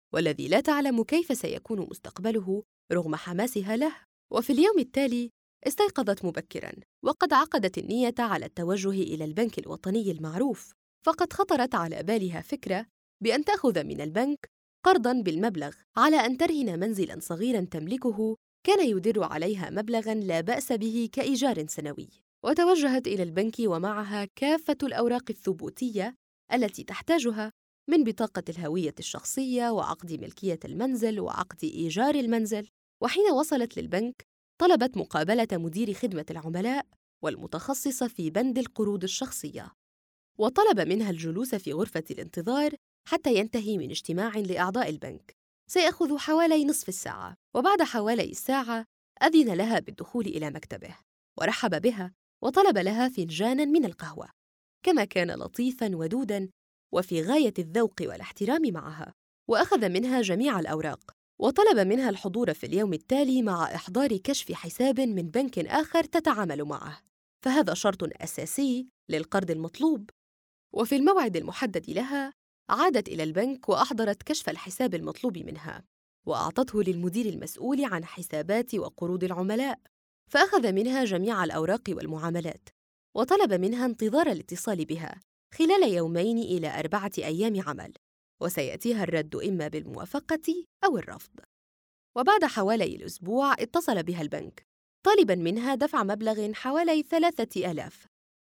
والذي لا تعلم كيف سيكون مستقبله رغم حماسها له. وفي اليوم التالي استيقظت مبكراً، وقد عقدت النية على التوجه إلى البنك الوطني المعروف، فقد خطرت على بالها فكرة بأن تأخذ من البنك قرضاً بالمبلغ على أن ترهن منزلاً صغيراً تملكه كان يدر عليها مبلغاً لا بأس به كإيجار سنوي. وتوجهت إلى البنك ومعها كافة الأوراق الثبوتية التي تحتاجها من بطاقة الهوية الشخصية وعقد ملكية المنزل وعقد إيجار المنزل. وحين وصلت للبنك طلبت مقابلة مدير خدمة العملاء والمتخصص في بند القروض الشخصية، وطلب منها الجلوس في غرفة الانتظار حتى ينتهي من اجتماع لأعضاء البنك سيأخذ حوالي نصف الساعة. وبعد حوالي الساعة أذن لها بالدخول إلى مكتبه ورحب بها وطلب لها فنجاناً من القهوة، كما كان لطيفاً ودوداً وفي غاية الذوق والاحترام معها. وأخذ منها جميع الأوراق وطلب منها الحضور في اليوم التالي مع إحضار كشف حساب من بنك آخر تتعامل معه، فهذا شرط أساسي للقرض المطلوب. وفي الموعد المحدد لها عادت إلى البنك وأحضرت كشف الحساب المطلوب منها وأعطته للمدير المسؤول عن حسابات وقروض العملاء، فأخذ منها جميع الأوراق والمعاملات وطلب منها انتظار الاتصال بها خلال 2 إلى 4 أيام عمل، وسيأتيها الرد إما بالموافقة أو الرفض. وبعد حوالي الأسبوع اتصل بها البنك طالباً منها دفع مبلغ حوالي 3000،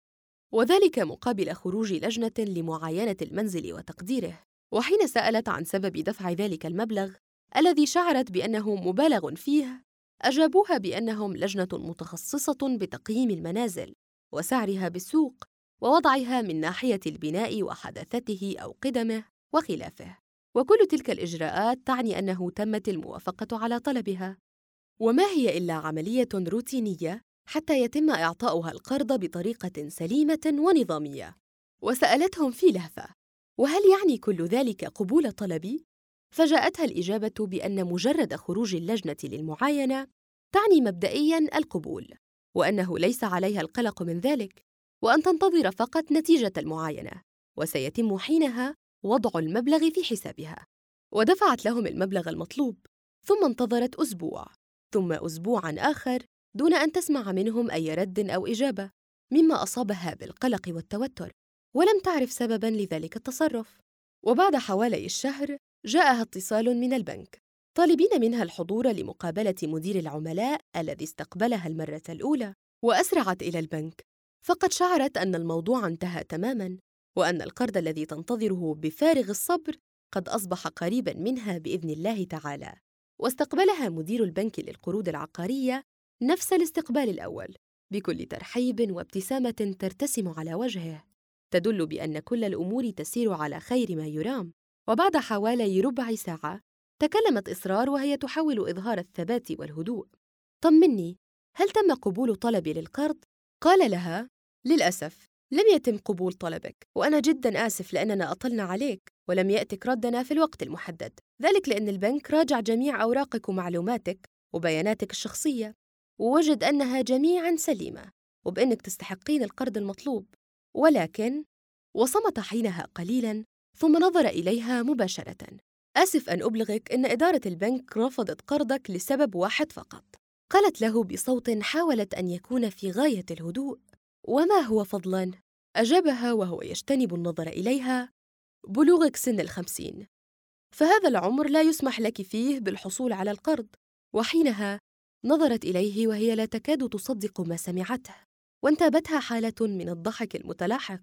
وذلك مقابل خروج لجنة لمعاينة المنزل وتقديره. وحين سألت عن سبب دفع ذلك المبلغ الذي شعرت بأنه مبالغ فيه، أجابوها بأنهم لجنة متخصصة بتقييم المنازل وسعرها بالسوق ووضعها من ناحية البناء وحداثته أو قدمه وخلافه، وكل تلك الإجراءات تعني أنه تمت الموافقة على طلبها، وما هي إلا عملية روتينية حتى يتم إعطاؤها القرض بطريقة سليمة ونظامية. وسألتهم في لهفة: وهل يعني كل ذلك قبول طلبي؟ فجاءتها الإجابة بأن مجرد خروج اللجنة للمعاينة تعني مبدئياً القبول، وأنه ليس عليها القلق من ذلك، وأن تنتظر فقط نتيجة المعاينة، وسيتم حينها وضع المبلغ في حسابها. ودفعت لهم المبلغ المطلوب، ثم انتظرت أسبوع، ثم أسبوعاً آخر دون أن تسمع منهم أي رد أو إجابة، مما أصابها بالقلق والتوتر، ولم تعرف سبباً لذلك التصرف. وبعد حوالي الشهر جاءها اتصال من البنك طالبين منها الحضور لمقابلة مدير العملاء الذي استقبلها المرة الأولى، وأسرعت إلى البنك، فقد شعرت أن الموضوع انتهى تماماً، وأن القرض الذي تنتظره بفارغ الصبر قد أصبح قريباً منها بإذن الله تعالى. واستقبلها مدير البنك للقروض العقارية نفس الاستقبال الأول، بكل ترحيب وابتسامة ترتسم على وجهه تدل بأن كل الأمور تسير على خير ما يرام. وبعد حوالي ربع ساعة تكلمت إسرار وهي تحاول إظهار الثبات والهدوء: طمني، هل تم قبول طلبي للقرض؟ قال لها: للأسف لم يتم قبول طلبك، وأنا جداً آسف لأننا أطلنا عليك ولم يأتك ردنا في الوقت المحدد، ذلك لأن البنك راجع جميع أوراقك ومعلوماتك وبياناتك الشخصية ووجد أنها جميعاً سليمة وبأنك تستحقين القرض المطلوب. ولكن... وصمت حينها قليلاً ثم نظر إليها مباشرة: آسف أن أبلغك أن إدارة البنك رفضت قرضك لسبب واحد فقط. قالت له بصوت حاولت أن يكون في غاية الهدوء: وما هو فضلاً؟ أجابها وهو يجتنب النظر إليها: بلوغك سن 50، فهذا العمر لا يسمح لك فيه بالحصول على القرض. وحينها نظرت إليه وهي لا تكاد تصدق ما سمعته، وانتابتها حالة من الضحك المتلاحق،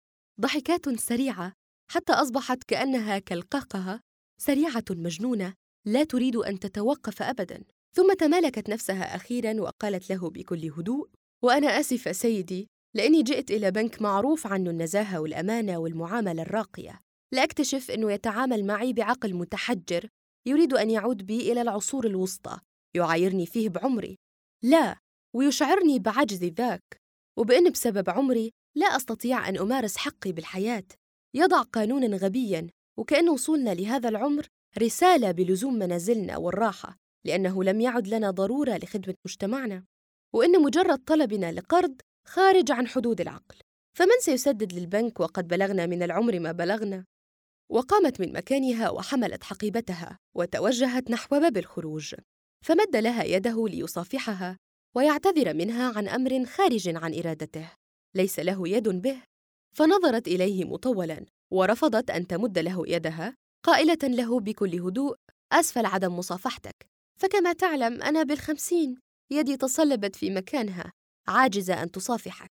ضحكات سريعة حتى أصبحت كأنها كالقهقهة، سريعة مجنونة لا تريد أن تتوقف أبداً. ثم تمالكت نفسها أخيراً وقالت له بكل هدوء: وأنا آسفة سيدي، لأني جئت إلى بنك معروف عنه النزاهة والأمانة والمعاملة الراقية، لأكتشف أنه يتعامل معي بعقل متحجر يريد أن يعود بي إلى العصور الوسطى، يعايرني فيه بعمري، لا، ويشعرني بعجز ذاك، وبأن بسبب عمري لا أستطيع أن أمارس حقي بالحياة. يضع قانوناً غبياً وكأن وصولنا لهذا العمر رسالة بلزوم منازلنا والراحة، لأنه لم يعد لنا ضرورة لخدمة مجتمعنا، وإن مجرد طلبنا لقرض خارج عن حدود العقل، فمن سيسدد للبنك وقد بلغنا من العمر ما بلغنا؟ وقامت من مكانها وحملت حقيبتها وتوجهت نحو باب الخروج، فمد لها يده ليصافحها ويعتذر منها عن أمر خارج عن إرادته ليس له يد به، فنظرت إليه مطولاً ورفضت أن تمد له يدها، قائلة له بكل هدوء: أسفل عدم مصافحتك، فكما تعلم أنا بال50، يدي تصلبت في مكانها، عاجزة أن تصافحك.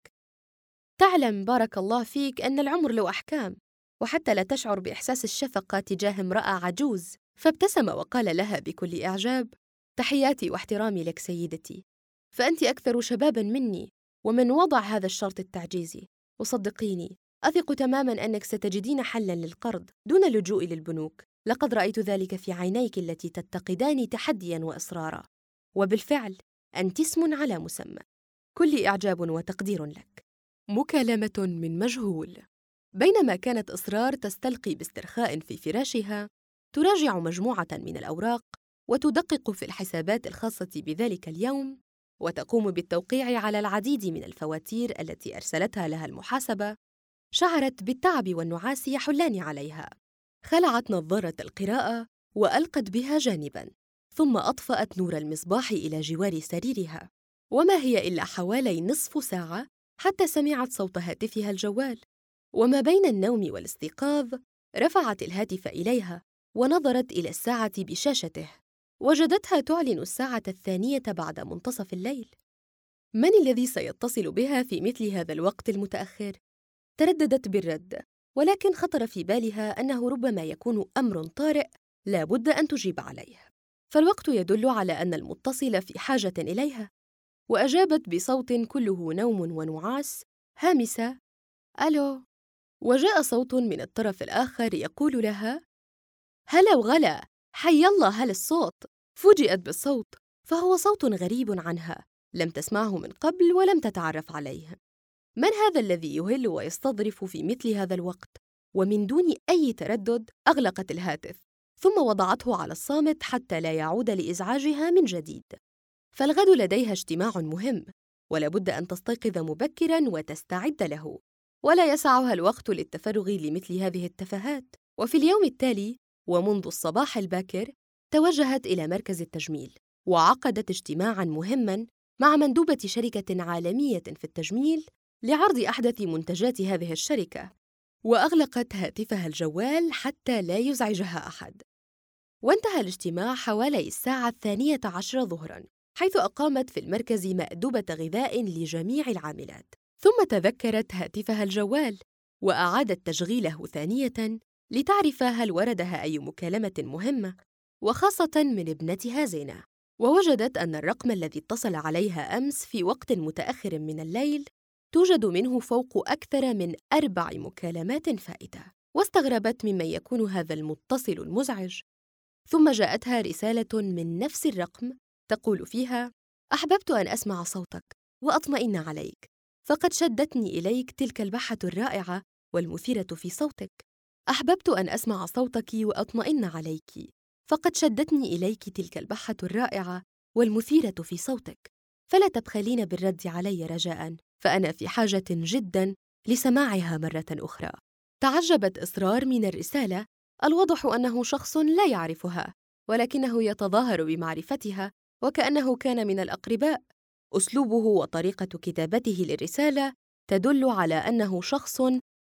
تعلم بارك الله فيك أن العمر له أحكام، وحتى لا تشعر بإحساس الشفقة تجاه امرأة عجوز. فابتسم وقال لها بكل إعجاب: تحياتي واحترامي لك سيدتي، فأنت أكثر شباباً مني، ومن وضع هذا الشرط التعجيزي، وصدقيني أثق تماماً أنك ستجدين حلاً للقرض دون اللجوء للبنوك. لقد رأيت ذلك في عينيك التي تتقدان تحدياً وإصراراً، وبالفعل أنت اسم على مسمى، كل إعجاب وتقدير لك. مكالمة من مجهول. بينما كانت إصرار تستلقي باسترخاء في فراشها، تراجع مجموعة من الأوراق وتدقق في الحسابات الخاصة بذلك اليوم، وتقوم بالتوقيع على العديد من الفواتير التي أرسلتها لها المحاسبة، شعرت بالتعب والنعاس يحلان عليها. خلعت نظارة القراءة وألقت بها جانباً، ثم أطفأت نور المصباح إلى جوار سريرها. وما هي إلا حوالي نصف ساعة حتى سمعت صوت هاتفها الجوال، وما بين النوم والاستيقاظ رفعت الهاتف إليها ونظرت إلى الساعة بشاشته، وجدتها تعلن الساعة 2 بعد منتصف الليل. من الذي سيتصل بها في مثل هذا الوقت المتأخر؟ ترددت بالرد، ولكن خطر في بالها أنه ربما يكون أمر طارئ لا بد أن تجيب عليه، فالوقت يدل على أن المتصل في حاجة إليها. وأجابت بصوت كله نوم ونعاس هامسة: ألو. وجاء صوت من الطرف الآخر يقول لها: هلا وغلا، حي الله. هل الصوت؟ فوجئت بالصوت، فهو صوت غريب عنها، لم تسمعه من قبل ولم تتعرف عليه. من هذا الذي يهل ويستظرف في مثل هذا الوقت؟ ومن دون أي تردد أغلقت الهاتف، ثم وضعته على الصامت حتى لا يعود لإزعاجها من جديد. فالغد لديها اجتماع مهم، ولا بد أن تستيقظ مبكراً وتستعد له، ولا يسعها الوقت للتفرغ لمثل هذه التفاهات. وفي اليوم التالي ومنذ الصباح الباكر توجهت إلى مركز التجميل، وعقدت اجتماعاً مهماً مع مندوبة شركة عالمية في التجميل لعرض أحدث منتجات هذه الشركة، وأغلقت هاتفها الجوال حتى لا يزعجها أحد. وانتهى الاجتماع حوالي الساعة 12 ظهراً، حيث أقامت في المركز مأدبة غذاء لجميع العاملات، ثم تذكرت هاتفها الجوال وأعادت تشغيله ثانية لتعرف هل وردها أي مكالمة مهمة، وخاصة من ابنتها زينة. ووجدت أن الرقم الذي اتصل عليها أمس في وقت متأخر من الليل توجد منه فوق أكثر من 4 مكالمات فائتة، واستغربت ممن يكون هذا المتصل المزعج. ثم جاءتها رسالة من نفس الرقم تقول فيها: أحببت أن أسمع صوتك وأطمئن عليك، فقد شدتني إليك تلك البحة الرائعة والمثيرة في صوتك. أحببت أن أسمع صوتك وأطمئن عليك، فقد شدتني إليك تلك البحة الرائعة والمثيرة في صوتك، فلا تبخلين بالرد علي رجاءً، فأنا في حاجة جداً لسماعها مرة أخرى. تعجبت إصرار من الرسالة، الواضح أنه شخص لا يعرفها، ولكنه يتظاهر بمعرفتها وكأنه كان من الأقرباء. أسلوبه وطريقة كتابته للرسالة تدل على أنه شخص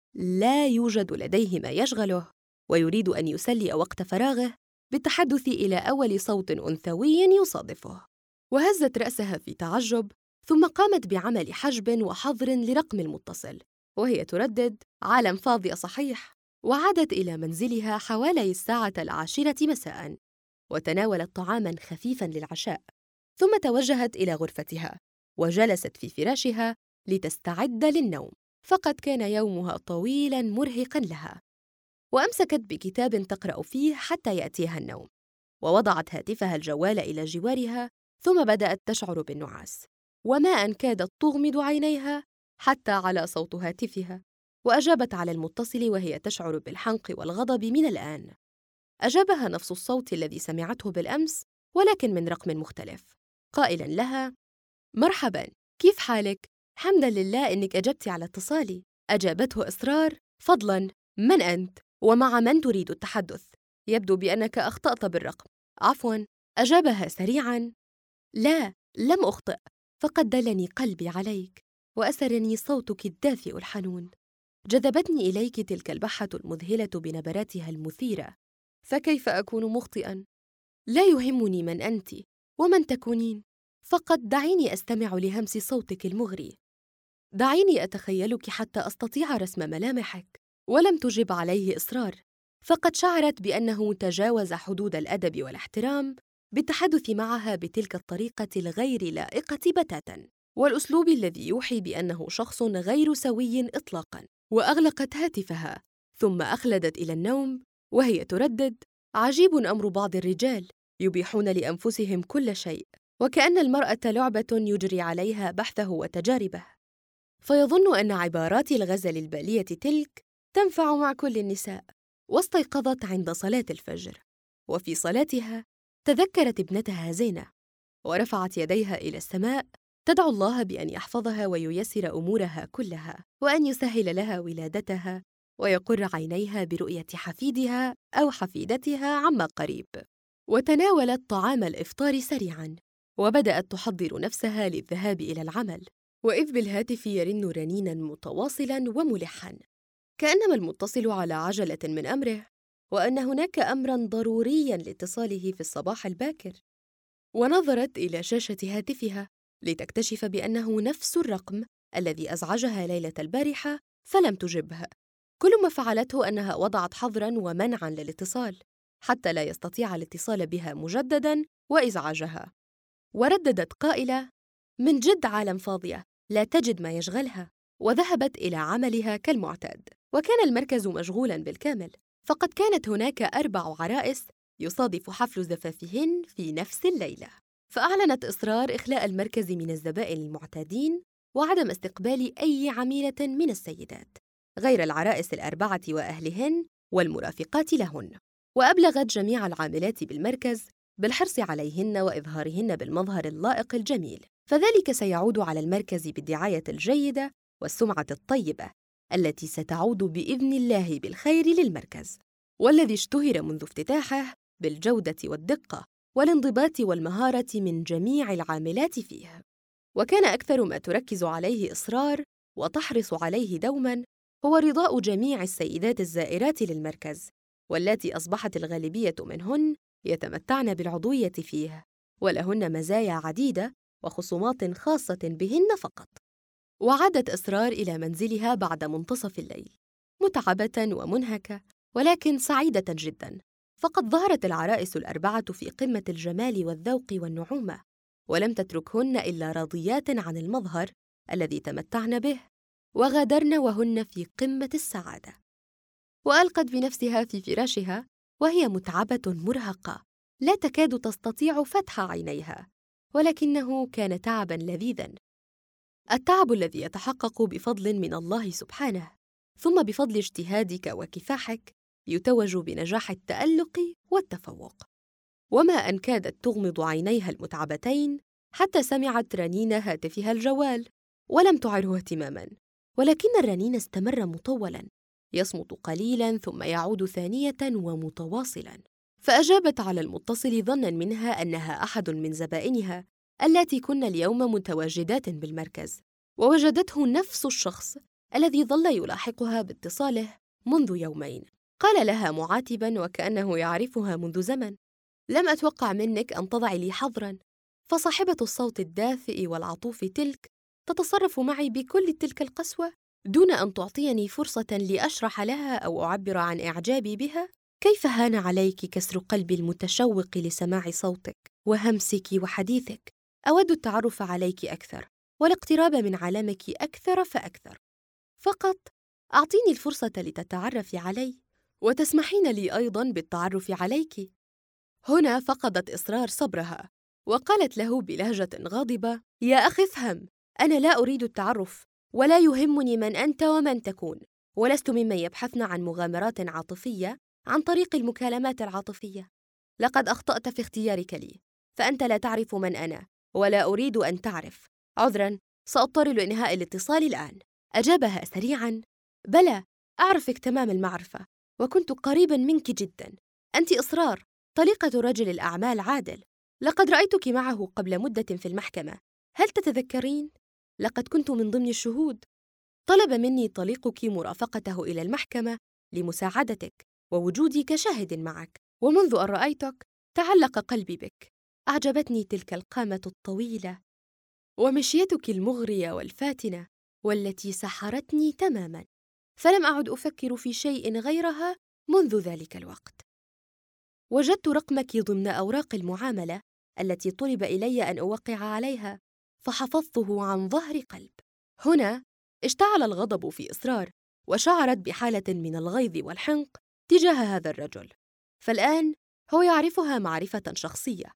لا يوجد لديه ما يشغله، ويريد أن يسلي وقت فراغه بالتحدث إلى أول صوت أنثوي يصادفه. وهزت رأسها في تعجب، ثم قامت بعمل حجب وحظر لرقم المتصل وهي تردد: عالم فاضي صحيح. وعادت إلى منزلها حوالي الساعة 10 مساءً، وتناولت طعاماً خفيفاً للعشاء، ثم توجهت إلى غرفتها وجلست في فراشها لتستعد للنوم، فقد كان يومها طويلاً مرهقاً لها. وأمسكت بكتاب تقرأ فيه حتى يأتيها النوم، ووضعت هاتفها الجوال إلى جوارها، ثم بدأت تشعر بالنعاس، وما أن كادت تغمض عينيها حتى على صوت هاتفها، وأجابت على المتصل وهي تشعر بالحنق والغضب من الآن. أجابها نفس الصوت الذي سمعته بالأمس، ولكن من رقم مختلف، قائلاً لها: مرحباً، كيف حالك؟ حمداً لله إنك أجبتي على اتصالي. أجابته إصرار: فضلاً، من أنت؟ ومع من تريد التحدث؟ يبدو بأنك أخطأت بالرقم. عفواً، أجابها سريعاً. لا، لم أخطئ، فقد دلني قلبي عليك، وأسرني صوتك الدافئ الحنون. جذبتني إليك تلك البحة المذهلة بنبراتها المثيرة، فكيف أكون مخطئاً؟ لا يهمني من أنت ومن تكونين، فقط دعيني أستمع لهمس صوتك المغري. دعيني أتخيلك حتى أستطيع رسم ملامحك. ولم تجب عليه إصرار، فقد شعرت بأنه تجاوز حدود الأدب والاحترام بالتحدث معها بتلك الطريقة الغير لائقة بتاتاً، والأسلوب الذي يوحي بأنه شخص غير سوي إطلاقاً. وأغلقت هاتفها، ثم أخلدت إلى النوم وهي تردد: عجيب أمر بعض الرجال، يبيحون لأنفسهم كل شيء، وكأن المرأة لعبة يجري عليها بحثه وتجاربه، فيظن أن عبارات الغزل البالية تلك تنفع مع كل النساء. واستيقظت عند صلاة الفجر، وفي صلاتها تذكرت ابنتها زينة، ورفعت يديها إلى السماء تدعو الله بأن يحفظها وييسر أمورها كلها، وأن يسهل لها ولادتها، ويقر عينيها برؤية حفيدها أو حفيدتها عما قريب. وتناولت طعام الإفطار سريعاً، وبدأت تحضر نفسها للذهاب إلى العمل، وإذ بالهاتف يرن رنيناً متواصلاً وملحاً، كأنما المتصل على عجلة من أمره، وأن هناك أمراً ضرورياً لاتصاله في الصباح الباكر. ونظرت إلى شاشة هاتفها لتكتشف بأنه نفس الرقم الذي أزعجها ليلة البارحة، فلم تجبه. كل ما فعلته أنها وضعت حظراً ومنعاً للاتصال حتى لا يستطيع الاتصال بها مجدداً وإزعاجها. ورددت قائلة: من جد عالم فاضية، لا تجد ما يشغلها. وذهبت إلى عملها كالمعتاد، وكان المركز مشغولاً بالكامل، فقد كانت هناك 4 عرائس يصادف حفل زفافهن في نفس الليلة. فأعلنت إصرار إخلاء المركز من الزبائن المعتادين وعدم استقبال أي عميلة من السيدات غير العرائس ال4 وأهلهن والمرافقات لهن. وأبلغت جميع العاملات بالمركز بالحرص عليهن وإظهارهن بالمظهر اللائق الجميل، فذلك سيعود على المركز بالدعاية الجيدة والسمعة الطيبة التي ستعود بإذن الله بالخير للمركز، والذي اشتهر منذ افتتاحه بالجودة والدقة والانضباط والمهارة من جميع العاملات فيه. وكان أكثر ما تركز عليه إصرار وتحرص عليه دوماً هو رضاء جميع السيدات الزائرات للمركز، واللاتي أصبحت الغالبية منهن يتمتعن بالعضوية فيه، ولهن مزايا عديدة وخصومات خاصة بهن فقط. وعادت إصرار إلى منزلها بعد منتصف الليل، متعبة ومنهكة ولكن سعيدة جداً، فقد ظهرت العرائس ال4 في قمة الجمال والذوق والنعومة، ولم تتركهن إلا راضيات عن المظهر الذي تمتعن به، وغادرن وهن في قمة السعادة. وألقت بنفسها في فراشها وهي متعبة مرهقة، لا تكاد تستطيع فتح عينيها، ولكنه كان تعباً لذيذاً، التعب الذي يتحقق بفضل من الله سبحانه، ثم بفضل اجتهادك وكفاحك يتوج بنجاح التألق والتفوق. وما أن كادت تغمض عينيها المتعبتين حتى سمعت رنين هاتفها الجوال، ولم تعره اهتماماً، ولكن الرنين استمر مطولاً، يصمت قليلاً ثم يعود ثانية ومتواصلاً. فأجابت على المتصل ظناً منها أنها أحد من زبائنها اللاتي كن اليوم متواجدات بالمركز، ووجدته نفس الشخص الذي ظل يلاحقها باتصاله منذ يومين. قال لها معاتباً وكأنه يعرفها منذ زمن: لم أتوقع منك أن تضعي لي حظراً، فصاحبة الصوت الدافئ والعطوف تلك تتصرف معي بكل تلك القسوة دون أن تعطيني فرصة لأشرح لها أو أعبر عن إعجابي بها. كيف هان عليك كسر قلبي المتشوق لسماع صوتك وهمسك وحديثك؟ أود التعرف عليك أكثر والاقتراب من عالمك أكثر فأكثر، فقط أعطيني الفرصة لتتعرفي علي وتسمحين لي أيضاً بالتعرف عليك. هنا فقدت إصرار صبرها وقالت له بلهجة غاضبة: يا أخي افهم، أنا لا أريد التعرف، ولا يهمني من أنت ومن تكون، ولست ممن يبحثن عن مغامرات عاطفية عن طريق المكالمات العاطفية. لقد أخطأت في اختيارك لي، فأنت لا تعرف من أنا ولا أريد أن تعرف. عذراً، سأضطر لإنهاء الاتصال الآن. أجابها سريعاً: بلى، أعرفك تمام المعرفة، وكنت قريباً منك جداً. أنت إصرار، طليقة رجل الأعمال عادل. لقد رأيتك معه قبل مدة في المحكمة، هل تتذكرين؟ لقد كنت من ضمن الشهود. طلب مني طليقك مرافقته إلى المحكمة لمساعدتك ووجودي كشاهد معك، ومنذ أن رأيتك تعلق قلبي بك. أعجبتني تلك القامة الطويلة ومشيتك المغرية والفاتنة والتي سحرتني تماماً، فلم أعد أفكر في شيء غيرها منذ ذلك الوقت. وجدت رقمك ضمن أوراق المعاملة التي طلب إلي أن أوقع عليها، فحفظته عن ظهر قلب. هنا اشتعل الغضب في إصرار، وشعرت بحالة من الغيظ والحنق تجاه هذا الرجل. فالآن هو يعرفها معرفة شخصية،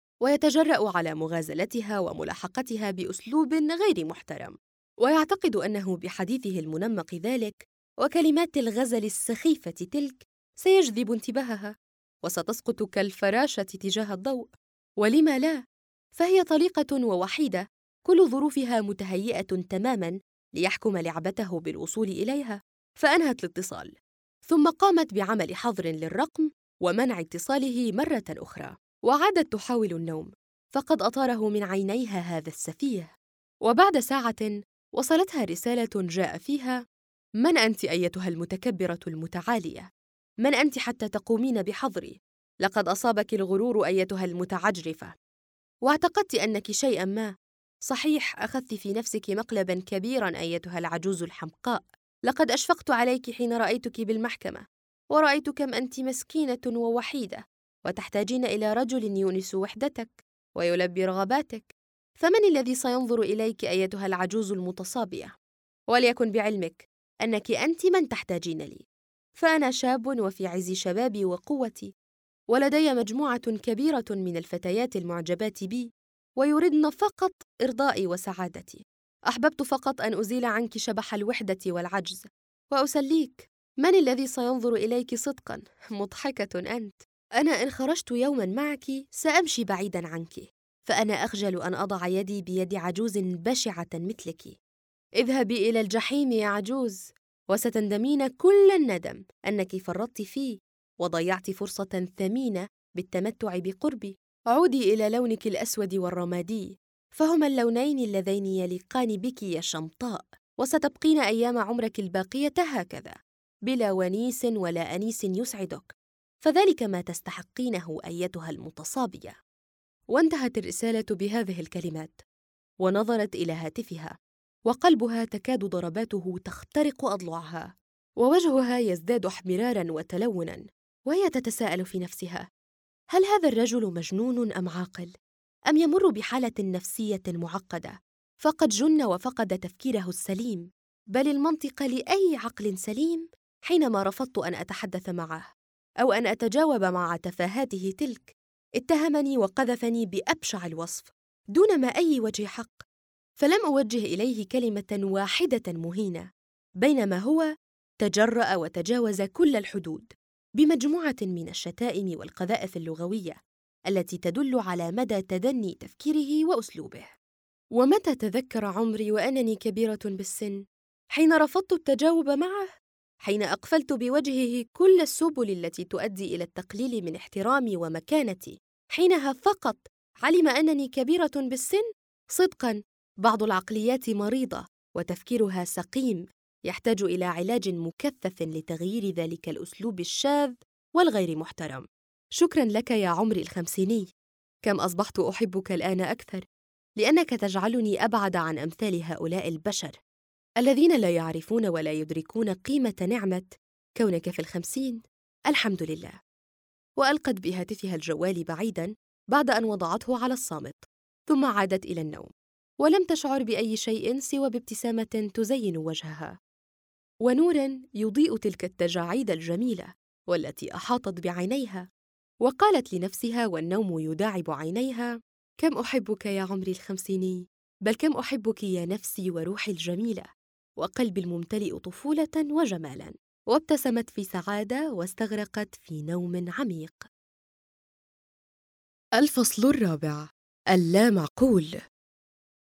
ويتجرأ على مغازلتها وملاحقتها بأسلوب غير محترم، ويعتقد أنه بحديثه المنمق ذلك وكلمات الغزل السخيفة تلك سيجذب انتباهها، وستسقط كالفراشة تجاه الضوء. ولم لا؟ فهي طليقة ووحيدة، كل ظروفها متهيئة تماماً ليحكم لعبته بالوصول إليها. فأنهت الاتصال، ثم قامت بعمل حظر للرقم ومنع اتصاله مرة أخرى، وعادت تحاول النوم، فقد أطاره من عينيها هذا السفيه. وبعد ساعة وصلتها رسالة جاء فيها: من أنت أيتها المتكبرة المتعالية؟ من أنت حتى تقومين بحظري؟ لقد أصابك الغرور أيتها المتعجرفة، واعتقدت أنك شيئاً ما. صحيح أخذت في نفسك مقلباً كبيراً أيتها العجوز الحمقاء. لقد أشفقت عليك حين رأيتك بالمحكمة، ورأيت كم أنت مسكينة ووحيدة، وتحتاجين إلى رجل يونس وحدتك ويلبي رغباتك. فمن الذي سينظر إليك أيتها العجوز المتصابية؟ وليكن بعلمك أنك أنت من تحتاجين لي، فأنا شاب وفي عز شبابي وقوتي، ولدي مجموعة كبيرة من الفتيات المعجبات بي، ويردن فقط إرضائي وسعادتي. أحببت فقط أن أزيل عنك شبح الوحدة والعجز وأسليك. من الذي سينظر إليك صدقاً؟ مضحكة أنت. أنا إن خرجت يوماً معك سأمشي بعيداً عنك، فأنا أخجل أن أضع يدي بيد عجوز بشعة مثلك. اذهبي إلى الجحيم يا عجوز، وستندمين كل الندم أنك فرطت فيه وضيعت فرصة ثمينة بالتمتع بقربي. عودي إلى لونك الأسود والرمادي، فهما اللونين اللذين يليقان بك يا شمطاء، وستبقين أيام عمرك الباقية هكذا بلا ونيس ولا أنيس يسعدك، فذلك ما تستحقينه أيتها المتصابية. وانتهت الرسالة بهذه الكلمات، ونظرت إلى هاتفها، وقلبها تكاد ضرباته تخترق أضلعها، ووجهها يزداد احمراراً وتلونا، وهي تتساءل في نفسها: هل هذا الرجل مجنون أم عاقل؟ أم يمر بحالة نفسية معقدة؟ فقد جن وفقد تفكيره السليم، بل المنطق لأي عقل سليم حينما رفضت أن أتحدث معه أو أن أتجاوب مع تفاهاته تلك. اتهمني وقذفني بأبشع الوصف دون ما أي وجه حق، فلم أوجه إليه كلمة واحدة مهينة، بينما هو تجرأ وتجاوز كل الحدود بمجموعة من الشتائم والقذائف اللغوية التي تدل على مدى تدني تفكيره وأسلوبه. ومتى تذكر عمري وأنني كبيرة بالسن حين رفضت التجاوب معه، حين أقفلت بوجهه كل السبل التي تؤدي إلى التقليل من احترامي ومكانتي، حينها فقط علم أنني كبيرة بالسن. صدقاً بعض العقليات مريضة وتفكيرها سقيم، يحتاج إلى علاج مكثف لتغيير ذلك الأسلوب الشاذ والغير محترم. شكراً لك يا عمري الخمسيني، كم أصبحت أحبك الآن أكثر، لأنك تجعلني أبعد عن أمثال هؤلاء البشر الذين لا يعرفون ولا يدركون قيمة نعمة كونك في الخمسين. الحمد لله. وألقت بهاتفها الجوال بعيداً بعد أن وضعته على الصامت، ثم عادت إلى النوم، ولم تشعر بأي شيء سوى بابتسامة تزين وجهها ونور يضيء تلك التجاعيد الجميلة والتي أحاطت بعينيها. وقالت لنفسها والنوم يداعب عينيها: كم أحبك يا عمري الخمسيني، بل كم أحبك يا نفسي وروحي الجميلة وقلبي الممتلئ طفولة وجمالا. وابتسمت في سعادة واستغرقت في نوم عميق. الفصل الرابع: اللامعقول.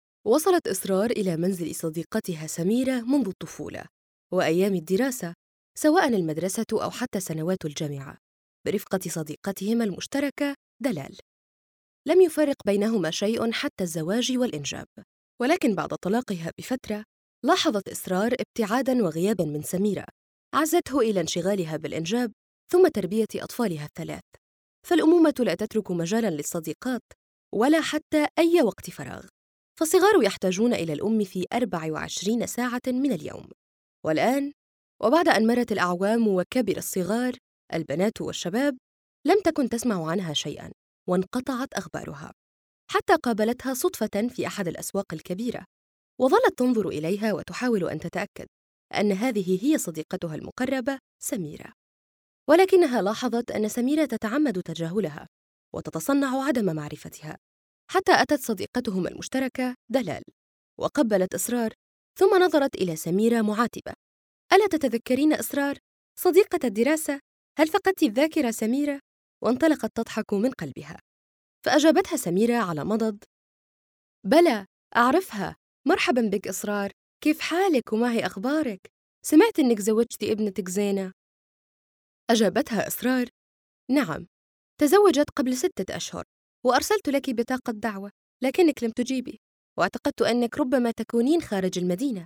وصلت إسرار إلى منزل صديقتها سميرة منذ الطفولة وأيام الدراسة، سواء المدرسة أو حتى سنوات الجامعة، برفقة صديقتهما المشتركة دلال. لم يفرق بينهما شيء حتى الزواج والإنجاب، ولكن بعد طلاقها بفترة لاحظت إسرار ابتعاداً وغياباً من سميرة عزته إلى انشغالها بالإنجاب ثم تربية أطفالها الثلاث. فالأمومة لا تترك مجالاً للصديقات ولا حتى أي وقت فراغ، فالصغار يحتاجون إلى الأم في 24 ساعة من اليوم. والآن، وبعد أن مرت الأعوام وكبر الصغار البنات والشباب، لم تكن تسمع عنها شيئاً، وانقطعت أخبارها، حتى قابلتها صدفة في أحد الأسواق الكبيرة، وظلت تنظر إليها وتحاول أن تتأكد أن هذه هي صديقتها المقربة سميرة. ولكنها لاحظت أن سميرة تتعمد تجاهلها وتتصنع عدم معرفتها، حتى أتت صديقتهم المشتركة دلال وقبلت إسرار، ثم نظرت إلى سميرة معاتبة: ألا تتذكرين إسرار صديقة الدراسة؟ هل فقدت الذاكرة سميرة؟ وانطلقت تضحك من قلبها. فأجابتها سميرة على مضض: بلى، أعرفها، مرحباً بك إسرار، كيف حالك وما هي أخبارك؟ سمعت إنك زوجتي ابنتك زينة. أجابتها إسرار: نعم، تزوجت قبل 6 أشهر، وأرسلت لك بطاقة دعوة لكنك لم تجيبي، واعتقدت أنك ربما تكونين خارج المدينة.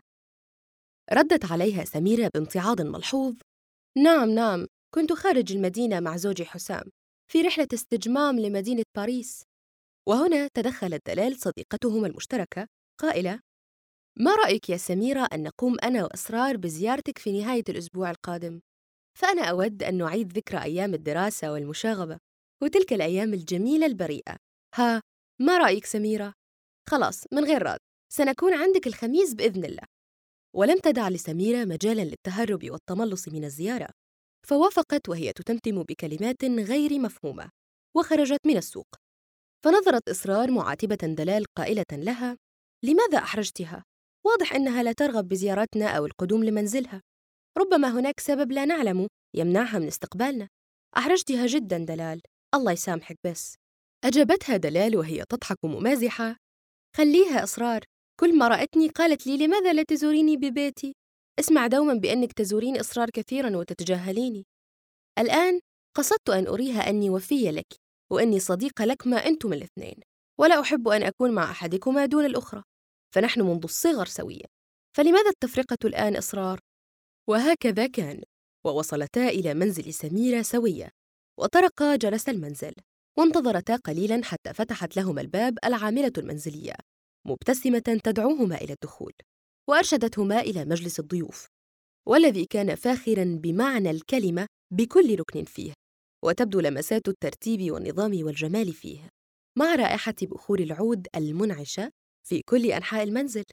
ردت عليها سميرة بامتعاض ملحوظ: نعم، كنت خارج المدينة مع زوجي حسام في رحلة استجمام لمدينة باريس. وهنا تدخلت دلال صديقتهم المشتركة قائلة: ما رأيك يا سميرة أن نقوم أنا وإسرار بزيارتك في نهاية الأسبوع القادم؟ فأنا أود أن نعيد ذكرى أيام الدراسة والمشاغبة وتلك الأيام الجميلة البريئة. ها، ما رأيك سميرة؟ خلاص، من غير راد، سنكون عندك الخميس بإذن الله. ولم تدع لسميرة مجالاً للتهرب والتملص من الزيارة، فوافقت وهي تتمتم بكلمات غير مفهومة، وخرجت من السوق. فنظرت إسرار معاتبة دلال قائلة لها: لماذا أحرجتها؟ واضح أنها لا ترغب بزيارتنا أو القدوم لمنزلها، ربما هناك سبب لا نعلم يمنعها من استقبالنا. أحرجتها جداً دلال، الله يسامحك بس. أجابتها دلال وهي تضحك ممازحة: خليها إصرار، كل ما رأتني قالت لي لماذا لا تزوريني ببيتي؟ اسمع دوما بأنك تزورين إصرار كثيرا وتتجاهليني. الآن قصدت أن أريها أني وفية لك وأني صديقة لك ما أنتم الاثنين، ولا أحب أن أكون مع أحدكما دون الأخرى، فنحن منذ الصغر سويا، فلماذا التفرقة الآن إصرار؟ وهكذا كان، ووصلتا إلى منزل سميرة سوية، وطرقا جرس المنزل، وانتظرتا قليلاً حتى فتحت لهما الباب العاملة المنزلية مبتسمة تدعوهما إلى الدخول، وأرشدتهما إلى مجلس الضيوف، والذي كان فاخراً بمعنى الكلمة بكل ركن فيه، وتبدو لمسات الترتيب والنظام والجمال فيه، مع رائحة بخور العود المنعشة في كل أنحاء المنزل.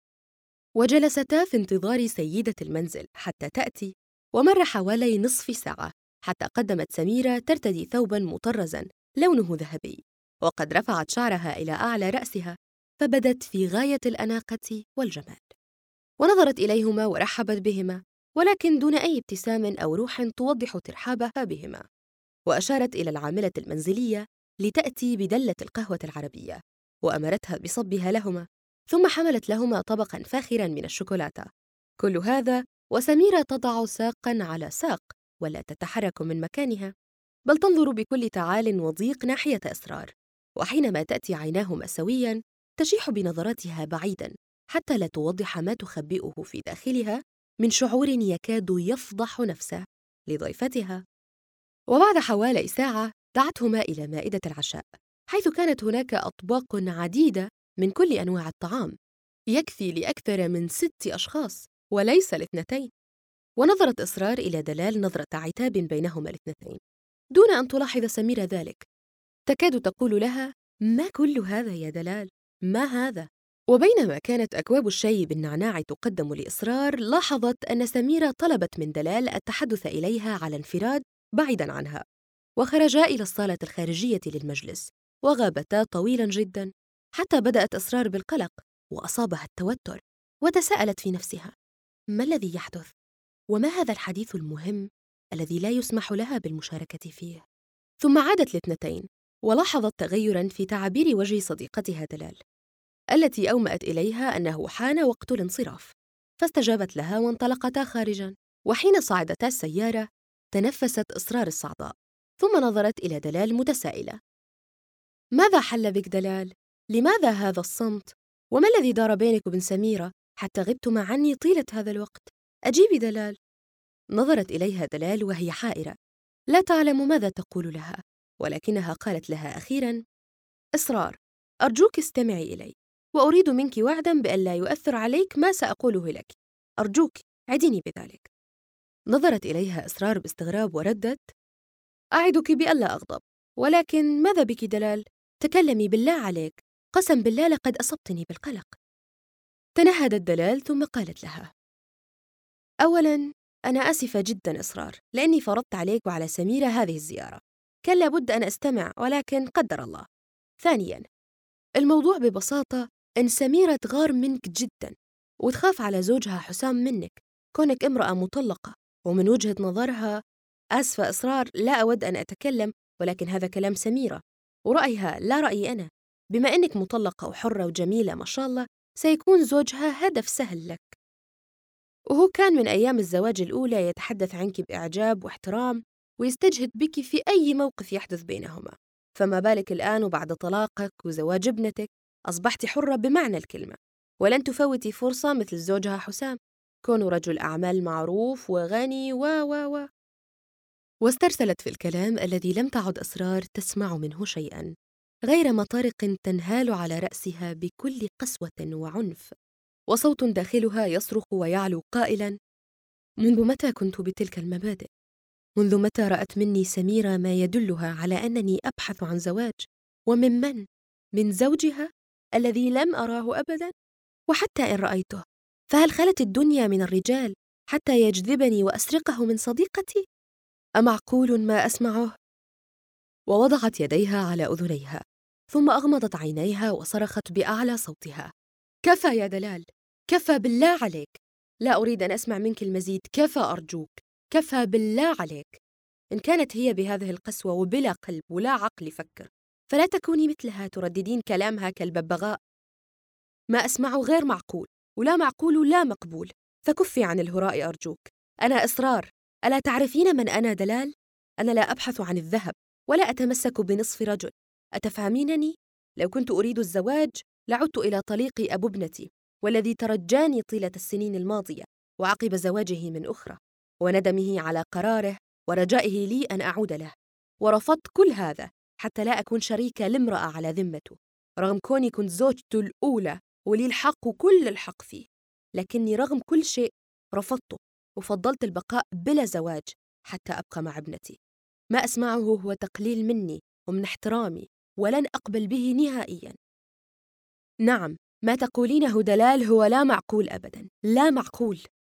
وجلستا في انتظار سيدة المنزل حتى تأتي، ومر حوالي نصف ساعة حتى قدمت سميرة ترتدي ثوباً مطرزاً لونه ذهبي، وقد رفعت شعرها إلى أعلى رأسها، فبدت في غاية الأناقة والجمال. ونظرت إليهما ورحبت بهما، ولكن دون أي ابتسام أو روح توضح ترحابها بهما، وأشارت إلى العاملة المنزلية لتأتي بدلة القهوة العربية، وأمرتها بصبها لهما، ثم حملت لهما طبقاً فاخراً من الشوكولاتة. كل هذا وسميرة تضع ساقاً على ساق ولا تتحرك من مكانها، بل تنظر بكل تعال وضيق ناحية إسرار، وحينما تأتي عيناهما سوياً تشيح بنظراتها بعيداً حتى لا توضح ما تخبئه في داخلها من شعور يكاد يفضح نفسه لضيفتها. وبعد حوالي ساعة دعتهما إلى مائدة العشاء، حيث كانت هناك أطباق عديدة من كل أنواع الطعام، يكفي لأكثر من 6 أشخاص وليس ل2. ونظرت إسرار إلى دلال نظرة عتاب بينهما الاثنتين، دون أن تلاحظ سميرة ذلك. تكاد تقول لها: ما كل هذا يا دلال؟ ما هذا؟ وبينما كانت أكواب الشاي بالنعناع تقدم لإسرار، لاحظت أن سميرة طلبت من دلال التحدث إليها على انفراد بعيداً عنها، وخرجا إلى الصالة الخارجية للمجلس، وغابتا طويلاً جداً، حتى بدأت إسرار بالقلق وأصابها التوتر، وتساءلت في نفسها: ما الذي يحدث؟ وما هذا الحديث المهم الذي لا يسمح لها بالمشاركة فيه؟ ثم عادت ل2 ولاحظت تغيراً في تعابير وجه صديقتها دلال، التي أومأت إليها أنه حان وقت الانصراف، فاستجابت لها وانطلقتا خارجاً. وحين صعدتا السيارة تنفست إصرار الصعداء، ثم نظرت إلى دلال متسائلة. ماذا حل بك دلال؟ لماذا هذا الصمت؟ وما الذي دار بينك وبين سميرة حتى غبتما عني طيلة هذا الوقت؟ أجيبي دلال. نظرت إليها دلال وهي حائرة، لا تعلم ماذا تقول لها، ولكنها قالت لها أخيراً: إصرار، أرجوك استمعي إلي، وأريد منك وعداً بأن لا يؤثر عليك ما سأقوله لك. أرجوك عديني بذلك. نظرت إليها إصرار باستغراب وردت: أعدك بألا أغضب، ولكن ماذا بك دلال؟ تكلمي بالله عليك، قسم بالله لقد أصبتني بالقلق. تنهدت دلال ثم قالت لها: أولاً أنا آسفة جداً إصرار، لأني فرضت عليك وعلى سميرة هذه الزيارة، كان لابد أن أستمع ولكن قدر الله. ثانياً الموضوع ببساطة إن سميرة تغار منك جداً وتخاف على زوجها حسام منك، كونك امرأة مطلقة، ومن وجهة نظرها، آسفة إصرار لا أود أن أتكلم، ولكن هذا كلام سميرة ورأيها لا رأيي أنا. بما أنك مطلقة وحرة وجميلة ما شاء الله، سيكون زوجها هدف سهل لك، وهو كان من أيام الزواج الأولى يتحدث عنك بإعجاب واحترام ويستجهد بك في أي موقف يحدث بينهما، فما بالك الآن وبعد طلاقك وزواج ابنتك أصبحت حرة بمعنى الكلمة، ولن تفوتي فرصة مثل زوجها حسام، كونه رجل أعمال معروف وغني و واسترسلت في الكلام الذي لم تعد إصرار تسمع منه شيئاً غير مطارق تنهال على رأسها بكل قسوة وعنف، وصوت داخلها يصرخ ويعلو قائلاً: منذ متى كنت بتلك المبادئ؟ منذ متى رأت مني سميرة ما يدلها على أنني أبحث عن زواج؟ ومن من؟ من زوجها الذي لم أراه أبداً؟ وحتى إن رأيته فهل خلت الدنيا من الرجال حتى يجذبني وأسرقه من صديقتي؟ أمعقول ما أسمعه؟ ووضعت يديها على أذنيها، ثم أغمضت عينيها وصرخت بأعلى صوتها: كفى يا دلال، كفى بالله عليك، لا أريد أن أسمع منك المزيد، كفى أرجوك، كفى بالله عليك. إن كانت هي بهذه القسوة وبلا قلب ولا عقل يفكر، فلا تكوني مثلها ترددين كلامها كالببغاء. ما أسمعه غير معقول، ولا معقول ولا مقبول، فكفي عن الهراء أرجوك. أنا إصرار، ألا تعرفين من أنا دلال؟ أنا لا أبحث عن الذهب ولا أتمسك بنصف رجل، أتفهمينني؟ لو كنت أريد الزواج لعدت إلى طليقي أبو ابنتي، والذي ترجاني طيلة السنين الماضية وعقب زواجه من أخرى، وندمه على قراره ورجائه لي أن أعود له، ورفضت كل هذا حتى لا أكون شريكة لامرأة على ذمته، رغم كوني كنت زوجته الأولى ولي الحق وكل الحق فيه، لكني رغم كل شيء رفضته وفضلت البقاء بلا زواج حتى أبقى مع ابنتي. ما أسمعه هو تقليل مني ومن احترامي، ولن أقبل به نهائياً. نعم، ما تقولينه دلال هو لا معقول أبداً، لا معقول.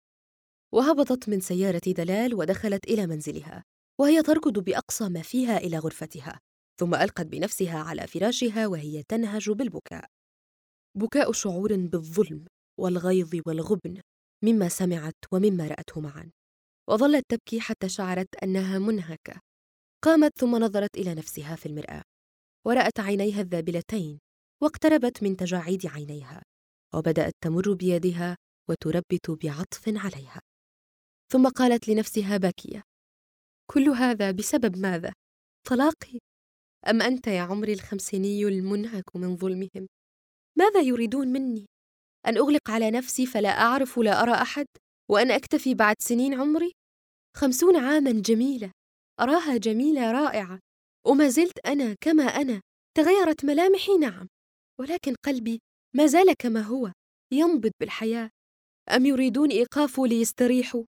وهبطت من سيارة دلال ودخلت إلى منزلها، وهي تركض بأقصى ما فيها إلى غرفتها، ثم ألقت بنفسها على فراشها وهي تنهج بالبكاء، بكاء شعور بالظلم والغيظ والغبن مما سمعت ومما رأته معاً، وظلت تبكي حتى شعرت أنها منهكة. قامت ثم نظرت إلى نفسها في المرآة، ورأت عينيها الذابلتين، واقتربت من تجاعيد عينيها، وبدأت تمر بيدها وتربت بعطف عليها، ثم قالت لنفسها باكية: كل هذا بسبب ماذا؟ طلاقي؟ أم أنت يا عمري الخمسيني المنهك من ظلمهم؟ ماذا يريدون مني؟ أن أغلق على نفسي فلا أعرف ولا أرى أحد، وأن أكتفي بعد سنين عمري؟ 50 عاماً جميلة، أراها جميلة رائعة، وما زلت أنا كما أنا، تغيرت ملامحي نعم، ولكن قلبي ما زال كما هو، ينبض بالحياة. أم يريدون إيقافه ليستريحوا؟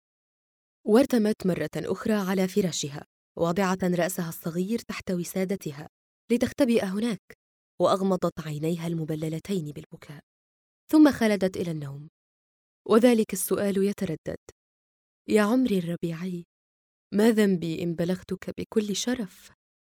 وارتمت مرة أخرى على فراشها، واضعة رأسها الصغير تحت وسادتها لتختبئ هناك، وأغمضت عينيها المبللتين بالبكاء، ثم خلدت إلى النوم، وذلك السؤال يتردد: يا عمري الربيعي، ما ذنبي إن بلغتك بكل شرف؟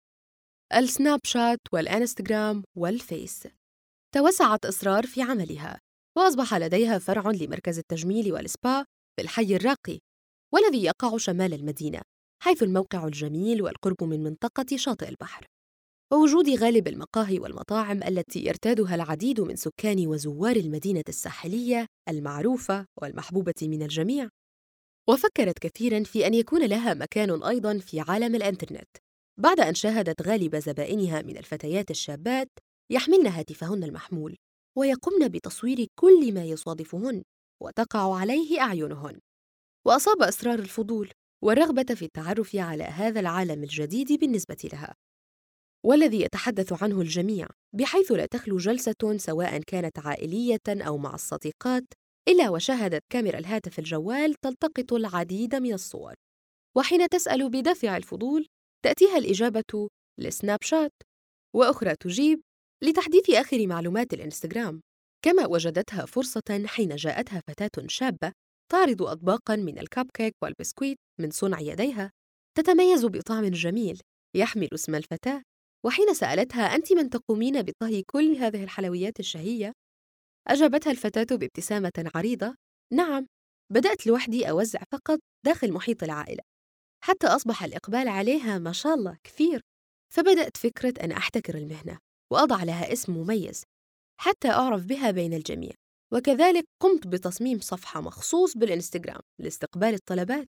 السناب شات والإنستغرام والفيس. توسعت إصرار في عملها، وأصبح لديها فرع لمركز التجميل والسبا في الحي الراقي، والذي يقع شمال المدينة، حيث الموقع الجميل والقرب من منطقة شاطئ البحر، ووجود غالب المقاهي والمطاعم التي يرتادها العديد من سكان وزوار المدينة الساحلية المعروفة والمحبوبة من الجميع. وفكرت كثيراً في أن يكون لها مكان أيضاً في عالم الإنترنت، بعد أن شاهدت غالب زبائنها من الفتيات الشابات يحملن هاتفهن المحمول ويقمن بتصوير كل ما يصادفهن وتقع عليه أعينهن. وأصاب إصرار الفضول والرغبة في التعرف على هذا العالم الجديد بالنسبة لها، والذي يتحدث عنه الجميع، بحيث لا تخلو جلسة سواء كانت عائلية أو مع الصديقات إلا وشاهدت كاميرا الهاتف الجوال تلتقط العديد من الصور. وحين تسأل بدافع الفضول تأتيها الإجابة لسناب شات، وأخرى تجيب لتحديث آخر معلومات الإنستغرام. كما وجدتها فرصة حين جاءتها فتاة شابة تعرض أطباقاً من الكب كيك والبسكويت من صنع يديها تتميز بطعم جميل يحمل اسم الفتاة. وحين سألتها: أنت من تقومين بطهي كل هذه الحلويات الشهية؟ أجابتها الفتاة بابتسامة عريضة: نعم، بدأت لوحدي أوزع فقط داخل محيط العائلة، حتى أصبح الإقبال عليها ما شاء الله كثير، فبدأت فكرة أن أحتكر المهنة وأضع لها اسم مميز حتى أعرف بها بين الجميع. وكذلك قمت بتصميم صفحة مخصوص بالإنستغرام لاستقبال الطلبات،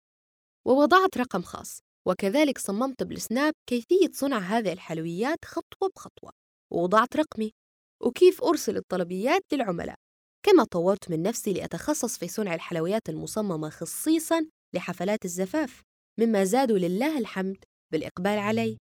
ووضعت رقم خاص، وكذلك صممت بالسناب كيفية صنع هذه الحلويات خطوة بخطوة، ووضعت رقمي وكيف أرسل الطلبيات للعملاء. كما طورت من نفسي لأتخصص في صنع الحلويات المصممة خصيصاً لحفلات الزفاف، مما زادوا لله الحمد بالإقبال علي.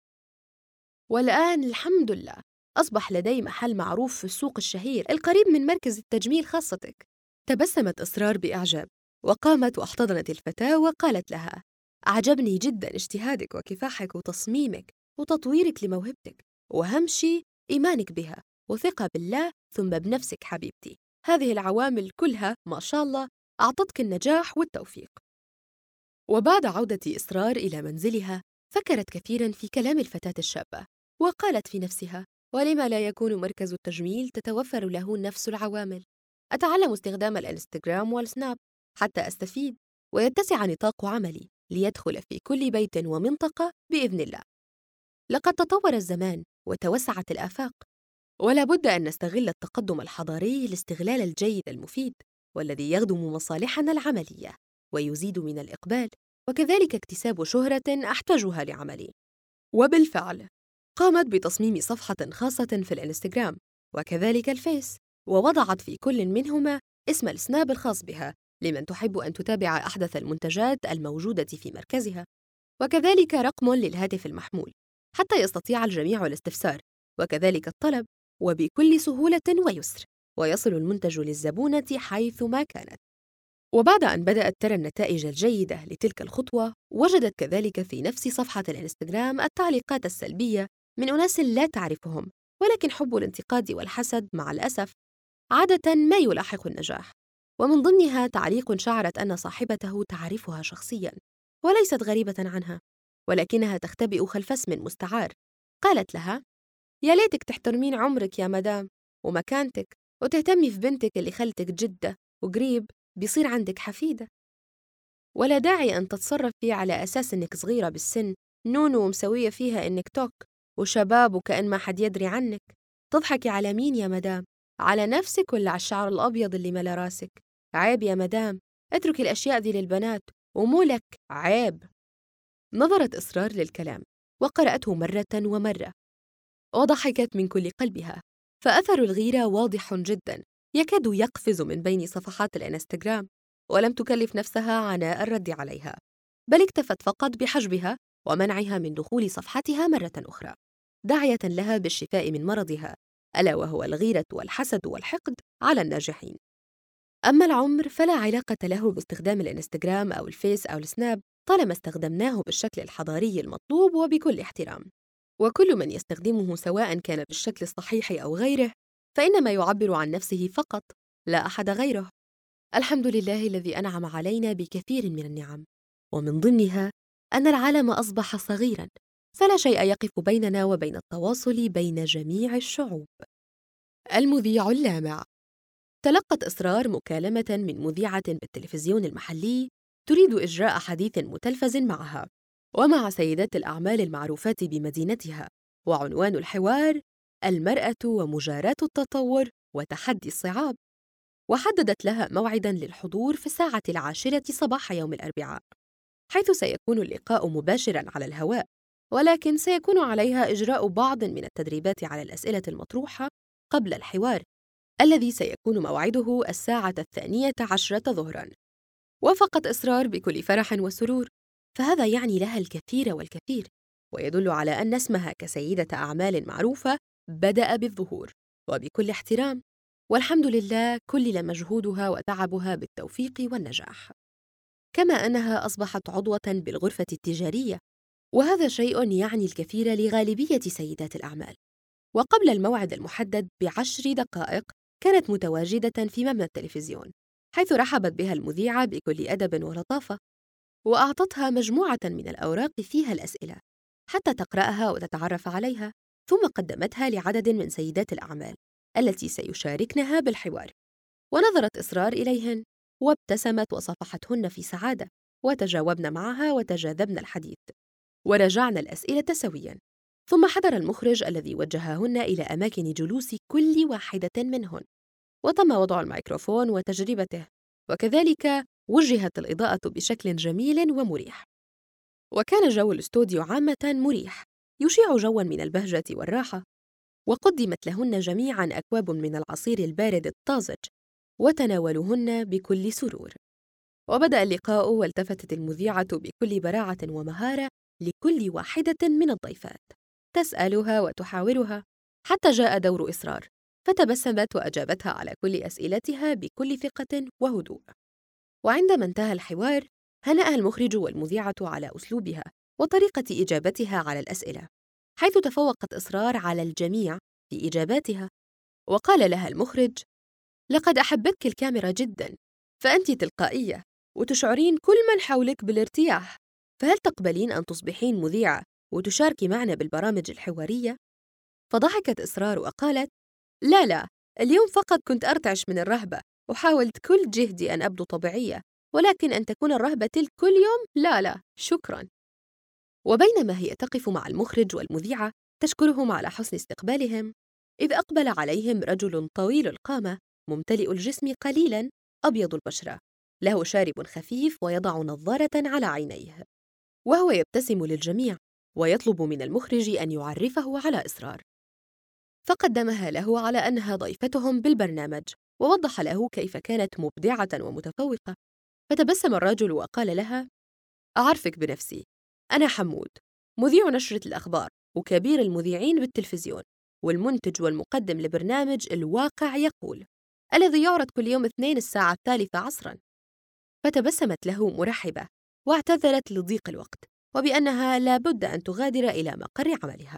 والآن الحمد لله أصبح لدي محل معروف في السوق الشهير القريب من مركز التجميل خاصتك. تبسمت إصرار بإعجاب وقامت واحتضنت الفتاة وقالت لها: أعجبني جدا اجتهادك وكفاحك وتصميمك وتطويرك لموهبتك، وأهم شيء إيمانك بها وثقة بالله ثم بنفسك حبيبتي. هذه العوامل كلها ما شاء الله أعطتك النجاح والتوفيق. وبعد عودة إصرار إلى منزلها فكرت كثيراً في كلام الفتاة الشابة، وقالت في نفسها: ولما لا يكون مركز التجميل تتوفر له نفس العوامل؟ أتعلم استخدام الإنستغرام والسناب حتى أستفيد ويتسع نطاق عملي ليدخل في كل بيت ومنطقة بإذن الله. لقد تطور الزمان وتوسعت الآفاق، ولا بد أن نستغل التقدم الحضاري الاستغلال الجيد المفيد، والذي يخدم مصالحنا العملية ويزيد من الإقبال، وكذلك اكتساب شهرة أحتاجها لعملي. وبالفعل قامت بتصميم صفحة خاصة في الإنستغرام وكذلك الفيس، ووضعت في كل منهما اسم السناب الخاص بها لمن تحب أن تتابع أحدث المنتجات الموجودة في مركزها، وكذلك رقم للهاتف المحمول حتى يستطيع الجميع الاستفسار وكذلك الطلب وبكل سهولة ويسر، ويصل المنتج للزبونة حيثما كانت. وبعد أن بدأت ترى النتائج الجيدة لتلك الخطوة، وجدت كذلك في نفس صفحة الإنستغرام التعليقات السلبية من أناس لا تعرفهم، ولكن حب الانتقاد والحسد مع الأسف عادة ما يلاحق النجاح. ومن ضمنها تعليق شعرت أن صاحبته تعرفها شخصياً وليست غريبة عنها، ولكنها تختبئ خلف اسم مستعار. قالت لها: يا ليتك تحترمين عمرك يا مدام ومكانتك وتهتمي في بنتك اللي خلتك جدة وقريب بيصير عندك حفيدة، ولا داعي أن تتصرفي على أساس إنك صغيرة بالسن نونو ومسوية فيها إنك توك وشباب وكأن ما حد يدري عنك. تضحكي على مين يا مدام؟ على نفسك ولا على الشعر الأبيض اللي ملا راسك؟ عيب يا مدام، اتركي الأشياء دي للبنات ومو لك، عيب. نظرت إصرار للكلام وقرأته مرة ومرة وضحكت من كل قلبها، فأثر الغيرة واضح جدا يكاد يقفز من بين صفحات الإنستغرام، ولم تكلف نفسها عناء الرد عليها، بل اكتفت فقط بحجبها ومنعها من دخول صفحتها مرة أخرى، داعية لها بالشفاء من مرضها، ألا وهو الغيرة والحسد والحقد على الناجحين. أما العمر فلا علاقة له باستخدام الإنستغرام أو الفيس أو السناب طالما استخدمناه بالشكل الحضاري المطلوب وبكل احترام. وكل من يستخدمه سواء كان بالشكل الصحيح أو غيره فإنما يعبر عن نفسه فقط، لا أحد غيره. الحمد لله الذي أنعم علينا بكثير من النعم، ومن ضمنها أن العالم أصبح صغيراً، فلا شيء يقف بيننا وبين التواصل بين جميع الشعوب. المذيع اللامع. تلقت إصرار مكالمة من مذيعة بالتلفزيون المحلي تريد إجراء حديث متلفز معها ومع سيدات الأعمال المعروفات بمدينتها، وعنوان الحوار: المرأة ومجاراة التطور وتحدي الصعاب. وحددت لها موعداً للحضور في 10:00 صباح يوم الأربعاء، حيث سيكون اللقاء مباشراً على الهواء، ولكن سيكون عليها إجراء بعض من التدريبات على الأسئلة المطروحة قبل الحوار الذي سيكون موعده 12:00 ظهراً. وافقت إسرار بكل فرح وسرور، فهذا يعني لها الكثير والكثير، ويدل على أن اسمها كسيدة أعمال معروفة بدأ بالظهور، وبكل احترام، والحمد لله كلل مجهودها وتعبها بالتوفيق والنجاح، كما أنها أصبحت عضوة بالغرفة التجارية، وهذا شيء يعني الكثير لغالبية سيدات الأعمال. وقبل الموعد المحدد ب10 دقائق كانت متواجدة في مبنى التلفزيون، حيث رحبت بها المذيعة بكل أدب ولطافة، وأعطتها مجموعة من الأوراق فيها الأسئلة حتى تقرأها وتتعرف عليها، ثم قدمتها لعدد من سيدات الأعمال التي سيشاركنها بالحوار. ونظرت إسرار إليهن وابتسمت وصافحتهن في سعادة، وتجاوبن معها وتجاذبن الحديث، ورجعن الأسئلة سوياً. ثم حضر المخرج الذي وجههن إلى أماكن جلوس كل واحدة منهن، وتم وضع الميكروفون وتجربته، وكذلك وجهت الإضاءة بشكل جميل ومريح. وكان جو الاستوديو عامة مريح، يشيع جواً من البهجة والراحة، وقدمت لهن جميعاً أكواب من العصير البارد الطازج، وتناولوهن بكل سرور. وبدأ اللقاء، والتفتت المذيعة بكل براعة ومهارة لكل واحدة من الضيفات، تسألها وتحاورها، حتى جاء دور إسرار، فتبسمت وأجابتها على كل أسئلتها بكل ثقة وهدوء. وعندما انتهى الحوار، هنأها المخرج والمذيعة على أسلوبها وطريقة إجابتها على الأسئلة، حيث تفوقت إسرار على الجميع في إجاباتها. وقال لها المخرج: لقد أحبتك الكاميرا جداً، فأنت تلقائية وتشعرين كل من حولك بالارتياح، فهل تقبلين أن تصبحين مذيعة وتشاركي معنا بالبرامج الحوارية؟ فضحكت إسرار وقالت: لا لا، اليوم فقط كنت أرتعش من الرهبة، وحاولت كل جهدي أن أبدو طبيعية، ولكن أن تكون الرهبة تلك كل يوم لا لا، شكراً. وبينما هي تقف مع المخرج والمذيعة تشكرهم على حسن استقبالهم، إذ أقبل عليهم رجل طويل القامة ممتلئ الجسم قليلاً، أبيض البشرة، له شارب خفيف ويضع نظارة على عينيه، وهو يبتسم للجميع ويطلب من المخرج أن يعرفه على إسرار، فقدمها له على أنها ضيفتهم بالبرنامج، ووضح له كيف كانت مبدعة ومتفوقة. فتبسم الرجل وقال لها: أعرفك بنفسي، أنا حمود، مذيع نشرة الأخبار وكبير المذيعين بالتلفزيون، والمنتج والمقدم لبرنامج الواقع يقول، الذي يعرض كل يوم اثنين 3:00 فتبسمت له مرحبة، واعتذرت لضيق الوقت، وبأنها لا بد أن تغادر إلى مقر عملها.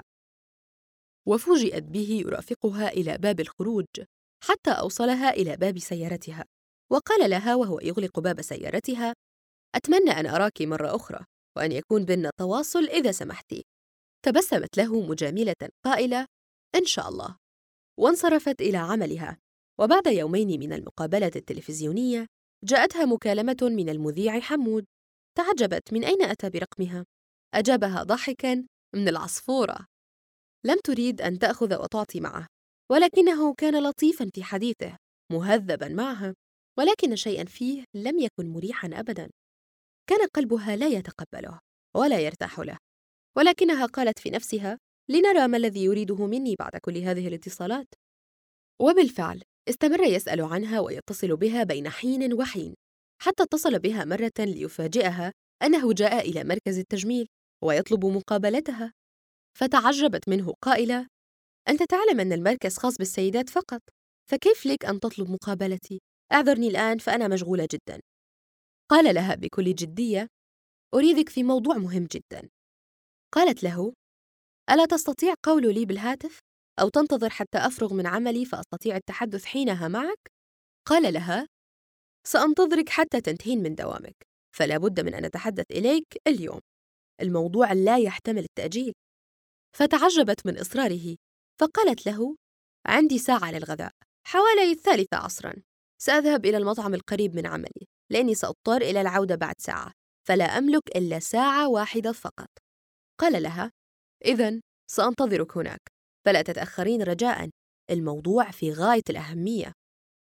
وفوجئت به يرافقها إلى باب الخروج، حتى أوصلها إلى باب سيارتها، وقال لها وهو يغلق باب سيارتها: أتمنى أن أراك مرة أخرى، وأن يكون بيننا تواصل إذا سمحتِ. تبسمت له مجاملة قائلة: إن شاء الله، وانصرفت إلى عملها. وبعد يومين من المقابلة التلفزيونية جاءتها مكالمة من المذيع حمود. تعجبت من أين أتى برقمها. أجابها ضاحكاً: من العصفورة. لم تريد أن تأخذ وتعطي معه، ولكنه كان لطيفاً في حديثه، مهذباً معها، ولكن شيئاً فيه لم يكن مريحاً أبداً. كان قلبها لا يتقبله ولا يرتاح له، ولكنها قالت في نفسها: لنرى ما الذي يريده مني بعد كل هذه الاتصالات. وبالفعل استمر يسأل عنها ويتصل بها بين حين وحين، حتى اتصل بها مرة ليفاجئها أنه جاء إلى مركز التجميل ويطلب مقابلتها، فتعجبت منه قائلة: أنت تعلم أن المركز خاص بالسيدات فقط، فكيف لك أن تطلب مقابلتي؟ اعذرني الآن فأنا مشغولة جدا. قال لها بكل جدية: أريدك في موضوع مهم جدا. قالت له: ألا تستطيع قول لي بالهاتف؟ أو تنتظر حتى أفرغ من عملي فأستطيع التحدث حينها معك؟ قال لها: سأنتظرك حتى تنتهين من دوامك، فلا بد من أن أتحدث إليك اليوم، الموضوع لا يحتمل التأجيل. فتعجبت من إصراره، فقالت له: عندي ساعة للغداء، حوالي 3:00. سأذهب إلى المطعم القريب من عملي، لأني سأضطر إلى العودة بعد ساعة، فلا أملك إلا ساعة واحدة فقط. قال لها: إذن سأنتظرك هناك، فلا تتأخرين رجاءً، الموضوع في غاية الأهمية.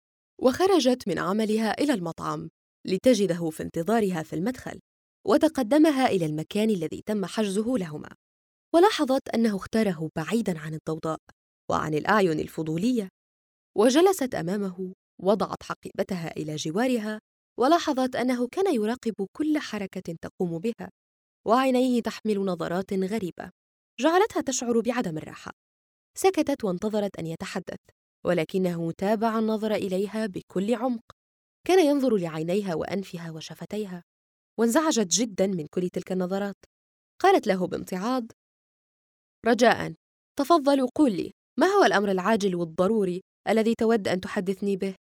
وخرجت من عملها إلى المطعم لتجده في انتظارها في المدخل، وتقدمها إلى المكان الذي تم حجزه لهما، ولاحظت أنه اختاره بعيداً عن الضوضاء وعن الأعين الفضولية، وجلست أمامه، وضعت حقيبتها إلى جوارها، ولاحظت أنه كان يراقب كل حركة تقوم بها، وعينيه تحمل نظرات غريبة جعلتها تشعر بعدم الراحة. سكتت وانتظرت أن يتحدث، ولكنه تابع النظر إليها بكل عمق. كان ينظر لعينيها وأنفها وشفتيها، وانزعجت جداً من كل تلك النظرات. قالت له بامتعاض: رجاءً، تفضل قل لي، ما هو الأمر العاجل والضروري الذي تود أن تحدثني به؟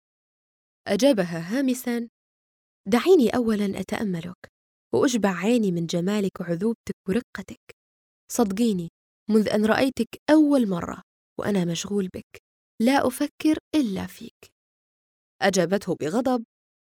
أجابها هامساً: دعيني أولاً أتأملك وأشبع عيني من جمالك وعذوبتك ورقتك. صدقيني، منذ أن رأيتك أول مرة وأنا مشغول بك، لا أفكر إلا فيك. أجابته بغضب: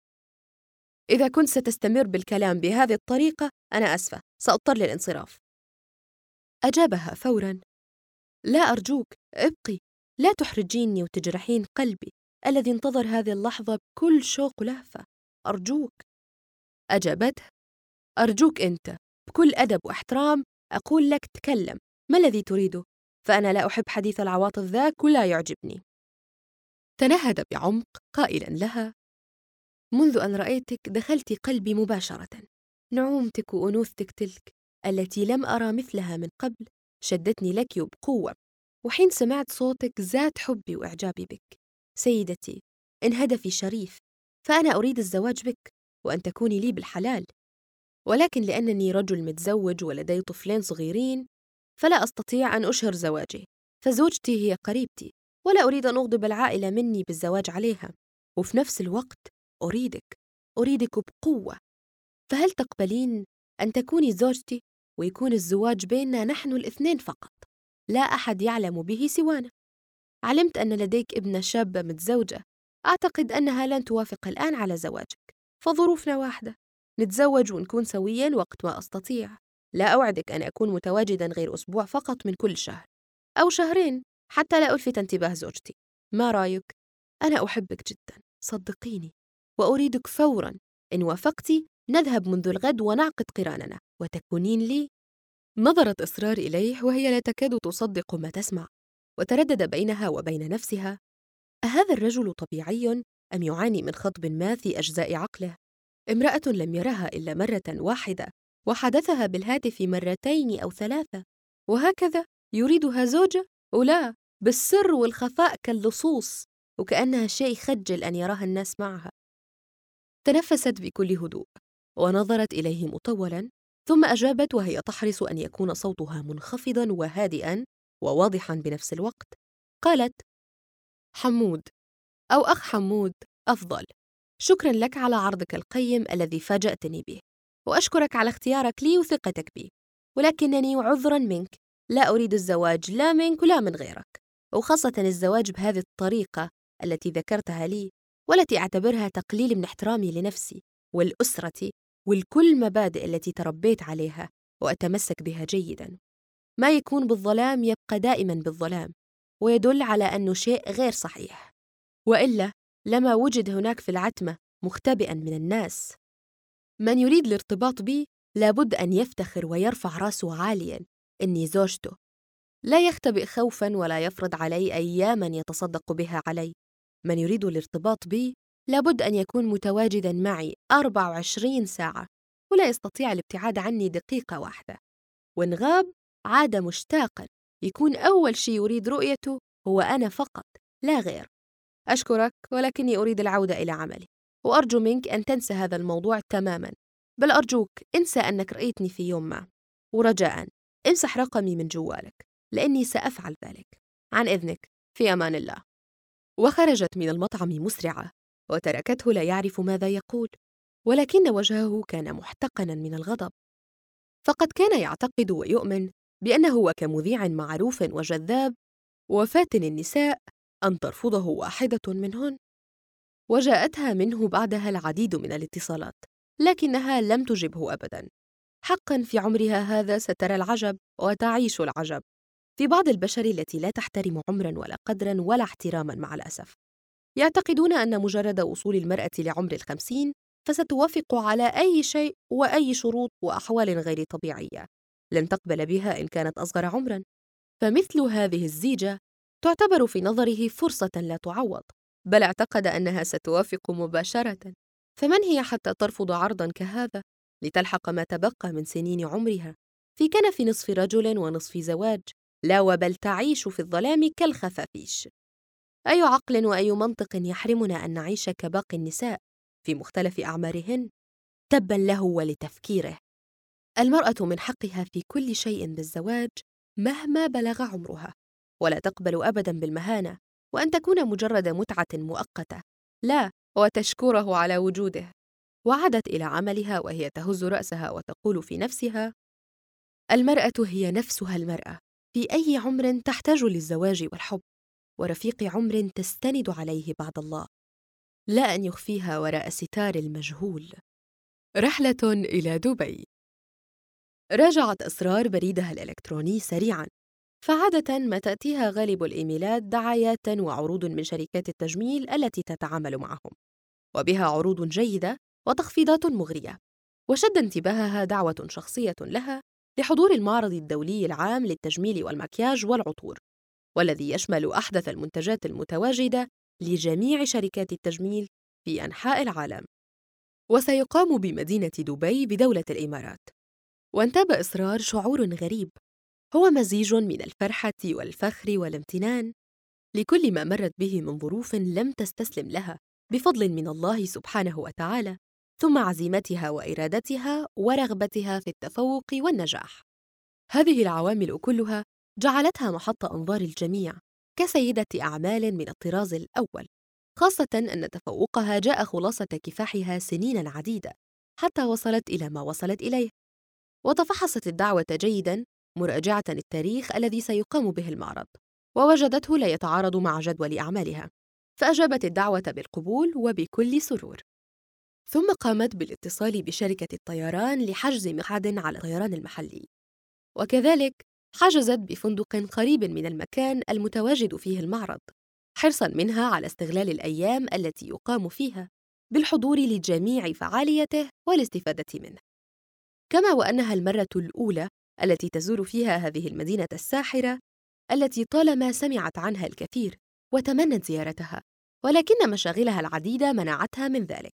إذا كنت ستستمر بالكلام بهذه الطريقة أنا أسفة، سأضطر للانصراف. أجابها فوراً: لا أرجوك، ابقي، لا تحرجيني وتجرحين قلبي الذي انتظر هذه اللحظة بكل شوق ولهفة، أرجوك. أجابته: أرجوك أنت، بكل أدب واحترام أقول لك تكلم، ما الذي تريده؟ فأنا لا أحب حديث العواطف ذاك ولا يعجبني. تنهد بعمق قائلاً لها: منذ أن رأيتك دخلت قلبي مباشرة. نعومتك وأنوثتك تلك التي لم أرى مثلها من قبل شدتني لك وبقوة، وحين سمعت صوتك زاد حبي وإعجابي بك. سيدتي، إن هدفي شريف فأنا أريد الزواج بك وأن تكوني لي بالحلال، ولكن لأنني رجل متزوج ولدي طفلين صغيرين فلا أستطيع أن أشهر زواجي، فزوجتي هي قريبتي ولا أريد أن أغضب العائلة مني بالزواج عليها، وفي نفس الوقت أريدك بقوة. فهل تقبلين أن تكوني زوجتي ويكون الزواج بيننا نحن الاثنين فقط، لا أحد يعلم به سوانا؟ علمت أن لديك ابنة شابة متزوجة، أعتقد أنها لن توافق الآن على زواجك، فظروفنا واحدة، نتزوج ونكون سوياً وقت ما أستطيع. لا أوعدك أن أكون متواجداً غير أسبوع فقط من كل شهر أو شهرين حتى لا ألفت انتباه زوجتي. ما رأيك؟ أنا أحبك جداً، صدقيني، وأريدك فوراً. إن وافقتي نذهب منذ الغد ونعقد قراننا وتكونين لي. نظرت إصرار إليه وهي لا تكاد تصدق ما تسمع، وتردد بينها وبين نفسها: أهذا الرجل طبيعي أم يعاني من خطب ما في أجزاء عقله؟ امرأة لم يرها إلا مرة واحدة وحدثها بالهاتف مرتين أو ثلاثة، وهكذا يريدها زوجة؟ ولا بالسر والخفاء كاللصوص، وكأنها شيء يخجل أن يراها الناس معها. تنفست بكل هدوء ونظرت إليه مطولاً، ثم أجابت وهي تحرص أن يكون صوتها منخفضاً وهادئاً وواضحاً بنفس الوقت. قالت: حمود، أو أخ حمود أفضل. شكراً لك على عرضك القيم الذي فاجأتني به، وأشكرك على اختيارك لي وثقتك بي، ولكنني عذراً منك لا أريد الزواج لا منك ولا من غيرك، وخاصة الزواج بهذه الطريقة التي ذكرتها لي، والتي أعتبرها تقليل من احترامي لنفسي والأسرة والكل مبادئ التي تربيت عليها وأتمسك بها جيداً. ما يكون بالظلام يبقى دائماً بالظلام، ويدل على أنه شيء غير صحيح، وإلا لما وجد هناك في العتمة مختبئاً من الناس. من يريد الارتباط بي لابد أن يفتخر ويرفع راسه عالياً إني زوجته، لا يختبئ خوفاً ولا يفرض علي أياماً يتصدق بها علي. من يريد الارتباط بي لابد أن يكون متواجداً معي 24 ساعة، ولا يستطيع الابتعاد عني دقيقة واحدة، وإن غاب عاد مشتاقاً، يكون أول شيء يريد رؤيته هو أنا فقط لا غير. أشكرك، ولكني أريد العودة إلى عملي، وأرجو منك أن تنسى هذا الموضوع تماماً، بل أرجوك انسى أنك رأيتني في يوم ما، ورجاءً امسح رقمي من جوالك لأني سأفعل ذلك. عن إذنك، في أمان الله. وخرجت من المطعم مسرعة، وتركته لا يعرف ماذا يقول، ولكن وجهه كان محتقناً من الغضب، فقد كان يعتقد ويؤمن بأنه كمذيع معروف وجذاب وفاتن النساء أن ترفضه واحدة منهن. وجاءتها منه بعدها العديد من الاتصالات، لكنها لم تجبه أبداً. حقاً في عمرها هذا سترى العجب وتعيش العجب في بعض البشر التي لا تحترم عمراً ولا قدراً ولا احتراماً مع الأسف. يعتقدون أن مجرد وصول المرأة لعمر 50 فستوافق على أي شيء وأي شروط وأحوال غير طبيعية لن تقبل بها إن كانت أصغر عمراً. فمثل هذه الزيجة تعتبر في نظره فرصة لا تعوض، بل اعتقد أنها ستوافق مباشرة. فمن هي حتى ترفض عرضاً كهذا لتلحق ما تبقى من سنين عمرها في كنف نصف رجل ونصف زواج، لا وبل تعيش في الظلام كالخفافيش؟ أي عقل وأي منطق يحرمنا أن نعيش كباقي النساء في مختلف أعمارهن؟ تباً له ولتفكيره. المرأة من حقها في كل شيء بالزواج مهما بلغ عمرها، ولا تقبل أبداً بالمهانة وأن تكون مجرد متعة مؤقتة، لا، وتشكره على وجوده. وعادت إلى عملها وهي تهز رأسها وتقول في نفسها: المرأة هي نفسها المرأة، في أي عمر تحتاج للزواج والحب، ورفيق عمر تستند عليه بعد الله، لا أن يخفيها وراء ستار المجهول. رحلة إلى دبي. راجعت أسرار بريدها الإلكتروني سريعاً، فعادة ما تأتيها غالب الإيميلات دعايات وعروض من شركات التجميل التي تتعامل معهم، وبها عروض جيدة وتخفيضات مغرية. وشد انتباهها دعوة شخصية لها لحضور المعرض الدولي العام للتجميل والمكياج والعطور، والذي يشمل أحدث المنتجات المتواجدة لجميع شركات التجميل في أنحاء العالم، وسيقام بمدينة دبي بدولة الإمارات. وانتاب إصرار شعور غريب، هو مزيج من الفرحة والفخر والامتنان لكل ما مرت به من ظروف لم تستسلم لها بفضل من الله سبحانه وتعالى، ثم عزيمتها وإرادتها ورغبتها في التفوق والنجاح. هذه العوامل كلها جعلتها محط أنظار الجميع كسيدة أعمال من الطراز الأول، خاصة أن تفوقها جاء خلاصة كفاحها سنين عديدة حتى وصلت إلى ما وصلت إليه. وتفحصت الدعوة جيداً مراجعة التاريخ الذي سيقام به المعرض، ووجدته لا يتعارض مع جدول أعمالها، فأجابت الدعوة بالقبول وبكل سرور. ثم قامت بالاتصال بشركة الطيران لحجز مقعد على الطيران المحلي، وكذلك حجزت بفندق قريب من المكان المتواجد فيه المعرض، حرصاً منها على استغلال الأيام التي يقام فيها بالحضور لجميع فعاليته والاستفادة منه. كما وأنها المرة الأولى التي تزور فيها هذه المدينة الساحرة التي طالما سمعت عنها الكثير وتمنت زيارتها، ولكن مشاغلها العديدة منعتها من ذلك.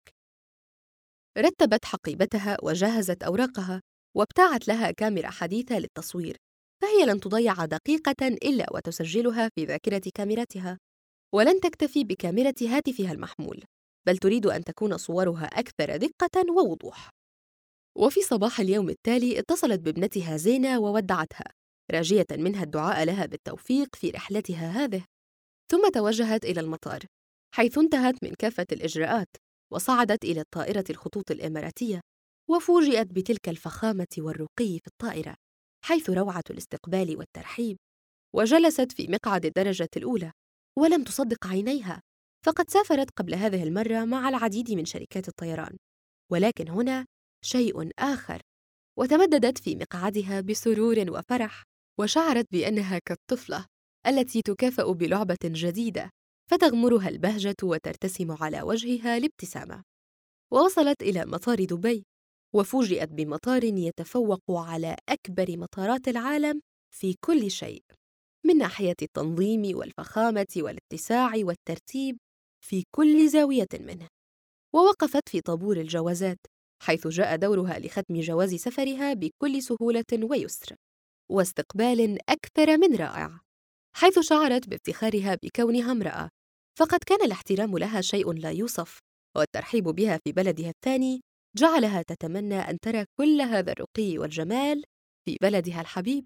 رتبت حقيبتها وجهزت أوراقها وابتاعت لها كاميرا حديثة للتصوير، فهي لن تضيع دقيقة إلا وتسجلها في ذاكرة كاميرتها، ولن تكتفي بكاميرا هاتفها المحمول، بل تريد أن تكون صورها أكثر دقة ووضوح. وفي صباح اليوم التالي اتصلت بابنتها زينة وودعتها، راجية منها الدعاء لها بالتوفيق في رحلتها هذه. ثم توجهت إلى المطار، حيث انتهت من كافة الإجراءات وصعدت إلى الطائرة الخطوط الإماراتية، وفوجئت بتلك الفخامة والرقي في الطائرة، حيث روعة الاستقبال والترحيب. وجلست في مقعد الدرجة الأولى ولم تصدق عينيها، فقد سافرت قبل هذه المرة مع العديد من شركات الطيران، ولكن هنا شيء آخر. وتمددت في مقعدها بسرور وفرح، وشعرت بأنها كالطفلة التي تكافأ بلعبة جديدة فتغمرها البهجة وترتسم على وجهها الابتسامة. ووصلت إلى مطار دبي، وفوجئت بمطار يتفوق على أكبر مطارات العالم في كل شيء، من ناحية التنظيم والفخامة والاتساع والترتيب في كل زاوية منه. ووقفت في طابور الجوازات، حيث جاء دورها لختم جواز سفرها بكل سهولة ويسر، واستقبال أكثر من رائع، حيث شعرت بافتخارها بكونها امرأة، فقد كان الاحترام لها شيء لا يوصف، والترحيب بها في بلدها الثاني جعلها تتمنى أن ترى كل هذا الرقي والجمال في بلدها الحبيب.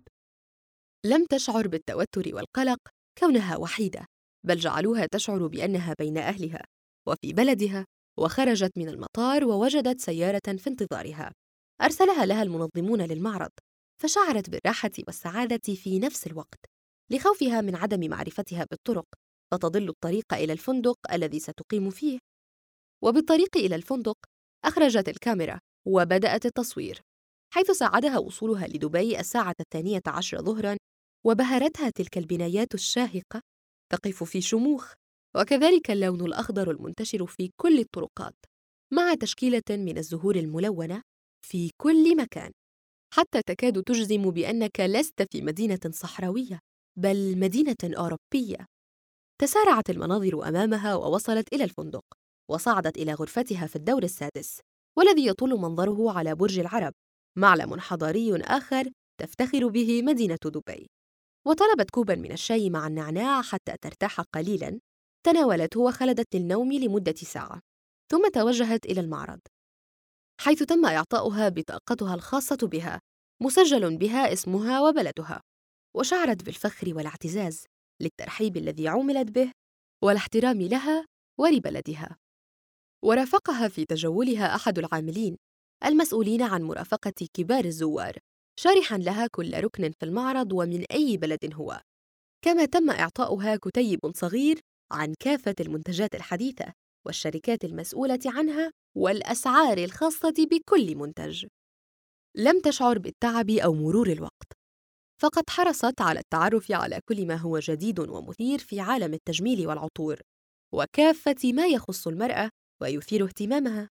لم تشعر بالتوتر والقلق كونها وحيدة، بل جعلوها تشعر بأنها بين أهلها وفي بلدها. وخرجت من المطار ووجدت سيارة في انتظارها أرسلها لها المنظمون للمعرض، فشعرت بالراحة والسعادة في نفس الوقت، لخوفها من عدم معرفتها بالطرق فتضل الطريق إلى الفندق الذي ستقيم فيه. وبالطريق إلى الفندق أخرجت الكاميرا وبدأت التصوير، حيث ساعدها وصولها لدبي 12:00 ظهراً، وبهرتها تلك البنايات الشاهقة تقف في شموخ وكذلك اللون الأخضر المنتشر في كل الطرقات، مع تشكيلة من الزهور الملونة في كل مكان، حتى تكاد تجزم بأنك لست في مدينة صحراوية، بل مدينة أوروبية. تسارعت المناظر أمامها ووصلت إلى الفندق، وصعدت إلى غرفتها في الدور السادس، والذي يطل منظره على برج العرب، معلم حضاري آخر تفتخر به مدينة دبي. وطلبت كوباً من الشاي مع النعناع حتى ترتاح قليلاً، تناولته وخلدت للنوم لمدة ساعة، ثم توجهت إلى المعرض، حيث تم إعطاؤها بطاقتها الخاصة بها، مسجل بها اسمها وبلدها، وشعرت بالفخر والاعتزاز للترحيب الذي عُملت به والاحترام لها ولبلدها. ورافقها في تجولها أحد العاملين المسؤولين عن مرافقة كبار الزوار، شارحاً لها كل ركن في المعرض ومن أي بلد هو، كما تم إعطاؤها كتيب صغير عن كافة المنتجات الحديثة والشركات المسؤولة عنها والأسعار الخاصة بكل منتج. لم تشعر بالتعب أو مرور الوقت، فقد حرصت على التعرف على كل ما هو جديد ومثير في عالم التجميل والعطور، وكافة ما يخص المرأة ويثير اهتمامها.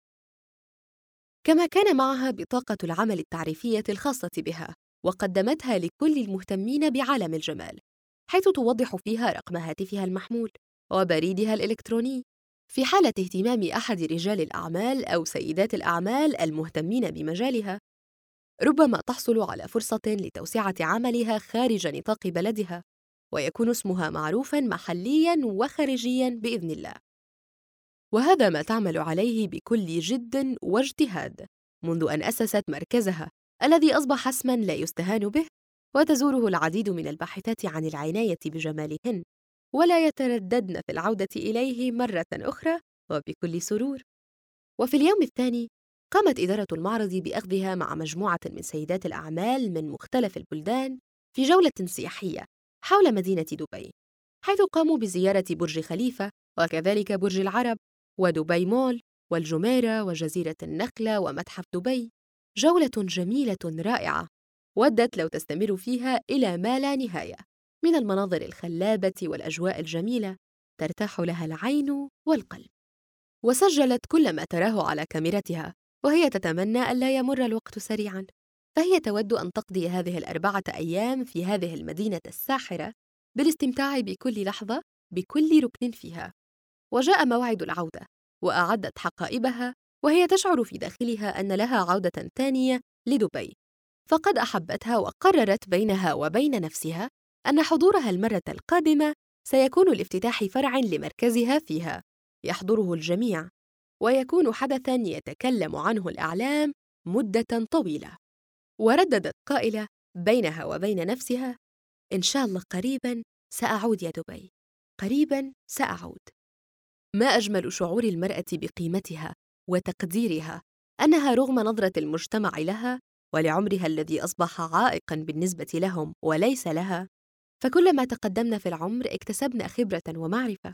كما كان معها بطاقة العمل التعريفية الخاصة بها، وقدمتها لكل المهتمين بعالم الجمال، حيث توضح فيها رقم هاتفها المحمول وبريدها الإلكتروني في حالة اهتمام أحد رجال الأعمال أو سيدات الأعمال المهتمين بمجالها. ربما تحصل على فرصة لتوسعة عملها خارج نطاق بلدها، ويكون اسمها معروفاً محلياً وخارجياً بإذن الله. وهذا ما تعمل عليه بكل جد واجتهاد منذ أن أسست مركزها الذي أصبح اسماً لا يستهان به، وتزوره العديد من الباحثات عن العناية بجمالهن، ولا يترددن في العودة إليه مرة أخرى وبكل سرور. وفي اليوم الثاني قامت إدارة المعرض بأخذها مع مجموعة من سيدات الأعمال من مختلف البلدان في جولة سياحية حول مدينة دبي، حيث قاموا بزيارة برج خليفة وكذلك برج العرب ودبي مول والجميرة وجزيرة النخلة ومتحف دبي. جولة جميلة رائعة ودت لو تستمر فيها إلى ما لا نهاية من المناظر الخلابة والأجواء الجميلة ترتاح لها العين والقلب. وسجلت كل ما تراه على كاميرتها، وهي تتمنى ألا يمر الوقت سريعاً، فهي تود أن تقضي هذه ال4 أيام في هذه المدينة الساحرة بالاستمتاع بكل لحظة بكل ركن فيها. وجاء موعد العودة، وأعدت حقائبها وهي تشعر في داخلها أن لها عودة ثانية لدبي، فقد أحبتها وقررت بينها وبين نفسها أن حضورها المرة القادمة سيكون لافتتاح فرع لمركزها فيها يحضره الجميع، ويكون حدثاً يتكلم عنه الإعلام مدة طويلة. ورددت قائلة بينها وبين نفسها: إن شاء الله قريباً سأعود يا دبي، قريباً سأعود. ما أجمل شعور المرأة بقيمتها وتقديرها، أنها رغم نظرة المجتمع لها ولعمرها الذي أصبح عائقاً بالنسبة لهم وليس لها، فكلما تقدمنا في العمر اكتسبنا خبرة ومعرفة.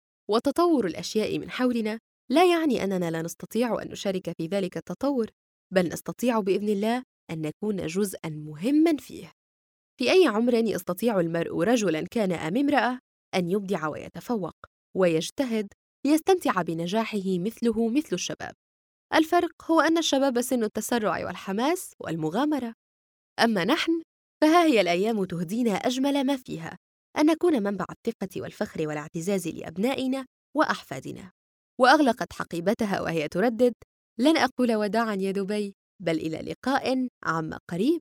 وتطور الأشياء من حولنا لا يعني أننا لا نستطيع أن نشارك في ذلك التطور، بل نستطيع بإذن الله أن نكون جزءاً مهماً فيه. في أي عمر يستطيع المرء، رجلاً كان أم امرأة، أن يبدع ويتفوق ويجتهد ليستمتع بنجاحه مثل الشباب. الفرق هو أن الشباب سن التسرع والحماس والمغامرة، أما نحن فها هي الأيام تهدينا أجمل ما فيها، أن نكون منبع الثقة والفخر والاعتزاز لأبنائنا وأحفادنا. وأغلقت حقيبتها وهي تردد: لن أقول وداعاً يا دبي، بل إلى لقاء عما قريب.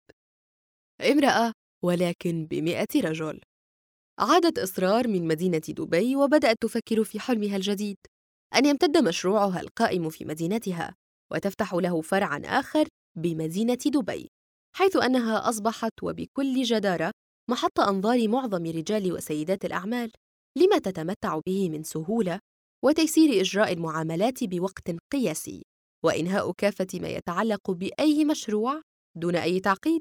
امرأة ولكن ب100 رجل. عادت إصرار من مدينة دبي وبدأت تفكر في حلمها الجديد، أن يمتد مشروعها القائم في مدينتها وتفتح له فرعاً آخر بمدينة دبي، حيث أنها أصبحت وبكل جدارة محط أنظار معظم رجال وسيدات الأعمال، لما تتمتع به من سهولة وتيسير إجراء المعاملات بوقت قياسي، وإنهاء كافة ما يتعلق بأي مشروع دون أي تعقيد.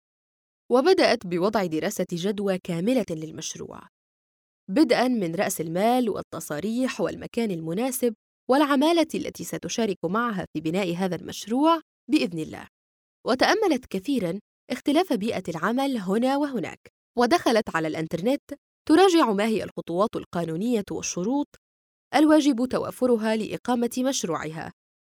وبدأت بوضع دراسة جدوى كاملة للمشروع، بدءاً من رأس المال والتصاريح والمكان المناسب والعمالة التي ستشارك معها في بناء هذا المشروع بإذن الله. وتأملت كثيراً اختلاف بيئة العمل هنا وهناك، ودخلت على الإنترنت تراجع ما هي الخطوات القانونية والشروط الواجب توفرها لإقامة مشروعها.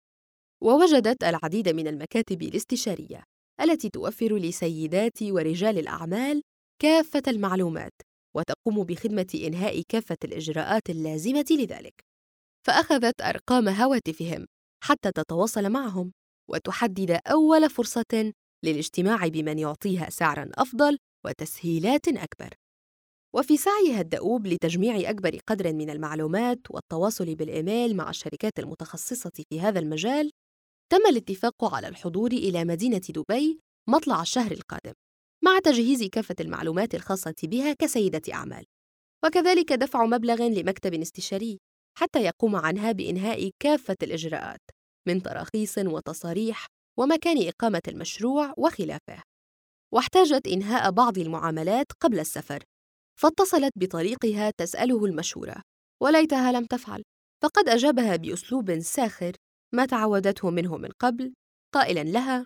ووجدت العديد من المكاتب الاستشارية التي توفر لسيدات ورجال الأعمال كافة المعلومات وتقوم بخدمة إنهاء كافة الإجراءات اللازمة لذلك، فأخذت أرقام هواتفهم حتى تتواصل معهم وتحدد أول فرصة للاجتماع بمن يعطيها سعراً أفضل وتسهيلات أكبر. وفي سعيها الدؤوب لتجميع أكبر قدر من المعلومات والتواصل بالإيميل مع الشركات المتخصصة في هذا المجال، تم الاتفاق على الحضور إلى مدينة دبي مطلع الشهر القادم، مع تجهيز كافة المعلومات الخاصة بها كسيدة أعمال، وكذلك دفع مبلغ لمكتب استشاري حتى يقوم عنها بإنهاء كافة الإجراءات من تراخيص وتصاريح ومكان إقامة المشروع وخلافه. واحتاجت إنهاء بعض المعاملات قبل السفر، فاتصلت بطريقها تسأله المشورة، وليتها لم تفعل، فقد أجابها بأسلوب ساخر ما تعودته منه من قبل، قائلاً لها: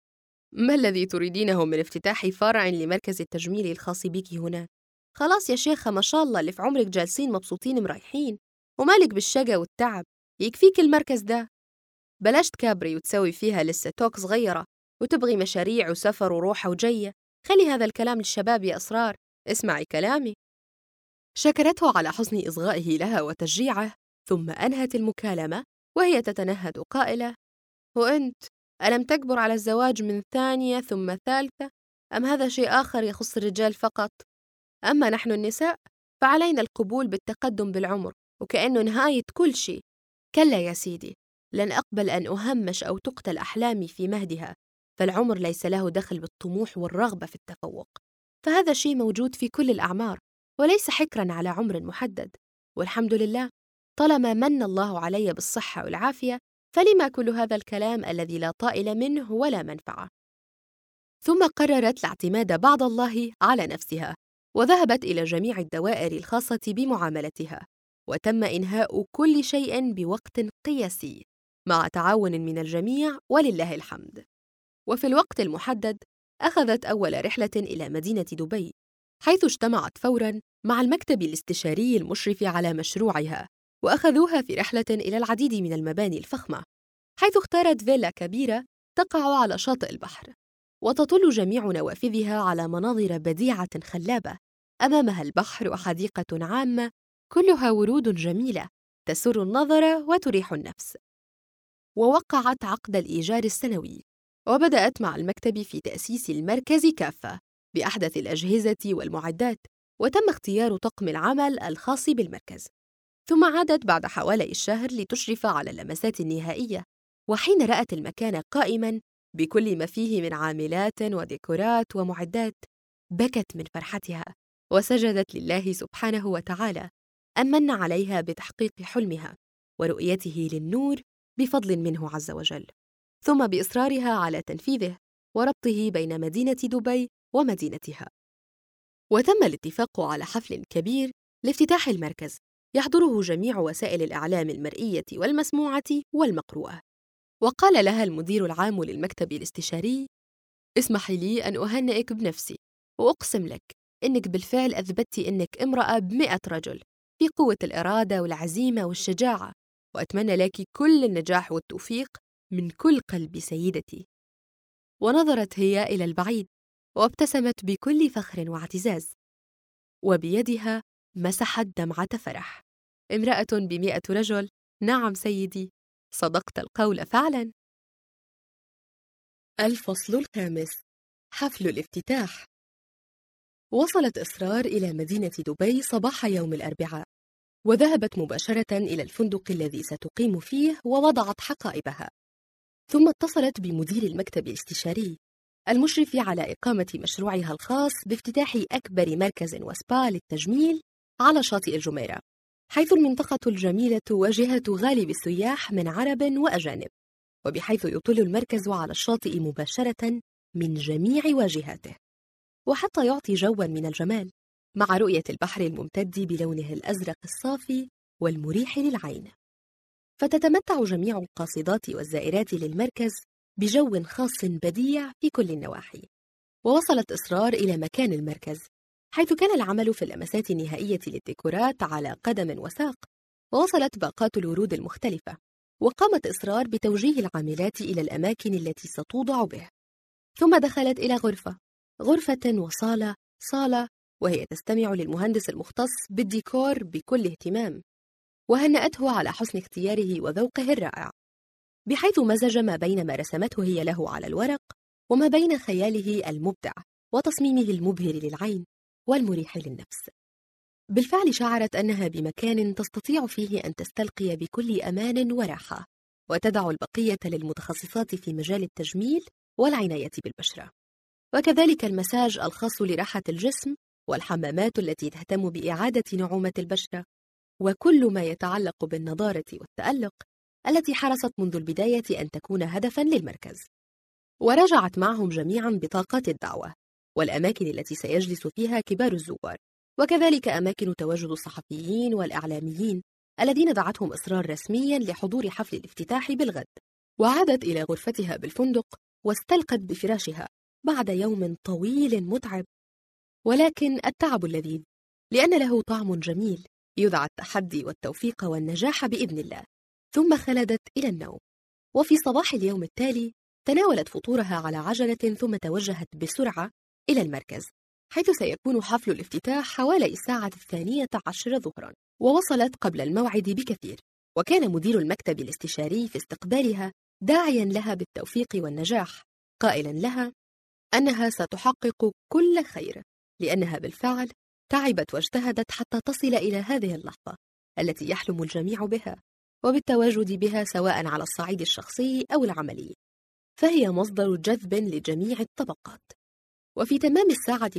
ما الذي تريدينه من افتتاح فرع لمركز التجميل الخاص بك هنا؟ خلاص يا شيخة، ما شاء الله اللي في عمرك جالسين مبسوطين مريحين، ومالك بالشقا والتعب، يكفيك المركز ده. بلاش تكابري وتسوي فيها لسه توك صغيرة وتبغي مشاريع وسفر وروحة وجية. خلي هذا الكلام للشباب يا أسرار، اسمعي كلامي. شكرته على حسن إصغائه لها وتشجيعه، ثم أنهت المكالمة وهي تتنهد قائلة: وأنت ألم تكبر على الزواج من ثانية ثم ثالثة؟ أم هذا شيء آخر يخص الرجال فقط؟ أما نحن النساء فعلينا القبول بالتقدم بالعمر وكأنه نهاية كل شيء. كلا يا سيدي، لن أقبل أن أهمش أو تقتل أحلامي في مهدها، فالعمر ليس له دخل بالطموح والرغبة في التفوق، فهذا شيء موجود في كل الأعمار وليس حكراً على عمر محدد، والحمد لله طالما من الله علي بالصحة والعافية، فلما كل هذا الكلام الذي لا طائل منه ولا منفعة؟ ثم قررت الاعتماد بعد الله على نفسها، وذهبت إلى جميع الدوائر الخاصة بمعاملتها، وتم إنهاء كل شيء بوقت قياسي مع تعاون من الجميع ولله الحمد. وفي الوقت المحدد أخذت أول رحلة إلى مدينة دبي، حيث اجتمعت فوراً مع المكتب الاستشاري المشرف على مشروعها، وأخذوها في رحلة إلى العديد من المباني الفخمة، حيث اختارت فيلا كبيرة تقع على شاطئ البحر، وتطل جميع نوافذها على مناظر بديعة خلابة، أمامها البحر وحديقة عامة كلها ورود جميلة تسر النظر وتريح النفس. ووقعت عقد الإيجار السنوي، وبدأت مع المكتب في تأسيس المركز كافة بأحدث الأجهزة والمعدات، وتم اختيار طقم العمل الخاص بالمركز. ثم عادت بعد حوالي الشهر لتشرف على اللمسات النهائية، وحين رأت المكان قائماً بكل ما فيه من عاملات وديكورات ومعدات، بكت من فرحتها وسجدت لله سبحانه وتعالى أن من عليها بتحقيق حلمها ورؤيته للنور بفضل منه عز وجل، ثم بإصرارها على تنفيذه وربطه بين مدينة دبي ومدينتها. وتم الاتفاق على حفل كبير لافتتاح المركز يحضره جميع وسائل الإعلام المرئية والمسموعة والمقروءة. وقال لها المدير العام للمكتب الاستشاري: اسمحي لي أن أهنئك بنفسي، وأقسم لك إنك بالفعل أثبتت إنك امرأة ب100 رجل في قوة الإرادة والعزيمة والشجاعة، وأتمنى لك كل النجاح والتوفيق من كل قلبي سيدتي. ونظرت هي إلى البعيد وابتسمت بكل فخر واعتزاز، وبيدها مسحت دمعة فرح. امرأة ب100 رجل، نعم سيدي، صدقت القول فعلا. الفصل الخامس: حفل الافتتاح. وصلت إسرار إلى مدينة دبي صباح يوم الأربعاء، وذهبت مباشرة إلى الفندق الذي ستقيم فيه ووضعت حقائبها، ثم اتصلت بمدير المكتب الاستشاري المشرف على إقامة مشروعها الخاص بافتتاح أكبر مركز وسبا للتجميل على شاطئ الجميرة، حيث المنطقة الجميلة واجهة غالب السياح من عرب وأجانب، وبحيث يطل المركز على الشاطئ مباشرة من جميع واجهاته، وحتى يعطي جواً من الجمال مع رؤية البحر الممتد بلونه الأزرق الصافي والمريح للعين. فتتمتع جميع القاصدات والزائرات للمركز بجو خاص بديع في كل النواحي. ووصلت إسرار إلى مكان المركز حيث كان العمل في اللمسات النهائية للديكورات على قدم وساق، ووصلت باقات الورود المختلفة، وقامت إسرار بتوجيه العاملات إلى الأماكن التي ستوضع به. ثم دخلت إلى غرفة صالة، وهي تستمع للمهندس المختص بالديكور بكل اهتمام، وهنأته على حسن اختياره وذوقه الرائع، بحيث مزج ما بين ما رسمته هي له على الورق وما بين خياله المبدع وتصميمه المبهر للعين والمريح للنفس. بالفعل شعرت أنها بمكان تستطيع فيه أن تستلقي بكل أمان وراحة، وتدع البقية للمتخصصات في مجال التجميل والعناية بالبشرة، وكذلك المساج الخاص لراحة الجسم، والحمامات التي تهتم بإعادة نعومة البشرة، وكل ما يتعلق بالنضارة والتألق التي حرصت منذ البداية أن تكون هدفاً للمركز. ورجعت معهم جميعاً بطاقات الدعوة والأماكن التي سيجلس فيها كبار الزوار، وكذلك أماكن تواجد الصحفيين والإعلاميين الذين دعتهم إسرار رسمياً لحضور حفل الافتتاح بالغد. وعادت إلى غرفتها بالفندق واستلقت بفراشها بعد يوم طويل متعب، ولكن التعب لذيذ لأن له طعم جميل يدعى التحدي والتوفيق والنجاح بإذن الله. ثم خلدت إلى النوم، وفي صباح اليوم التالي تناولت فطورها على عجلة، ثم توجهت بسرعة إلى المركز، حيث سيكون حفل الافتتاح حوالي الساعة 12 ظهرا، ووصلت قبل الموعد بكثير. وكان مدير المكتب الاستشاري في استقبالها داعيا لها بالتوفيق والنجاح، قائلا لها أنها ستحقق كل خير، لأنها بالفعل تعبت واجتهدت حتى تصل إلى هذه اللحظة التي يحلم الجميع بها، وبالتواجد بها سواء على الصعيد الشخصي أو العملي، فهي مصدر جذب لجميع الطبقات. وفي تمام الساعة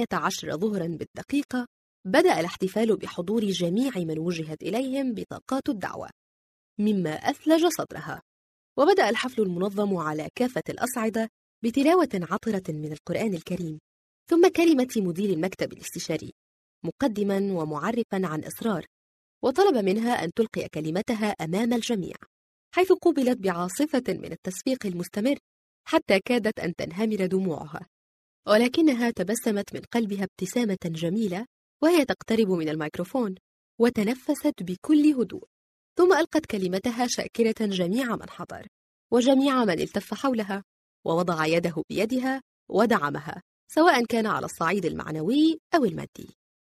12 ظهرا بالدقيقة بدأ الاحتفال بحضور جميع من وجهت إليهم بطاقات الدعوة، مما أثلج صدرها. وبدأ الحفل المنظم على كافة الأصعدة بتلاوة عطرة من القرآن الكريم، ثم كلمة مدير المكتب الاستشاري مقدما ومعرفا عن إسرار، وطلب منها أن تلقي كلمتها أمام الجميع، حيث قوبلت بعاصفة من التصفيق المستمر حتى كادت أن تنهمر دموعها، ولكنها تبسمت من قلبها ابتسامة جميلة وهي تقترب من الميكروفون، وتنفست بكل هدوء، ثم ألقت كلمتها شاكرة جميع من حضر وجميع من التف حولها، ووضع يده بيدها ودعمها سواء كان على الصعيد المعنوي أو المادي.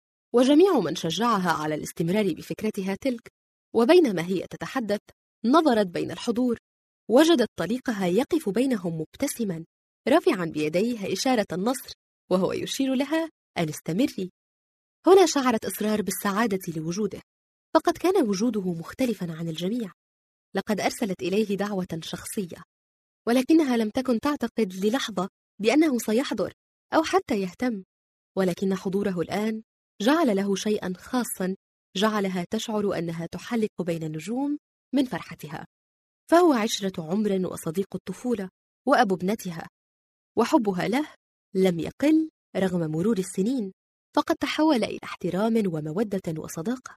وجميع من شجعها على الاستمرار بفكرتها تلك، وبينما هي تتحدث نظرت بين الحضور، وجدت طليقها يقف بينهم مبتسما رافعا بيديه إشارة النصر، وهو يشير لها أن استمري. هنا شعرت إسرار بالسعادة لوجوده، فقد كان وجوده مختلفا عن الجميع. لقد أرسلت إليه دعوة شخصية، ولكنها لم تكن تعتقد للحظة بأنه سيحضر أو حتى يهتم، ولكن حضوره الآن جعل له شيئا خاصا جعلها تشعر أنها تحلق بين النجوم من فرحتها، فهو عشرة عمر وصديق الطفولة وأبو ابنتها، وحبها له لم يقل رغم مرور السنين، فقد تحول إلى احترام ومودة وصداقة.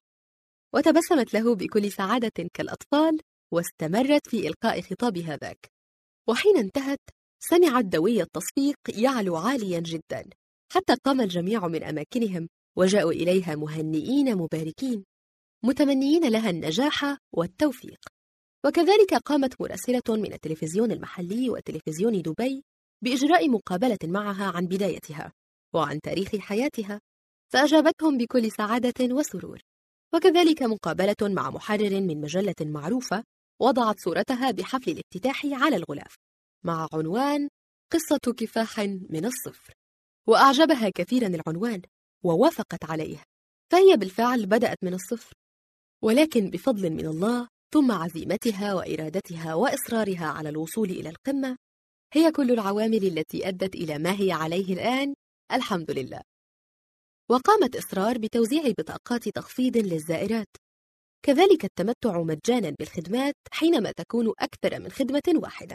وتبسمت له بكل سعادة كالأطفال، واستمرت في إلقاء خطابها ذاك. وحين انتهت سمعت دوي التصفيق يعلو عاليا جدا، حتى قام الجميع من أماكنهم وجاءوا إليها مهنئين مباركين، متمنيين لها النجاح والتوفيق. وكذلك قامت مراسلة من التلفزيون المحلي وتلفزيون دبي بإجراء مقابلة معها عن بدايتها وعن تاريخ حياتها، فأجابتهم بكل سعادة وسرور. وكذلك مقابلة مع محرر من مجلة معروفة وضعت صورتها بحفل الافتتاح على الغلاف مع عنوان قصة كفاح من الصفر، وأعجبها كثيرا العنوان ووافقت عليه، فهي بالفعل بدأت من الصفر، ولكن بفضل من الله ثم عزيمتها وإرادتها وإصرارها على الوصول إلى القمة هي كل العوامل التي أدت إلى ما هي عليه الآن، الحمد لله. وقامت إسرار بتوزيع بطاقات تخفيض للزائرات، كذلك التمتع مجانا بالخدمات حينما تكون أكثر من خدمة واحدة.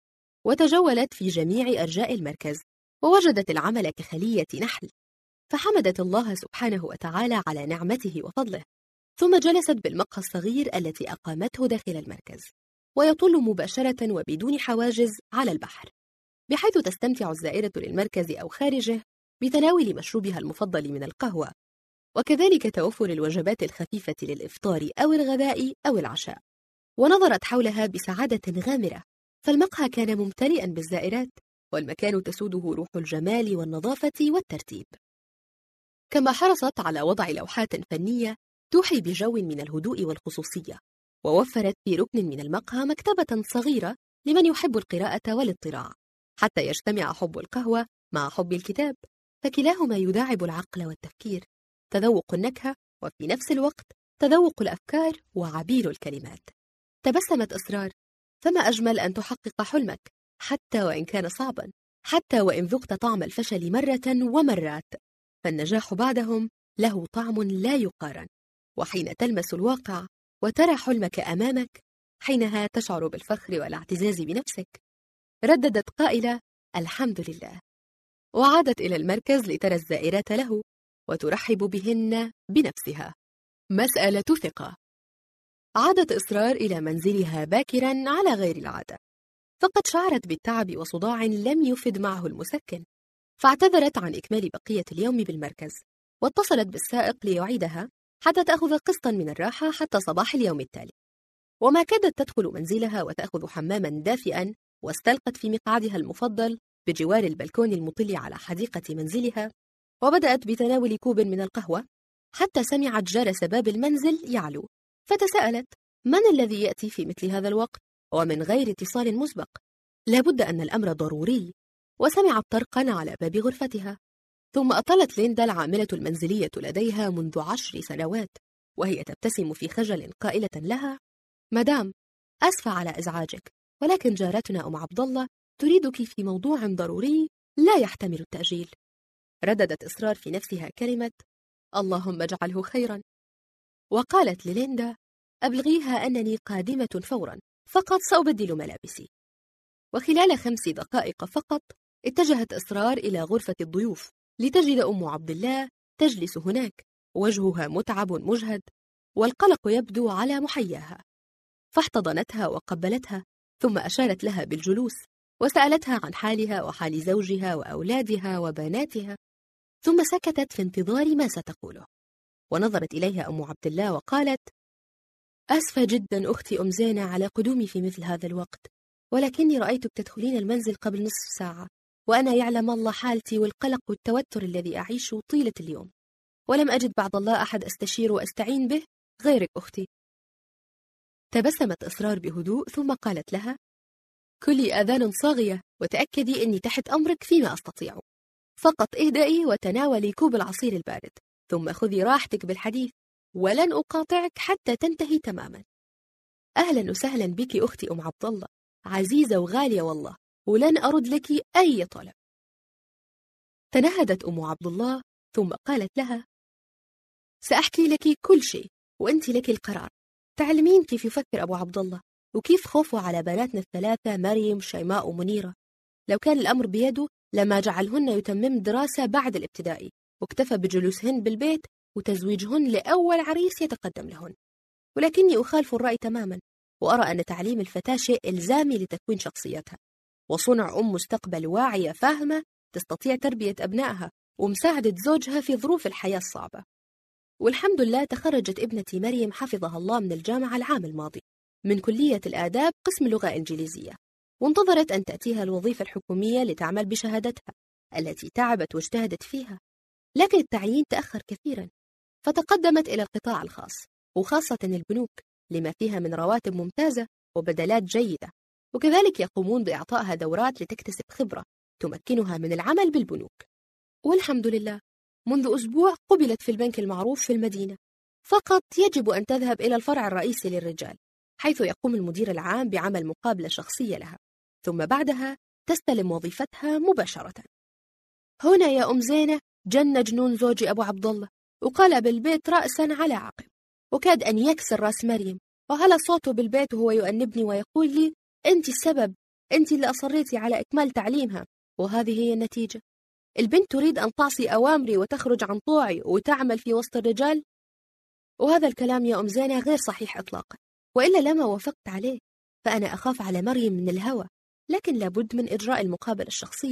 وتجولت في جميع أرجاء المركز ووجدت العمل كخلية نحل، فحمدت الله سبحانه وتعالى على نعمته وفضله، ثم جلست بالمقهى الصغير التي أقامته داخل المركز، ويطل مباشرة وبدون حواجز على البحر، بحيث تستمتع الزائرة للمركز أو خارجه بتناول مشروبها المفضل من القهوة، وكذلك توفر الوجبات الخفيفة للإفطار أو الغداء أو العشاء. ونظرت حولها بسعادة غامرة، فالمقهى كان ممتلئا بالزائرات، والمكان تسوده روح الجمال والنظافة والترتيب. كما حرصت على وضع لوحات فنية توحي بجو من الهدوء والخصوصية، ووفرت في ركن من المقهى مكتبة صغيرة لمن يحب القراءة والاطلاع، حتى يجتمع حب القهوة مع حب الكتاب، فكلاهما يداعب العقل والتفكير، تذوق النكهة وفي نفس الوقت تذوق الأفكار وعبير الكلمات. تبسمت إصرار، فما أجمل أن تحقق حلمك حتى وإن كان صعبا، حتى وإن ذقت طعم الفشل مرة ومرات، فالنجاح بعدهم له طعم لا يقارن. وحين تلمس الواقع وترى حلمك أمامك، حينها تشعر بالفخر والاعتزاز بنفسك. رددت قائلة: الحمد لله. وعادت إلى المركز لترى الزائرات له وترحب بهن بنفسها. مسألة ثقة. عادت إصرار إلى منزلها باكراً على غير العادة، فقد شعرت بالتعب وصداع لم يفد معه المسكن، فاعتذرت عن إكمال بقية اليوم بالمركز، واتصلت بالسائق ليعيدها حتى تأخذ قسطاً من الراحة حتى صباح اليوم التالي. وما كادت تدخل منزلها وتأخذ حماماً دافئاً، واستلقت في مقعدها المفضل بجوار البلكون المطل على حديقة منزلها، وبدأت بتناول كوب من القهوة، حتى سمعت جرس باب المنزل يعلو، فتساءلت: من الذي يأتي في مثل هذا الوقت ومن غير اتصال مسبق؟ لابد أن الأمر ضروري. وسمعت طرقاً على باب غرفتها، ثم أطلت ليندا العاملة المنزلية لديها منذ 10 سنوات، وهي تبتسم في خجل قائلة لها: مدام، أسفة على إزعاجك، ولكن جارتنا أم عبد الله تريدك في موضوع ضروري لا يحتمل التأجيل. رددت إصرار في نفسها كلمة: اللهم اجعله خيراً، وقالت لليندا: أبلغيها أنني قادمة فوراً، فقط سأبدل ملابسي. وخلال 5 دقائق فقط اتجهت إصرار إلى غرفة الضيوف لتجد أم عبد الله تجلس هناك، وجهها متعب مجهد، والقلق يبدو على محياها، فاحتضنتها وقبلتها، ثم أشارت لها بالجلوس، وسألتها عن حالها وحال زوجها وأولادها وبناتها، ثم سكتت في انتظار ما ستقوله. ونظرت إليها أم عبد الله وقالت: أسفة جدا أختي أم زينة على قدومي في مثل هذا الوقت، ولكني رأيتك تدخلين المنزل قبل نصف ساعة، وأنا يعلم الله حالتي والقلق والتوتر الذي أعيشه طيلة اليوم، ولم أجد بعد الله أحد أستشير وأستعين به غيرك أختي. تبسمت إصرار بهدوء، ثم قالت لها: كلي آذان صاغية، وتأكدي أني تحت أمرك فيما أستطيع، فقط اهدئي وتناولي كوب العصير البارد، ثم خذي راحتك بالحديث، ولن أقاطعك حتى تنتهي تماما. أهلا وسهلا بك أختي أم عبد الله، عزيزة وغالية والله، ولن أرد لك أي طلب. تنهدت أم عبد الله، ثم قالت لها: سأحكي لك كل شيء، وأنت لك القرار. تعلمين كيف يفكر أبو عبد الله، وكيف خوفه على بناتنا الثلاثة مريم شيماء ومنيرة. لو كان الأمر بيده لما جعلهن يتمم دراسة بعد الابتدائي، واكتفى بجلوسهن بالبيت وتزويجهن لأول عريس يتقدم لهن. ولكني أخالف الرأي تماما، وأرى أن تعليم الفتاة شيء إلزامي لتكوين شخصيتها، وصنع مستقبل واعية فاهمة تستطيع تربية أبنائها ومساعدة زوجها في ظروف الحياة الصعبة. والحمد لله تخرجت ابنتي مريم حفظها الله من الجامعة العام الماضي من كلية الآداب قسم لغة إنجليزية، وانتظرت أن تأتيها الوظيفة الحكومية لتعمل بشهادتها التي تعبت واجتهدت فيها، لكن التعيين تأخر كثيرا، فتقدمت إلى القطاع الخاص، وخاصة البنوك، لما فيها من رواتب ممتازة وبدلات جيدة، وكذلك يقومون بإعطائها دورات لتكتسب خبرة تمكنها من العمل بالبنوك. والحمد لله منذ أسبوع قبلت في البنك المعروف في المدينة، فقط يجب أن تذهب إلى الفرع الرئيسي للرجال، حيث يقوم المدير العام بعمل مقابلة شخصية لها، ثم بعدها تستلم وظيفتها مباشرة. هنا يا أم زينة جن جنون زوجي أبو عبد الله، وقلب البيت رأسا على عقب، وكاد أن يكسر رأس مريم، وهلا صوته بالبيت وهو يؤنبني ويقول لي: أنت السبب، أنت اللي أصريتي على إكمال تعليمها، وهذه هي النتيجة. البنت تريد أن تعصي أوامري وتخرج عن طوعي وتعمل في وسط الرجال. وهذا الكلام يا أم زينة غير صحيح إطلاقا، وإلا لما وافقت عليه، فأنا أخاف على مريم من الهوى، لكن لابد من إجراء المقابلة الشخصية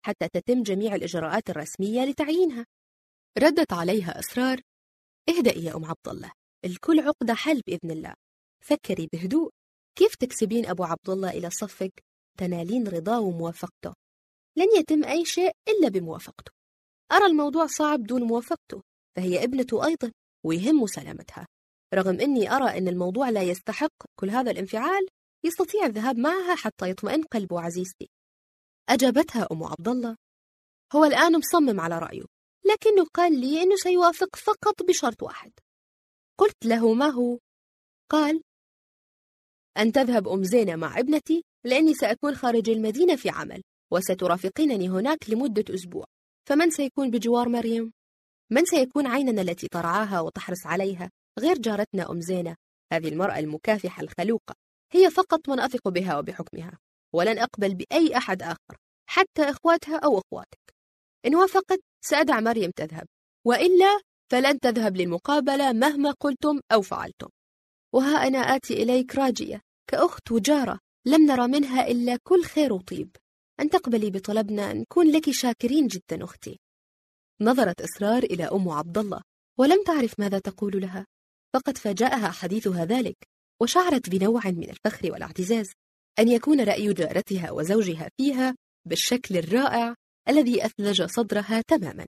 حتى تتم جميع الإجراءات الرسمية لتعيينها. ردت عليها إسرار: اهدئي يا أم عبد الله، الكل عقدة حل بإذن الله. فكري بهدوء، كيف تكسبين أبو عبد الله إلى صفك تنالين رضاه وموافقته؟ لن يتم أي شيء إلا بموافقته. أرى الموضوع صعب دون موافقته، فهي ابنته أيضا ويهم سلامتها. رغم أني أرى أن الموضوع لا يستحق كل هذا الانفعال، يستطيع الذهاب معها حتى يطمئن قلب عزيزتي. أجابتها أم عبد الله: هو الآن مصمم على رأيه، لكنه قال لي أنه سيوافق فقط بشرط واحد. قلت له: ما هو؟ قال: أن تذهب أم زينة مع ابنتي، لأني سأكون خارج المدينة في عمل، وسترافقينني هناك لمدة أسبوع. فمن سيكون بجوار مريم؟ من سيكون عيننا التي ترعاها وتحرص عليها غير جارتنا أم زينة، هذه المرأة المكافحة الخلوقة؟ هي فقط من أثق بها وبحكمها، ولن أقبل بأي أحد آخر، حتى إخواتها أو أخواتك. إن وافقت سأدع مريم تذهب، وإلا فلن تذهب للمقابلة مهما قلتم أو فعلتم. وها أنا آتي إليك راجية كأخت وجارة، لم نرى منها إلا كل خير وطيب. أن تقبلي بطلبنا، نكون لك شاكرين جدا أختي. نظرت إسرار إلى أم عبد الله ولم تعرف ماذا تقول لها، فقد فاجأها حديثها ذلك، وشعرت بنوع من الفخر والاعتزاز أن يكون رأي جارتها وزوجها فيها بالشكل الرائع الذي أثلج صدرها تماما.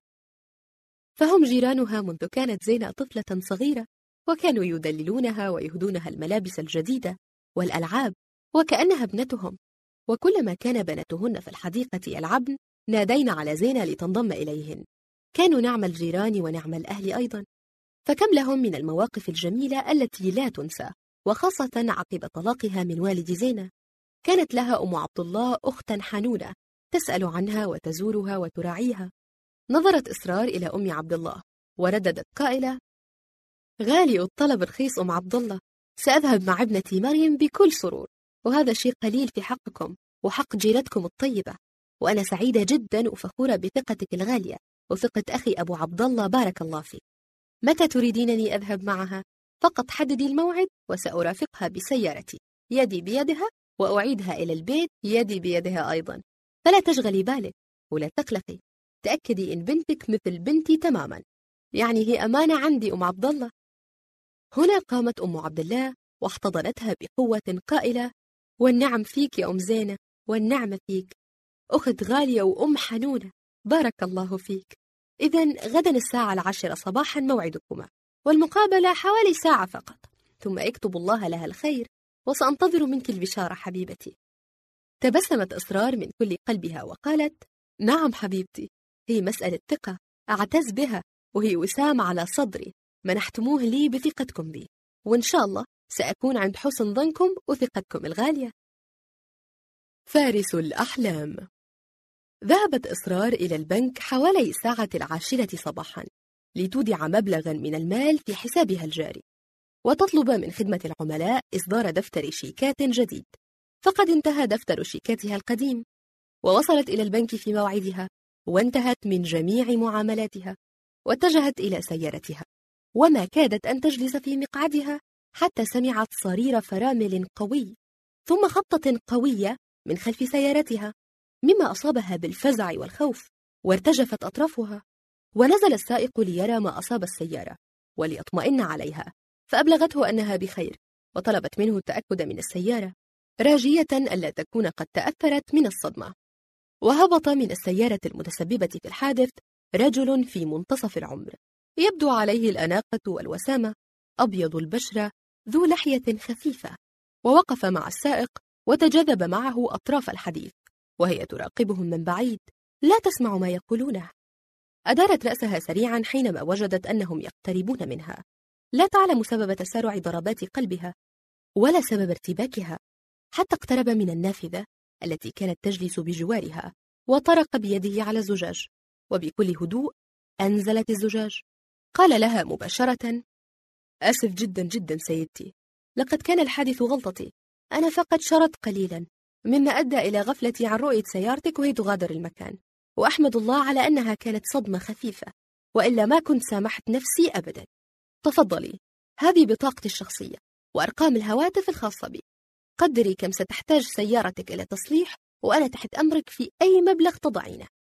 فهم جيرانها منذ كانت زينة طفلة صغيرة، وكانوا يدللونها ويهدونها الملابس الجديدة والألعاب وكأنها ابنتهم. وكلما كان بناتهن في الحديقة يلعبن نادين على زينة لتنضم إليهن. كانوا نعم الجيران ونعم الأهل أيضا، فكم لهم من المواقف الجميلة التي لا تنسى، وخاصة عقب طلاقها من والد زينة. كانت لها أم عبد الله أختا حنونة تسأل عنها وتزورها وتراعيها. نظرت إسرار إلى أم عبد الله ورددت قائلة: غالي الطلب رخيص أم عبد الله، سأذهب مع ابنتي مريم بكل سرور، وهذا شيء قليل في حقكم وحق جيرتكم الطيبة، وأنا سعيدة جدا وفخورة بثقتك الغالية وثقة أخي أبو عبد الله، بارك الله فيك. متى تريدينني أذهب معها؟ فقط حددي الموعد وسأرافقها بسيارتي يدي بيدها، وأعيدها إلى البيت يدي بيدها أيضا، فلا تشغلي بالك ولا تقلقي. تأكدي إن بنتك مثل بنتي تماما، يعني هي أمانة عندي أم عبد الله. هنا قامت أم عبد الله واحتضنتها بقوة قائلة: والنعم فيك يا أم زينة، والنعم فيك، أخت غالية وأم حنونة، بارك الله فيك. إذن غدا 10:00 صباحا موعدكما، والمقابلة حوالي ساعة فقط، ثم اكتب الله لها الخير، وسأنتظر منك البشارة حبيبتي. تبسمت إسرار من كل قلبها وقالت: نعم حبيبتي، هي مسألة ثقة أعتز بها، وهي وسام على صدري منحتموه لي بثقتكم بي، وإن شاء الله سأكون عند حسن ظنكم وثقتكم الغالية. فارس الأحلام. ذهبت إسرار إلى البنك حوالي 10:00 صباحا لتودع مبلغا من المال في حسابها الجاري، وتطلب من خدمة العملاء إصدار دفتر شيكات جديد، فقد انتهى دفتر شيكاتها القديم. ووصلت إلى البنك في موعدها، وانتهت من جميع معاملاتها، واتجهت إلى سيارتها، وما كادت أن تجلس في مقعدها حتى سمعت صرير فرامل قوي، ثم خبطة قوية من خلف سيارتها، مما أصابها بالفزع والخوف، وارتجفت أطرافها. ونزل السائق ليرى ما أصاب السيارة وليطمئن عليها، فأبلغته أنها بخير، وطلبت منه التأكد من السيارة، راجية ألا تكون قد تأثرت من الصدمة. وهبط من السيارة المتسببة في الحادث رجل في منتصف العمر، يبدو عليه الأناقة والوسامة، أبيض البشرة، ذو لحية خفيفة، ووقف مع السائق وتجاذب معه أطراف الحديث، وهي تراقبهم من بعيد لا تسمع ما يقولونه. أدارت رأسها سريعا حينما وجدت أنهم يقتربون منها، لا تعلم سبب تسارع ضربات قلبها ولا سبب ارتباكها، حتى اقترب من النافذة التي كانت تجلس بجوارها، وطرق بيده على الزجاج، وبكل هدوء أنزلت الزجاج. قال لها مباشرة: آسف جدا جدا سيدتي، لقد كان الحادث غلطتي، أنا فقط شرت قليلا، مما أدى إلى غفلتي عن رؤية سيارتك وهي تغادر المكان، وأحمد الله على أنها كانت صدمة خفيفة، وإلا ما كنت سامحت نفسي أبدا. تفضلي، هذه بطاقتي الشخصية وأرقام الهواتف الخاصة بي، قدري كم ستحتاج سيارتك إلى تصليح، وأنا تحت أمرك في أي مبلغ تضعينه.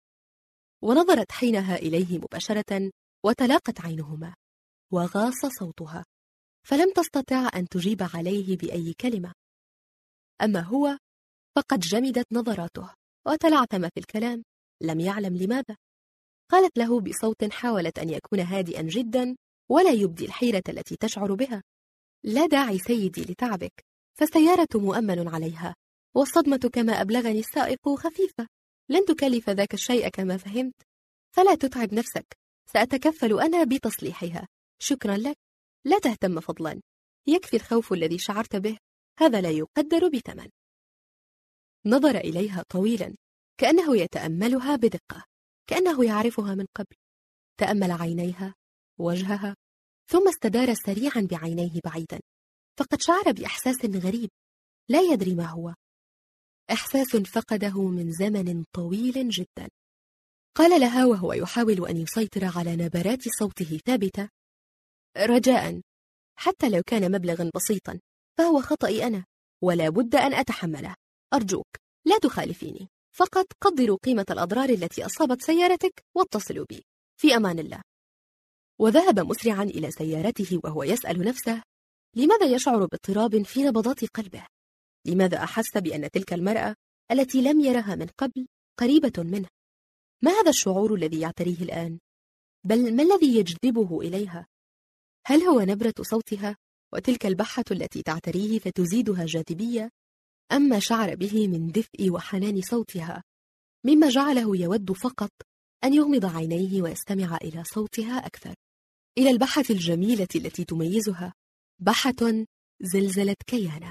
ونظرت حينها إليه مباشرة وتلاقت عينهما، وغاص صوتها، فلم تستطع أن تجيب عليه بأي كلمة. أما هو فقد جمدت نظراته وتلعثم في الكلام، لم يعلم لماذا. قالت له بصوت حاولت أن يكون هادئا جدا ولا يبدي الحيرة التي تشعر بها: لا داعي سيدي لتعبك، فالسيارة مؤمن عليها، والصدمة كما أبلغني السائق خفيفة، لن تكلف ذاك الشيء كما فهمت، فلا تتعب نفسك، سأتكفل أنا بتصليحها، شكرا لك، لا تهتم فضلا، يكفي الخوف الذي شعرت به، هذا لا يقدر بثمن. نظر إليها طويلا كأنه يتأملها بدقة، كأنه يعرفها من قبل. تأمل عينيها، وجهها، ثم استدار سريعا بعينيه بعيدا، فقد شعر بإحساس غريب لا يدري ما هو، إحساس فقده من زمن طويل جدا. قال لها وهو يحاول أن يسيطر على نبرات صوته ثابتة: رجاء، حتى لو كان مبلغا بسيطا فهو خطأي أنا، ولا بد أن أتحمله، أرجوك لا تخالفيني، فقط قدروا قيمة الأضرار التي أصابت سيارتك واتصلوا بي، في أمان الله. وذهب مسرعا إلى سيارته وهو يسأل نفسه لماذا يشعر باضطراب في نبضات قلبه، لماذا أحس بأن تلك المرأة التي لم يرها من قبل قريبة منه. ما هذا الشعور الذي يعتريه الآن؟ بل ما الذي يجذبه إليها؟ هل هو نبرة صوتها وتلك البحة التي تعتريه فتزيدها جاذبية، أم ما شعر به من دفء وحنان صوتها مما جعله يود فقط أن يغمض عينيه ويستمع إلى صوتها أكثر، إلى البحة الجميلة التي تميزها، بحة زلزلت كيانه؟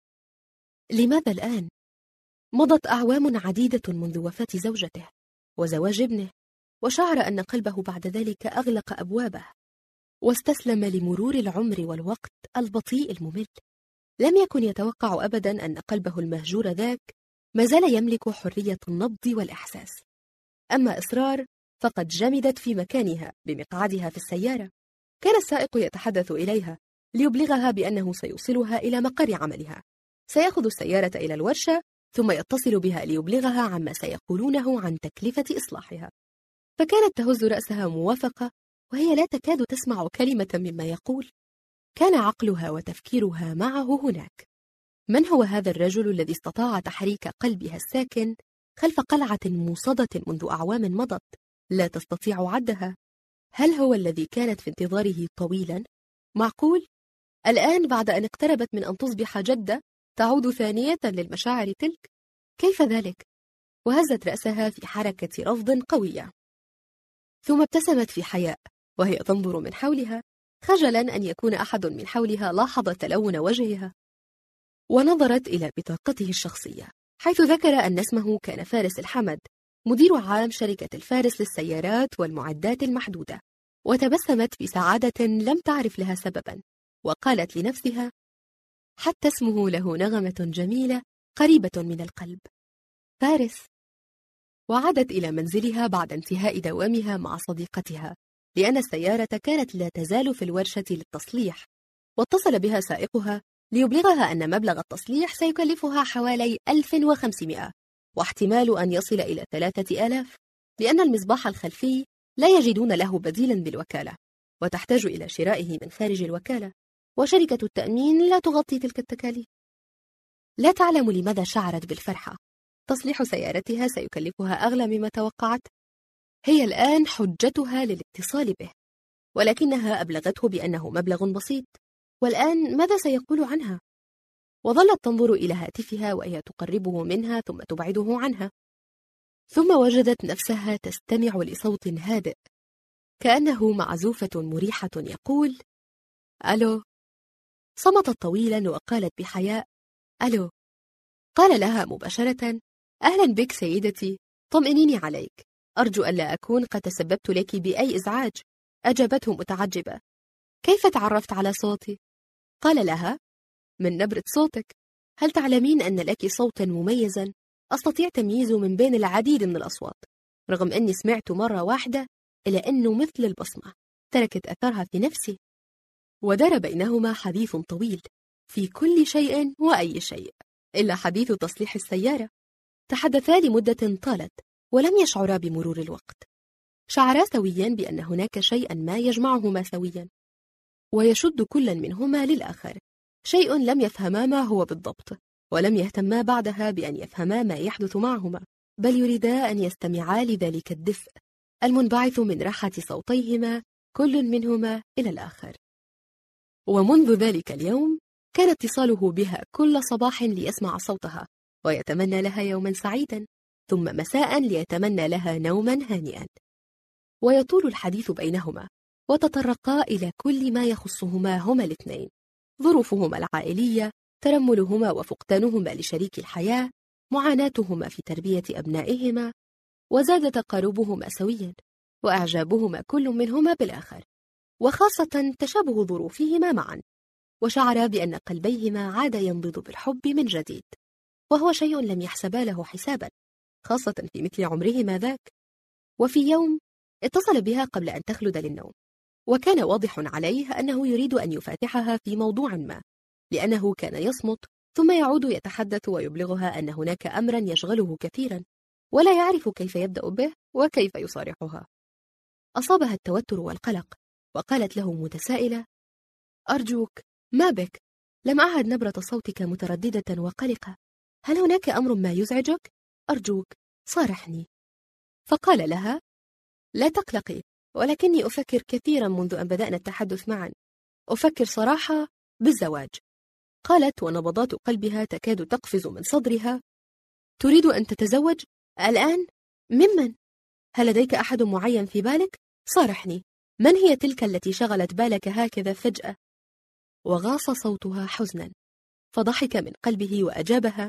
لماذا الآن؟ مضت أعوام عديدة منذ وفاة زوجته وزواج ابنه، وشعر أن قلبه بعد ذلك أغلق أبوابه واستسلم لمرور العمر والوقت البطيء الممل. لم يكن يتوقع أبدا أن قلبه المهجور ذاك ما زال يملك حرية النبض والإحساس. أما إصرار فقد جمدت في مكانها بمقعدها في السيارة. كان السائق يتحدث إليها ليبلغها بأنه سيوصلها إلى مقر عملها، سيأخذ السيارة إلى الورشة ثم يتصل بها ليبلغها عما سيقولونه عن تكلفة إصلاحها. فكانت تهز رأسها موافقة وهي لا تكاد تسمع كلمة مما يقول. كان عقلها وتفكيرها معه هناك. من هو هذا الرجل الذي استطاع تحريك قلبها الساكن خلف قلعة موصدة منذ أعوام مضت لا تستطيع عدها؟ هل هو الذي كانت في انتظاره طويلا؟ معقول؟ الآن بعد أن اقتربت من أن تصبح جدة تعود ثانية للمشاعر تلك؟ كيف ذلك؟ وهزت رأسها في حركة رفض قوية، ثم ابتسمت في حياء وهي تنظر من حولها، خجلا أن يكون أحد من حولها لاحظ تلون وجهها. ونظرت إلى بطاقته الشخصية حيث ذكر أن اسمه كان فارس الحمد، مدير عام شركة الفارس للسيارات والمعدات المحدودة، وتبسمت بسعادة لم تعرف لها سببا، وقالت لنفسها: حتى اسمه له نغمة جميلة قريبة من القلب، فارس. وعادت إلى منزلها بعد انتهاء دوامها مع صديقتها، لأن السيارة كانت لا تزال في الورشة للتصليح، واتصل بها سائقها ليبلغها أن مبلغ التصليح سيكلفها حوالي 1500، واحتمال أن يصل إلى 3000، لأن المصباح الخلفي لا يجدون له بديلا بالوكالة، وتحتاج إلى شرائه من خارج الوكالة، وشركة التأمين لا تغطي تلك التكاليف. لا تعلم لماذا شعرت بالفرحة. تصليح سيارتها سيكلفها أغلى مما توقعت. هي الآن حجتها للاتصال به، ولكنها أبلغته بأنه مبلغ بسيط، والآن ماذا سيقول عنها؟ وظلت تنظر إلى هاتفها وهي تقربه منها ثم تبعده عنها، ثم وجدت نفسها تستمع لصوت هادئ كأنه معزوفة مريحة يقول: ألو. صمتت طويلا وقالت بحياء: ألو. قال لها مباشرة: أهلا بك سيدتي، طمئنيني عليك، أرجو ألا أكون قد تسببت لك بأي إزعاج. أجابته متعجبة: كيف تعرفت على صوتي؟ قال لها: من نبرة صوتك. هل تعلمين أن لك صوتا مميزا أستطيع تمييزه من بين العديد من الأصوات، رغم أني سمعت مرة واحدة إلا أنه مثل البصمة تركت أثرها في نفسي. ودار بينهما حديث طويل في كل شيء وأي شيء إلا حديث تصليح السيارة. تحدثا لمدة طالت ولم يشعرا بمرور الوقت، شعرا سويا بأن هناك شيئا ما يجمعهما سويا، ويشد كل منهما للآخر، شيء لم يفهما ما هو بالضبط، ولم يهتما بعدها بأن يفهما ما يحدث معهما، بل يريدا أن يستمعا لذلك الدفء المنبعث من راحة صوتيهما كل منهما إلى الآخر. ومنذ ذلك اليوم كان اتصاله بها كل صباح ليسمع صوتها ويتمنى لها يوما سعيدا، ثم مساء ليتمنى لها نوما هانئا. ويطول الحديث بينهما، وتطرقا إلى كل ما يخصهما هما الاثنين، ظروفهما العائلية، ترملهما وفقدانهما لشريك الحياة، معاناتهما في تربية أبنائهما، وزاد تقاربهما سويا، وإعجابهما كل منهما بالآخر، وخاصة تشابه ظروفهما معا، وشعرا بأن قلبيهما عاد ينبض بالحب من جديد، وهو شيء لم يحسبا له حسابا، خاصة في مثل عمرهما ذاك. وفي يوم اتصل بها قبل أن تخلد للنوم، وكان واضح عليه أنه يريد أن يفاتحها في موضوع ما، لأنه كان يصمت ثم يعود يتحدث ويبلغها أن هناك أمرا يشغله كثيرا، ولا يعرف كيف يبدأ به وكيف يصارحها. أصابها التوتر والقلق، وقالت له متسائلة: أرجوك، ما بك؟ لم أعهد نبرة صوتك مترددة وقلقة، هل هناك أمر ما يزعجك؟ أرجوك صارحني. فقال لها: لا تقلقي، ولكني أفكر كثيرا منذ أن بدأنا التحدث معا، أفكر صراحة بالزواج. قالت ونبضات قلبها تكاد تقفز من صدرها: تريد أن تتزوج؟ الآن؟ ممن؟ هل لديك أحد معين في بالك؟ صارحني، من هي تلك التي شغلت بالك هكذا فجأة؟ وغاص صوتها حزنا، فضحك من قلبه وأجابها: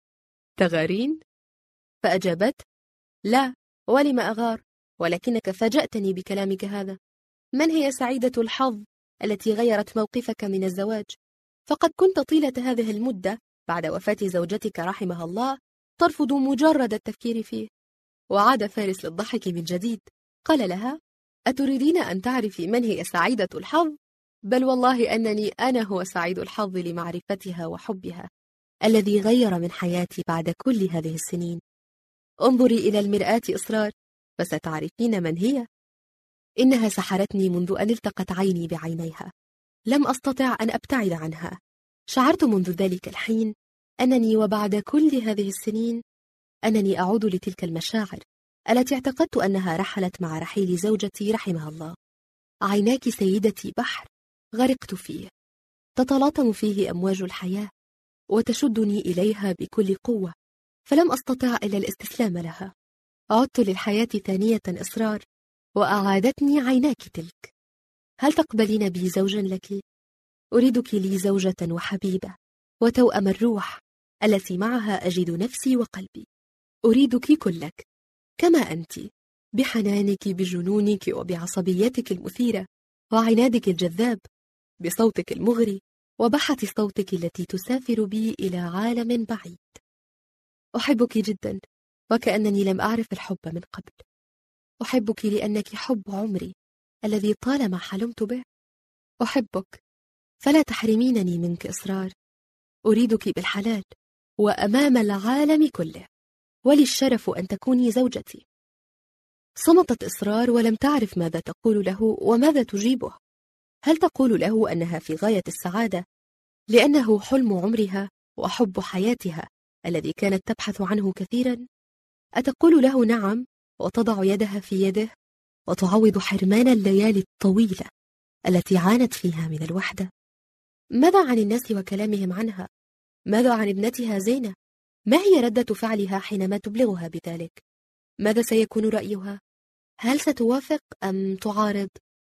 تغارين؟ فأجابت: لا، ولم أغار، ولكنك فاجأتني بكلامك هذا. من هي سعيدة الحظ التي غيرت موقفك من الزواج؟ فقد كنت طيلة هذه المدة بعد وفاة زوجتك رحمها الله ترفض مجرد التفكير فيه. وعاد فارس للضحك من جديد، قال لها: أتريدين أن تعرفي من هي سعيدة الحظ؟ بل والله أنني أنا هو سعيد الحظ لمعرفتها وحبها الذي غير من حياتي بعد كل هذه السنين. انظري إلى المرآة إصرار فستعرفين من هي. إنها سحرتني منذ أن التقت عيني بعينيها، لم أستطع أن أبتعد عنها. شعرت منذ ذلك الحين أنني وبعد كل هذه السنين أنني أعود لتلك المشاعر التي اعتقدت أنها رحلت مع رحيل زوجتي رحمها الله. عيناك سيدتي بحر غرقت فيه، تتلاطم فيه أمواج الحياة وتشدني إليها بكل قوة، فلم أستطع إلا الاستسلام لها. عدت للحياة ثانية إصرار، وأعادتني عيناك تلك. هل تقبلين بي زوجا لك؟ أريدك لي زوجة وحبيبة وتوأم الروح التي معها أجد نفسي وقلبي. أريدك كلك كما أنت، بحنانك، بجنونك، وبعصبيتك المثيرة، وعنادك الجذاب، بصوتك المغري، وبحة صوتك التي تسافر بي إلى عالم بعيد. أحبك جدا، وكأنني لم أعرف الحب من قبل. أحبك لأنك حب عمري الذي طالما حلمت به. أحبك، فلا تحرمينني منك إصرار. أريدك بالحلال وأمام العالم كله، ولي الشرف أن تكوني زوجتي. صمتت إصرار ولم تعرف ماذا تقول له وماذا تجيبه. هل تقول له أنها في غاية السعادة لأنه حلم عمرها وحب حياتها الذي كانت تبحث عنه كثيرا؟ أتقول له نعم وتضع يدها في يده وتعوض حرمان الليالي الطويلة التي عانت فيها من الوحدة؟ ماذا عن الناس وكلامهم عنها؟ ماذا عن ابنتها زينة؟ ما هي ردة فعلها حينما تبلغها بذلك؟ ماذا سيكون رأيها؟ هل ستوافق أم تعارض؟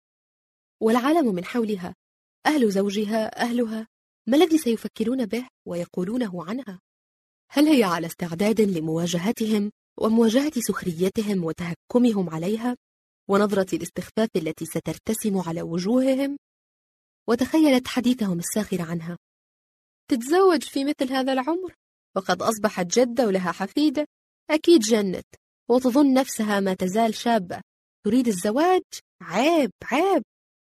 والعالم من حولها، أهل زوجها، أهلها، ما الذي سيفكرون به ويقولونه عنها؟ هل هي على استعداد لمواجهتهم ومواجهة سخريتهم وتهكمهم عليها ونظرة الاستخفاف التي سترتسم على وجوههم؟ وتخيلت حديثهم الساخر عنها: تتزوج في مثل هذا العمر وقد أصبحت جدة ولها حفيدة، أكيد جنت وتظن نفسها ما تزال شابة، تريد الزواج؟ عيب عيب.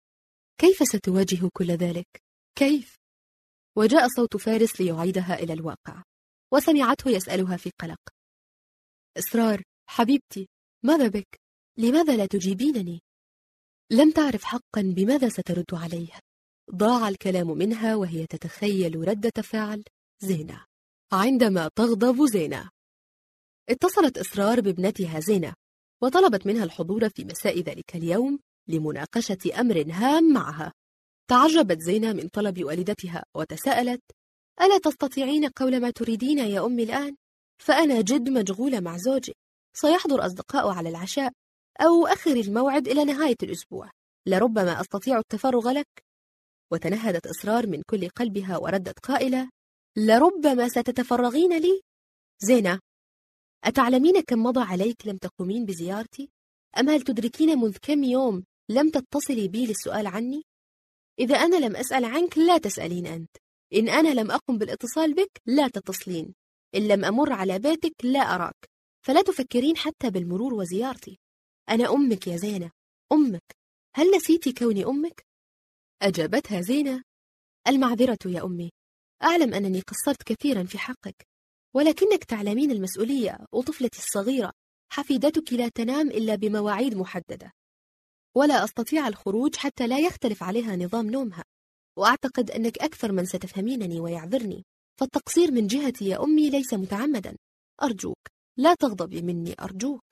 كيف ستواجه كل ذلك؟ كيف؟ وجاء صوت فارس ليعيدها إلى الواقع، وسمعته يسألها في قلق: إصرار حبيبتي، ماذا بك؟ لماذا لا تجيبينني؟ لم تعرف حقا بماذا سترد عليه. ضاع الكلام منها وهي تتخيل ردة فعل زينة عندما تغضب زينة. اتصلت إسرار بابنتها زينة وطلبت منها الحضور في مساء ذلك اليوم لمناقشة أمر هام معها. تعجبت زينة من طلب والدتها وتساءلت: ألا تستطيعين قول ما تريدين يا أمي الآن؟ فأنا جد مشغولة مع زوجي، سيحضر أصدقاء على العشاء، أو أخر الموعد إلى نهاية الأسبوع، لربما أستطيع التفرغ لك. وتنهدت إسرار من كل قلبها وردت قائلة: لربما ستتفرغين لي؟ زينة، أتعلمين كم مضى عليك لم تقومين بزيارتي؟ أم هل تدركين منذ كم يوم لم تتصلي بي للسؤال عني؟ إذا أنا لم أسأل عنك لا تسألين أنت، إن أنا لم أقم بالاتصال بك لا تتصلين، إن لم أمر على بيتك لا أراك، فلا تفكرين حتى بالمرور وزيارتي. أنا أمك يا زينة، أمك، هل نسيتي كوني أمك؟ أجابتها زينة: المعذرة يا أمي، أعلم أنني قصرت كثيرا في حقك، ولكنك تعلمين المسؤولية، وطفلتي الصغيرة حفيدتك لا تنام إلا بمواعيد محددة، ولا أستطيع الخروج حتى لا يختلف عليها نظام نومها، وأعتقد أنك أكثر من ستفهمينني ويعذرني، فالتقصير من جهتي يا أمي ليس متعمدا، أرجوك لا تغضبي مني أرجوك.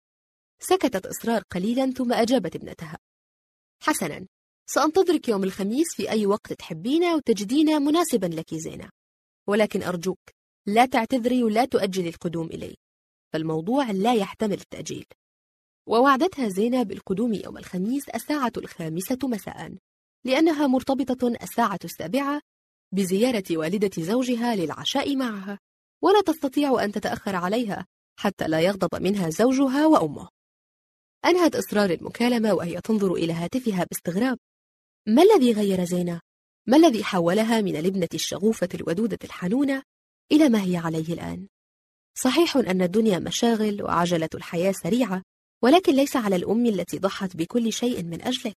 سكتت إسرار قليلا ثم أجابت ابنتها: حسنا، سأنتظرك يوم الخميس في أي وقت تحبين وتجدين مناسبا لك زينة، ولكن أرجوك لا تعتذري ولا تؤجلي القدوم إلي، فالموضوع لا يحتمل التأجيل. ووعدتها زينة بالقدوم يوم الخميس 5:00 مساء، لأنها مرتبطة 7:07 بزيارة والدة زوجها للعشاء معها، ولا تستطيع أن تتأخر عليها حتى لا يغضب منها زوجها وأمه. أنهت إسرار المكالمة وهي تنظر إلى هاتفها باستغراب. ما الذي غير زينة؟ ما الذي حولها من الابنة الشغوفة الودودة الحنونة إلى ما هي عليه الآن؟ صحيح أن الدنيا مشاغل وعجلة الحياة سريعة، ولكن ليس على الأم التي ضحت بكل شيء من أجلك.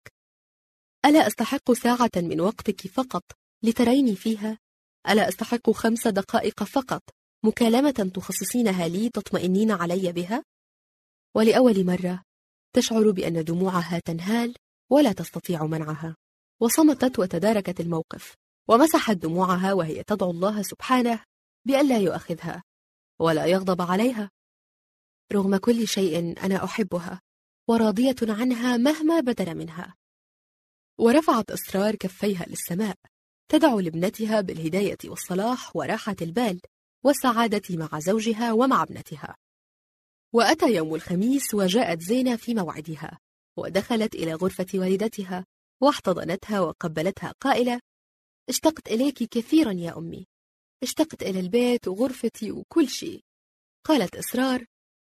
ألا أستحق ساعة من وقتك فقط لتريني فيها؟ ألا أستحق 5 دقائق فقط مكالمة تخصصينها لي تطمئنين علي بها؟ ولأول مرة تشعر بأن دموعها تنهال ولا تستطيع منعها، وصمتت وتداركت الموقف، ومسحت دموعها وهي تدعو الله سبحانه بألا يؤاخذها ولا يغضب عليها. رغم كل شيء أنا أحبها وراضية عنها مهما بدل منها. ورفعت إسرار كفيها للسماء تدعو لابنتها بالهداية والصلاح وراحة البال والسعادة مع زوجها ومع ابنتها. وأتى يوم الخميس وجاءت زينة في موعدها، ودخلت إلى غرفة والدتها واحتضنتها وقبلتها قائلة: اشتقت إليك كثيرا يا أمي، اشتقت إلى البيت وغرفتي وكل شيء. قالت إسرار: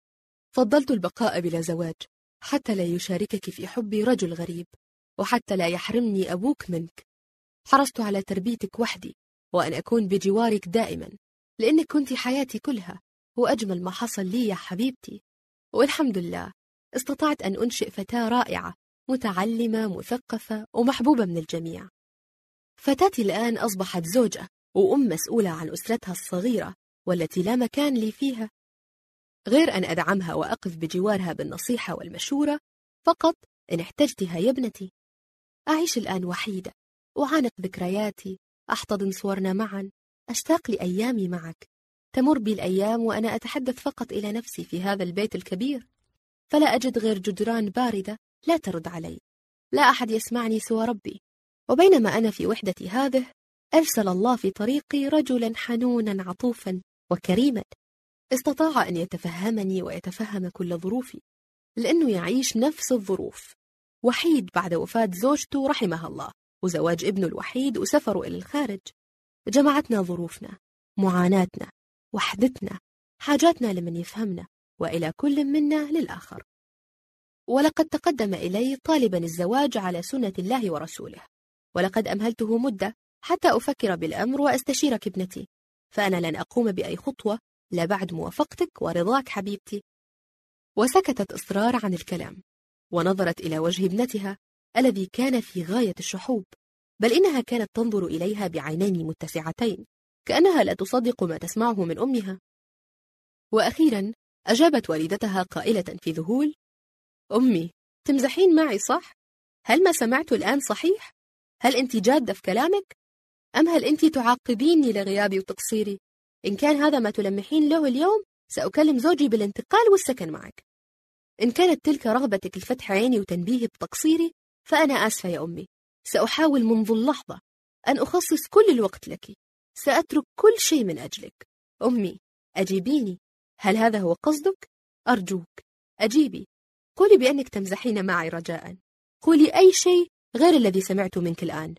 فضلت البقاء بلا زواج حتى لا يشاركك في حبي رجل غريب، وحتى لا يحرمني أبوك منك. حرصت على تربيتك وحدي وأن أكون بجوارك دائما، لأنك كنت حياتي كلها وأجمل ما حصل لي يا حبيبتي. والحمد لله استطعت أن أنشئ فتاة رائعة متعلمة مثقفة ومحبوبة من الجميع. فتاتي الآن أصبحت زوجة وأم مسؤولة عن أسرتها الصغيرة والتي لا مكان لي فيها، غير أن أدعمها وأقف بجوارها بالنصيحة والمشورة فقط إن احتجتها يا ابنتي. أعيش الآن وحيدة، أعانق ذكرياتي، أحتضن صورنا معا، أشتاق لأيامي معك. تمر بي الأيام وأنا أتحدث فقط إلى نفسي في هذا البيت الكبير، فلا أجد غير جدران باردة لا ترد علي، لا أحد يسمعني سوى ربي. وبينما أنا في وحدتي هذه أرسل الله في طريقي رجلا حنونا عطوفا وكريما، استطاع أن يتفهمني ويتفهم كل ظروفي، لأنه يعيش نفس الظروف، وحيد بعد وفاة زوجته رحمها الله، وزواج ابنه الوحيد وسفره إلى الخارج. جمعتنا ظروفنا، معاناتنا، وحدتنا، حاجاتنا لمن يفهمنا، وإلى كل منا للآخر. ولقد تقدم إلي طالبا الزواج على سنة الله ورسوله، ولقد أمهلته مدة حتى أفكر بالأمر وأستشيرك ابنتي، فأنا لن أقوم بأي خطوة لا بعد موافقتك ورضاك حبيبتي. وسكتت إسرار عن الكلام، ونظرت إلى وجه ابنتها الذي كان في غاية الشحوب، بل إنها كانت تنظر إليها بعينين متسعتين كأنها لا تصدق ما تسمعه من أمها. وأخيرا أجابت والدتها قائلة في ذهول: أمي، تمزحين معي صح؟ هل ما سمعت الآن صحيح؟ هل أنت جادة في كلامك؟ أم هل أنت تعاقبيني لغيابي وتقصيري؟ إن كان هذا ما تلمحين له اليوم، سأكلم زوجي بالانتقال والسكن معك. إن كانت تلك رغبتك لفتح عيني وتنبيهي بتقصيري، فأنا آسفة يا أمي. سأحاول منذ اللحظة أن أخصص كل الوقت لك. سأترك كل شيء من أجلك. أمي، أجيبيني. هل هذا هو قصدك؟ أرجوك أجيبي. قولي بأنك تمزحين معي رجاء. قولي أي شيء غير الذي سمعت منك الآن.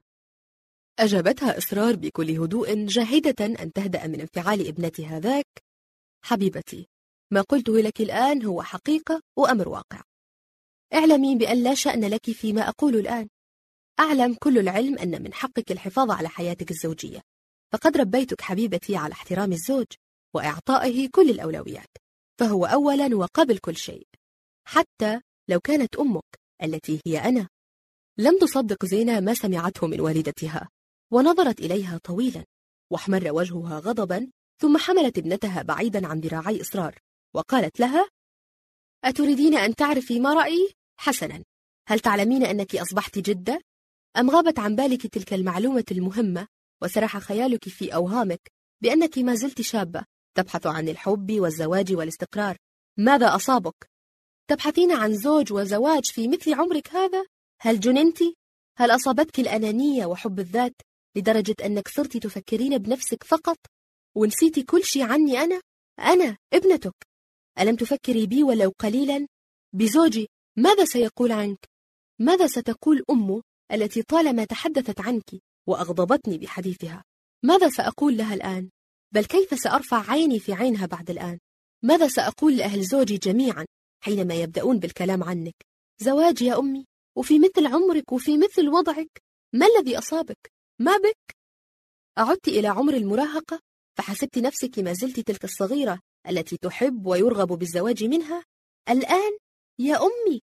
أجابتها إسرار بكل هدوء، جاهدة أن تهدأ من انفعال ابنتها ذاك. حبيبتي، ما قلته لك الآن هو حقيقة وأمر واقع. اعلمي بأن لا شأن لك فيما أقول الآن. أعلم كل العلم أن من حقك الحفاظ على حياتك الزوجية، فقد ربيتك حبيبتي على احترام الزوج وإعطائه كل الأولويات، فهو أولا وقبل كل شيء. حتى لو كانت أمك التي هي أنا. لم تصدق زينة ما سمعته من والدتها، ونظرت إليها طويلا، واحمر وجهها غضبا، ثم حملت ابنتها بعيدا عن ذراعي إسرار وقالت لها: أتريدين أن تعرفي ما رأيي؟ حسنا، هل تعلمين أنك أصبحت جدة؟ أم غابت عن بالك تلك المعلومة المهمة وسرح خيالك في أوهامك بأنك ما زلت شابة تبحث عن الحب والزواج والاستقرار؟ ماذا أصابك؟ تبحثين عن زوج وزواج في مثل عمرك هذا؟ هل جننت؟ هل أصابتك الأنانية وحب الذات لدرجة أنك صرت تفكرين بنفسك فقط ونسيتي كل شيء عني؟ أنا ابنتك. ألم تفكري بي ولو قليلا؟ بزوجي ماذا سيقول عنك؟ ماذا ستقول أمه التي طالما تحدثت عنك وأغضبتني بحديثها؟ ماذا سأقول لها الآن؟ بل كيف سأرفع عيني في عينها بعد الآن؟ ماذا سأقول لأهل زوجي جميعا حينما يبدأون بالكلام عنك؟ زواج يا أمي، وفي مثل عمرك وفي مثل وضعك. ما الذي أصابك؟ ما بك؟ أعدت إلى عمر المراهقة فحسبت نفسك ما زلت تلك الصغيرة التي تحب ويرغب بالزواج منها؟ الآن يا أمي،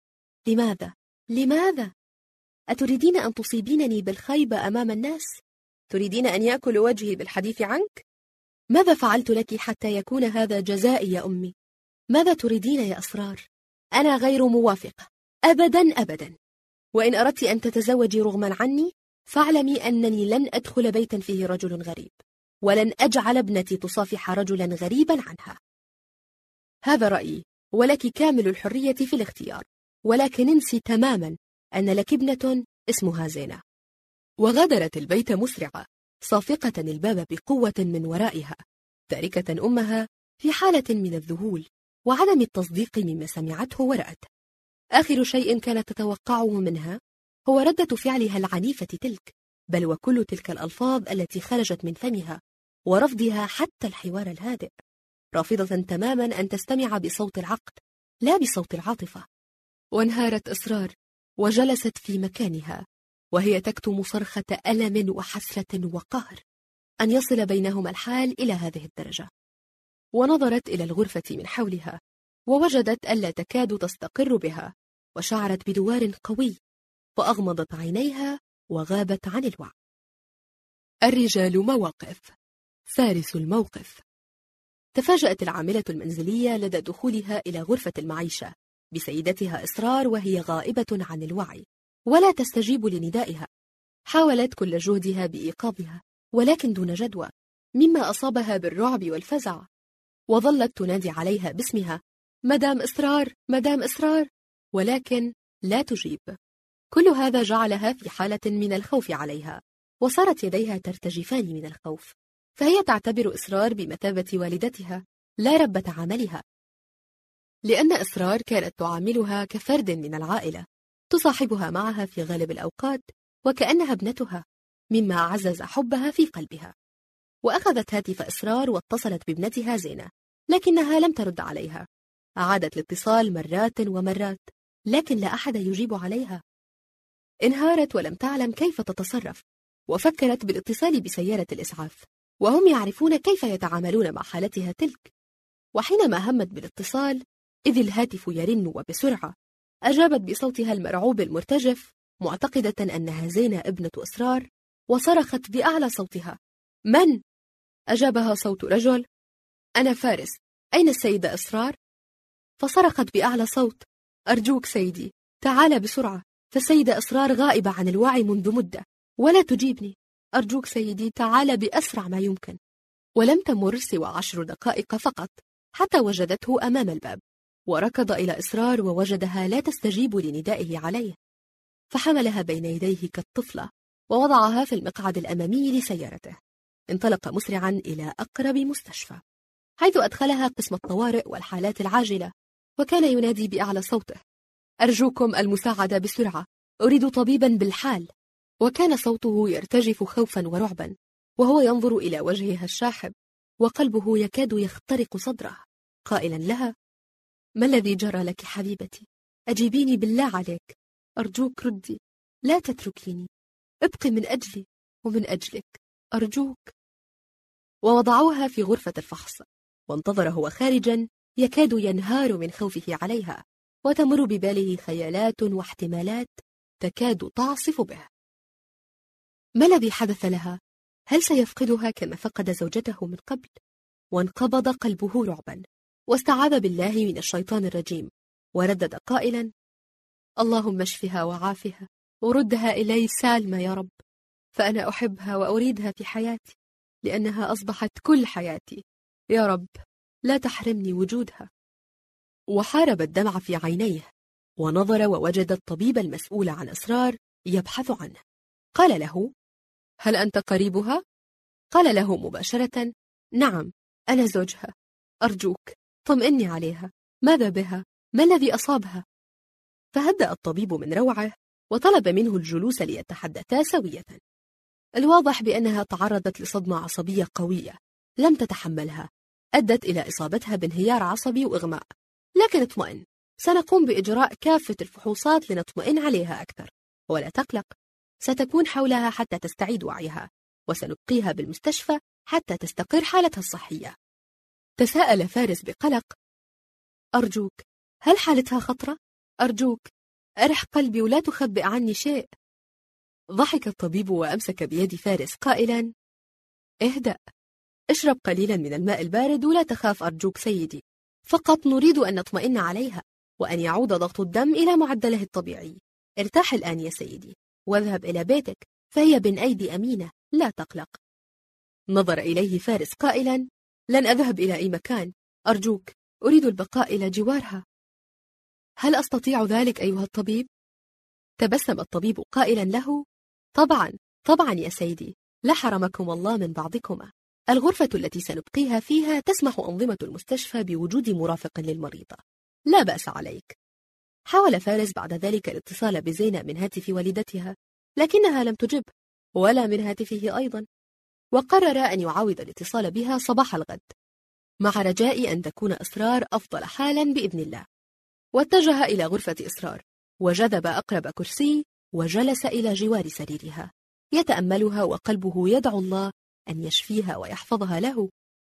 لماذا؟ أتريدين أن تصيبينني بالخيبة أمام الناس؟ تريدين أن يأكل وجهي بالحديث عنك؟ ماذا فعلت لك حتى يكون هذا جزائي يا أمي؟ ماذا تريدين يا أسرار؟ أنا غير موافقة أبدا. وإن أردت أن تتزوجي رغما عني، فاعلمي أنني لن أدخل بيتا فيه رجل غريب، ولن أجعل ابنتي تصافح رجلا غريبا عنها. هذا رأيي، ولك كامل الحرية في الاختيار، ولكن انسي تماما أن لك ابنة اسمها زينة. وغادرت البيت مسرعة، صافقة الباب بقوة من ورائها، تاركة أمها في حالة من الذهول وعدم التصديق مما سمعته ورأته. آخر شيء كانت تتوقعه منها هو ردة فعلها العنيفة تلك، بل وكل تلك الألفاظ التي خرجت من فمها، ورفضها حتى الحوار الهادئ، رافضة تماما أن تستمع بصوت العقل لا بصوت العاطفة. وانهارت إسرار وجلست في مكانها وهي تكتم صرخة ألم وحسرة وقهر أن يصل بينهما الحال إلى هذه الدرجة. ونظرت إلى الغرفة من حولها ووجدت ألا تكاد تستقر بها، وشعرت بدوار قوي، فأغمضت عينيها وغابت عن الوعي. الرجال مواقف. فارس الموقف. تفاجأت العاملة المنزلية لدى دخولها إلى غرفة المعيشة بسيدتها إسرار وهي غائبة عن الوعي ولا تستجيب لندائها. حاولت كل جهدها بإيقاظها، ولكن دون جدوى، مما أصابها بالرعب والفزع، وظلت تنادي عليها باسمها: مدام إسرار، مدام إسرار، ولكن لا تجيب. كل هذا جعلها في حالة من الخوف عليها، وصارت يديها ترتجفان من الخوف، فهي تعتبر إسرار بمثابة والدتها لا ربة عملها، لأن إسرار كانت تعاملها كفرد من العائلة، تصاحبها معها في غالب الأوقات وكأنها ابنتها، مما عزز حبها في قلبها. وأخذت هاتف إسرار واتصلت بابنتها زينة، لكنها لم ترد عليها. أعادت الاتصال مرات ومرات، لكن لا أحد يجيب عليها. انهارت ولم تعلم كيف تتصرف، وفكرت بالاتصال بسيارة الإسعاف، وهم يعرفون كيف يتعاملون مع حالتها تلك. وحينما همت بالاتصال إذ الهاتف يرن وبسرعة، أجابت بصوتها المرعوب المرتجف، معتقدة أنها زينة ابنة إسرار، وصرخت بأعلى صوتها: من؟ أجابها صوت رجل: أنا فارس، أين السيدة إسرار؟ فصرخت بأعلى صوت: أرجوك سيدي، تعال بسرعة، فالسيدة إصرار غائبة عن الوعي منذ مدة ولا تجيبني. أرجوك سيدي، تعال بأسرع ما يمكن. ولم تمر سوى 10 دقائق فقط حتى وجدته أمام الباب، وركض إلى إصرار ووجدها لا تستجيب لندائه عليه، فحملها بين يديه كالطفلة ووضعها في المقعد الأمامي لسيارته. انطلق مسرعا إلى أقرب مستشفى، حيث أدخلها قسم الطوارئ والحالات العاجلة، وكان ينادي بأعلى صوته: أرجوكم المساعدة بسرعة، أريد طبيبا بالحال. وكان صوته يرتجف خوفا ورعبا، وهو ينظر إلى وجهها الشاحب وقلبه يكاد يخترق صدره، قائلا لها: ما الذي جرى لك حبيبتي؟ أجيبيني بالله عليك، أرجوك ردي، لا تتركيني، ابقي من أجلي ومن أجلك، أرجوك. ووضعوها في غرفة الفحص، وانتظر هو خارجا يكاد ينهار من خوفه عليها، وتمر بباله خيالات واحتمالات تكاد تعصف به. ما الذي حدث لها؟ هل سيفقدها كما فقد زوجته من قبل؟ وانقبض قلبه رعبا، واستعاذ بالله من الشيطان الرجيم، وردد قائلا: اللهم اشفها وعافها وردها إلي سالمة يا رب، فأنا أحبها وأريدها في حياتي، لأنها أصبحت كل حياتي، يا رب لا تحرمني وجودها. وحارب الدمع في عينيه، ونظر ووجد الطبيب المسؤول عن إصرار يبحث عنه. قال له: هل أنت قريبها؟ قال له مباشرة: نعم، أنا زوجها، أرجوك طمئني عليها، ماذا بها؟ ما الذي أصابها؟ فهدأ الطبيب من روعه، وطلب منه الجلوس ليتحدثا سوية. الواضح بأنها تعرضت لصدمة عصبية قوية لم تتحملها، أدت إلى إصابتها بانهيار عصبي وإغماء. لكن اطمئن، سنقوم بإجراء كافة الفحوصات لنطمئن عليها أكثر، ولا تقلق، ستكون حولها حتى تستعيد وعيها، وسنبقيها بالمستشفى حتى تستقر حالتها الصحية. تساءل فارس بقلق: أرجوك، هل حالتها خطرة؟ أرجوك أرح قلبي ولا تخبئ عني شيء. ضحك الطبيب وأمسك بيد فارس قائلا: اهدأ، اشرب قليلا من الماء البارد ولا تخاف أرجوك سيدي، فقط نريد أن نطمئن عليها وأن يعود ضغط الدم إلى معدله الطبيعي. ارتاح الآن يا سيدي، واذهب إلى بيتك، فهي بين أيدي أمينة، لا تقلق. نظر إليه فارس قائلا: لن أذهب إلى أي مكان، أرجوك أريد البقاء إلى جوارها. هل أستطيع ذلك أيها الطبيب؟ تبسم الطبيب قائلا له: طبعا طبعا يا سيدي، لا حرمكم الله من بعضكما. الغرفة التي سنبقيها فيها تسمح أنظمة المستشفى بوجود مرافق للمريضة، لا بأس عليك. حاول فارس بعد ذلك الاتصال بزينة من هاتف والدتها، لكنها لم تجب، ولا من هاتفه أيضا، وقرر أن يعاود الاتصال بها صباح الغد، مع رجاء أن تكون إصرار أفضل حالا بإذن الله. واتجه إلى غرفة إصرار، وجذب أقرب كرسي وجلس إلى جوار سريرها، يتأملها وقلبه يدعو الله أن يشفيها ويحفظها له.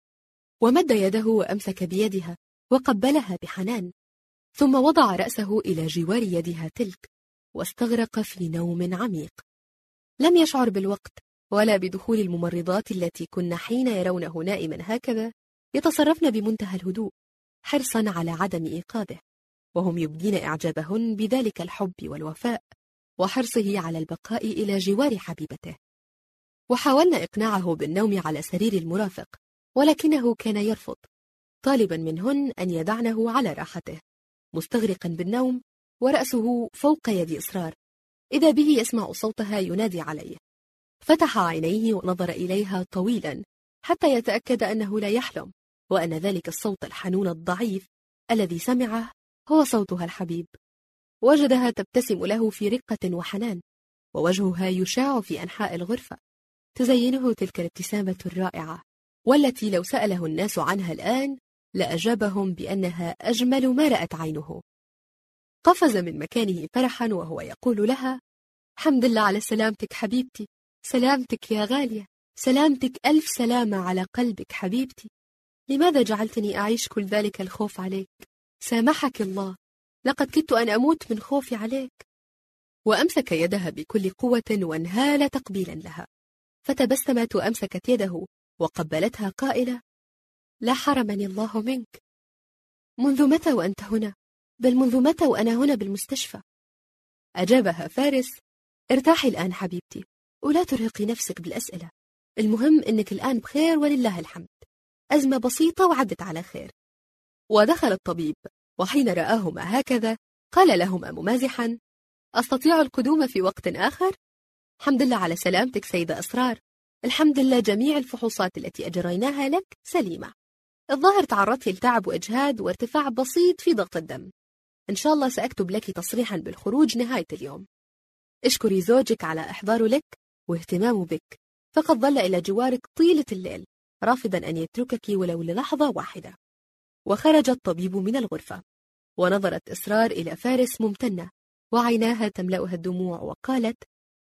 ومد يده وأمسك بيدها وقبلها بحنان، ثم وضع رأسه إلى جوار يدها تلك، واستغرق في نوم عميق. لم يشعر بالوقت ولا بدخول الممرضات التي كن حين يرونه نائما هكذا يتصرفن بمنتهى الهدوء، حرصا على عدم إيقاظه، وهم يبدين إعجابهن بذلك الحب والوفاء وحرصه على البقاء إلى جوار حبيبته. وحاولن إقناعه بالنوم على سرير المرافق، ولكنه كان يرفض، طالبا منهن أن يدعنه على راحته، مستغرقا بالنوم ورأسه فوق يد إصرار، إذا به يسمع صوتها ينادي عليه. فتح عينيه ونظر إليها طويلا حتى يتأكد أنه لا يحلم، وأن ذلك الصوت الحنون الضعيف الذي سمعه هو صوتها الحبيب. وجدها تبتسم له في رقة وحنان، ووجهها يشاع في أنحاء الغرفة، تزينه تلك الابتسامة الرائعة، والتي لو سأله الناس عنها الآن لأجابهم بأنها أجمل ما رأت عينه. قفز من مكانه فرحا وهو يقول لها: حمد الله على سلامتك حبيبتي، سلامتك يا غالية، سلامتك ألف سلامة على قلبك حبيبتي. لماذا جعلتني أعيش كل ذلك الخوف عليك؟ سامحك الله، لقد كدت أن أموت من خوفي عليك. وأمسك يدها بكل قوة وانهال تقبيلا لها، فتبسمت وأمسكت يده وقبلتها قائلة: لا حرمني الله منك. منذ متى وأنت هنا؟ بل منذ متى وأنا هنا بالمستشفى؟ أجابها فارس: ارتاحي الآن حبيبتي، ولا ترهقي نفسك بالأسئلة، المهم إنك الآن بخير ولله الحمد، أزمة بسيطة وعدت على خير. ودخل الطبيب، وحين رآهما هكذا قال لهما ممازحا: أستطيع القدوم في وقت آخر؟ الحمد لله على سلامتك سيدة أسرار، الحمد لله جميع الفحوصات التي أجريناها لك سليمة، الظاهر تعرضت لتعب وإجهاد وارتفاع بسيط في ضغط الدم، إن شاء الله سأكتب لك تصريحا بالخروج نهاية اليوم. اشكري زوجك على إحضاره لك واهتمامه بك، فقد ظل إلى جوارك طيلة الليل رافضا أن يتركك ولو للحظة واحدة. وخرج الطبيب من الغرفة، ونظرت إسرار إلى فارس ممتنة وعيناها تملأها الدموع، وقالت: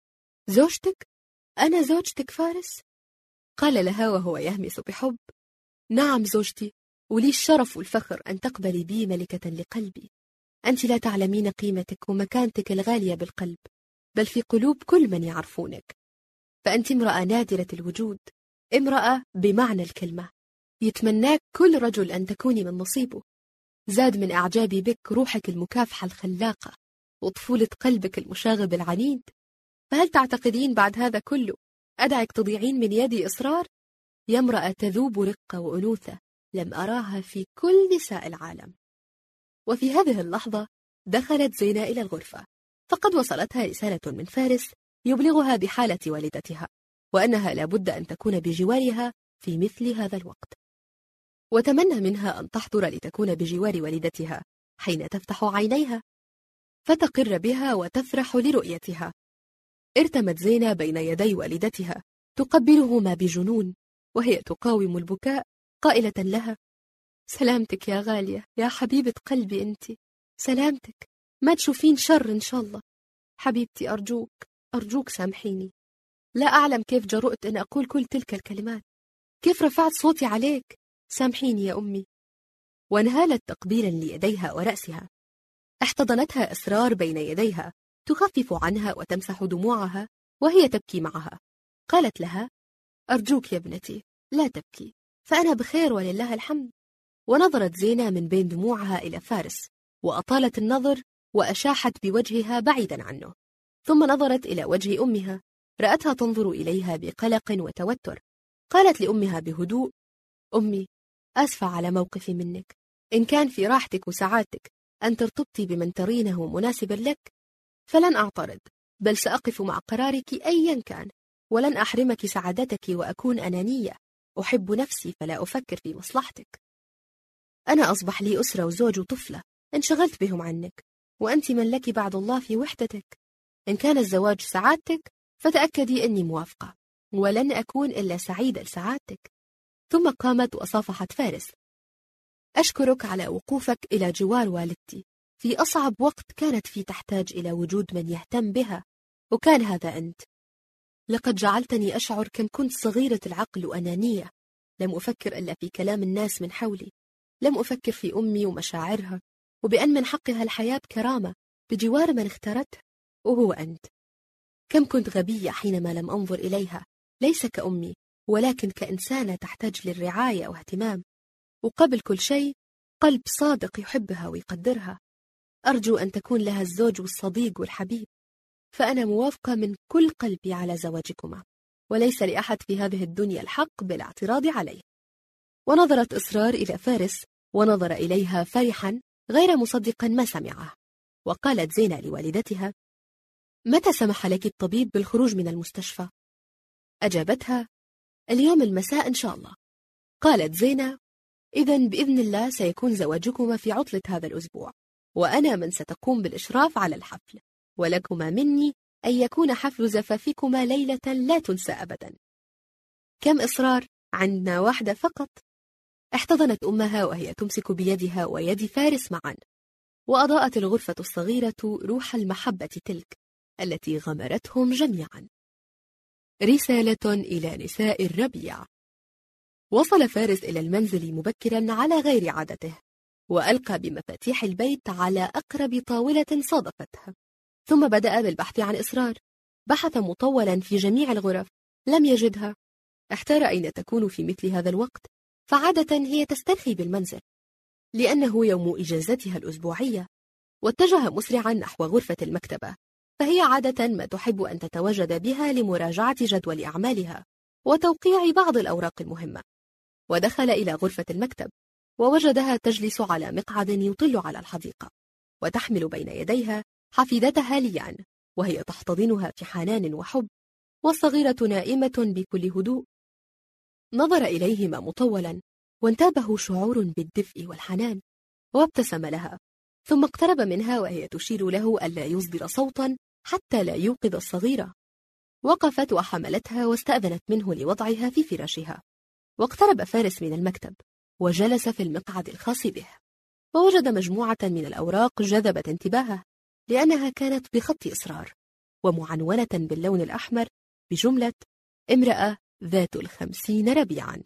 زوجتك؟ أنا زوجتك فارس؟ قال لها وهو يهمس بحب: نعم زوجتي، ولي الشرف والفخر أن تقبلي بي ملكة لقلبي. أنت لا تعلمين قيمتك ومكانتك الغالية بالقلب، بل في قلوب كل من يعرفونك، فأنت امرأة نادرة الوجود، امرأة بمعنى الكلمة، يتمناك كل رجل أن تكوني من نصيبه. زاد من إعجابي بك روحك المكافحة الخلاقة وطفولة قلبك المشاغب العنيد، فهل تعتقدين بعد هذا كله أدعك تضيعين من يدي إصرار؟ يا امرأة تذوب رقة وأنوثة لم أراها في كل نساء العالم. وفي هذه اللحظة دخلت زينة إلى الغرفة، فقد وصلتها رسالة من فارس يبلغها بحالة والدتها، وأنها لابد أن تكون بجوارها في مثل هذا الوقت، وتمنى منها أن تحضر لتكون بجوار والدتها حين تفتح عينيها فتقر بها وتفرح لرؤيتها. ارتمت زينة بين يدي والدتها تقبلهما بجنون، وهي تقاوم البكاء قائلة لها: سلامتك يا غالية، يا حبيبة قلبي، أنت سلامتك، ما تشوفين شر إن شاء الله. حبيبتي أرجوك سامحيني، لا أعلم كيف جرؤت أن أقول كل تلك الكلمات، كيف رفعت صوتي عليك، سامحيني يا أمي. وانهالت تقبيلا ليديها ورأسها. احتضنتها أسرار بين يديها تخفف عنها وتمسح دموعها وهي تبكي معها. قالت لها: أرجوك يا ابنتي لا تبكي، فأنا بخير ولله الحمد. ونظرت زينة من بين دموعها إلى فارس، وأطالت النظر وأشاحت بوجهها بعيدا عنه، ثم نظرت إلى وجه أمها، رأتها تنظر إليها بقلق وتوتر. قالت لأمها بهدوء: أمي، أسفة على موقفي منك، إن كان في راحتك وسعادتك أن ترتبطي بمن ترينه مناسبا لك فلن أعترض، بل سأقف مع قرارك أيا كان، ولن أحرمك سعادتك وأكون أنانية، أحب نفسي فلا أفكر في مصلحتك. أنا أصبح لي أسرة وزوج وطفلة انشغلت بهم عنك، وأنت من لك بعد الله في وحدتك. إن كان الزواج سعادتك فتأكدي أني موافقة، ولن أكون إلا سعيدة لسعادتك. ثم قامت وصافحت فارس: أشكرك على وقوفك إلى جوار والدتي في أصعب وقت كانت فيه تحتاج إلى وجود من يهتم بها، وكان هذا أنت. لقد جعلتني أشعر كم كنت صغيرة العقل وأنانية، لم أفكر إلا في كلام الناس من حولي، لم أفكر في أمي ومشاعرها، وبأن من حقها الحياة بكرامة بجوار من اختارته، وهو أنت. كم كنت غبية حينما لم أنظر إليها ليس كأمي، ولكن كإنسانة تحتاج للرعاية واهتمام، وقبل كل شيء قلب صادق يحبها ويقدرها. أرجو أن تكون لها الزوج والصديق والحبيب، فأنا موافقة من كل قلبي على زواجكما، وليس لأحد في هذه الدنيا الحق بالاعتراض عليه. ونظرت إصرار إلى فارس، ونظر إليها فرحا غير مصدقا ما سمعه. وقالت زينة لوالدتها: متى سمح لك الطبيب بالخروج من المستشفى؟ أجابتها: اليوم المساء إن شاء الله. قالت زينة: إذن بإذن الله سيكون زواجكما في عطلة هذا الأسبوع، وأنا من ستقوم بالإشراف على الحفل، ولكما مني أن يكون حفل زفافكما ليلة لا تنسى أبدا. كم إصرار، عندنا واحدة فقط. احتضنت أمها وهي تمسك بيدها ويد فارس معا، وأضاءت الغرفة الصغيرة روح المحبة تلك التي غمرتهم جميعا. رسالة إلى نساء الربيع. وصل فارس إلى المنزل مبكرا على غير عادته، وألقى بمفاتيح البيت على أقرب طاولة صادفتها، ثم بدأ بالبحث عن إصرار. بحث مطولا في جميع الغرف، لم يجدها. احتار أين تكون في مثل هذا الوقت، فعادة هي تسترخي بالمنزل لأنه يوم إجازتها الأسبوعية، واتجه مسرعا نحو غرفة المكتبة، فهي عادة ما تحب أن تتواجد بها لمراجعة جدول أعمالها وتوقيع بعض الأوراق المهمة. ودخل إلى غرفة المكتب ووجدها تجلس على مقعد يطل على الحديقة، وتحمل بين يديها حفيدتها ليان، وهي تحتضنها في حنان وحب، والصغيرة نائمة بكل هدوء. نظر إليهما مطولا، وانتابه شعور بالدفء والحنان، وابتسم لها، ثم اقترب منها وهي تشير له ألا يصدر صوتا حتى لا يوقظ الصغيرة. وقفت وحملتها واستأذنت منه لوضعها في فراشها. واقترب فارس من المكتب وجلس في المقعد الخاص به، ووجد مجموعة من الأوراق جذبت انتباهه، لأنها كانت بخط إصرار ومعنونة باللون الأحمر بجملة: امرأة ذات 50 ربيعا.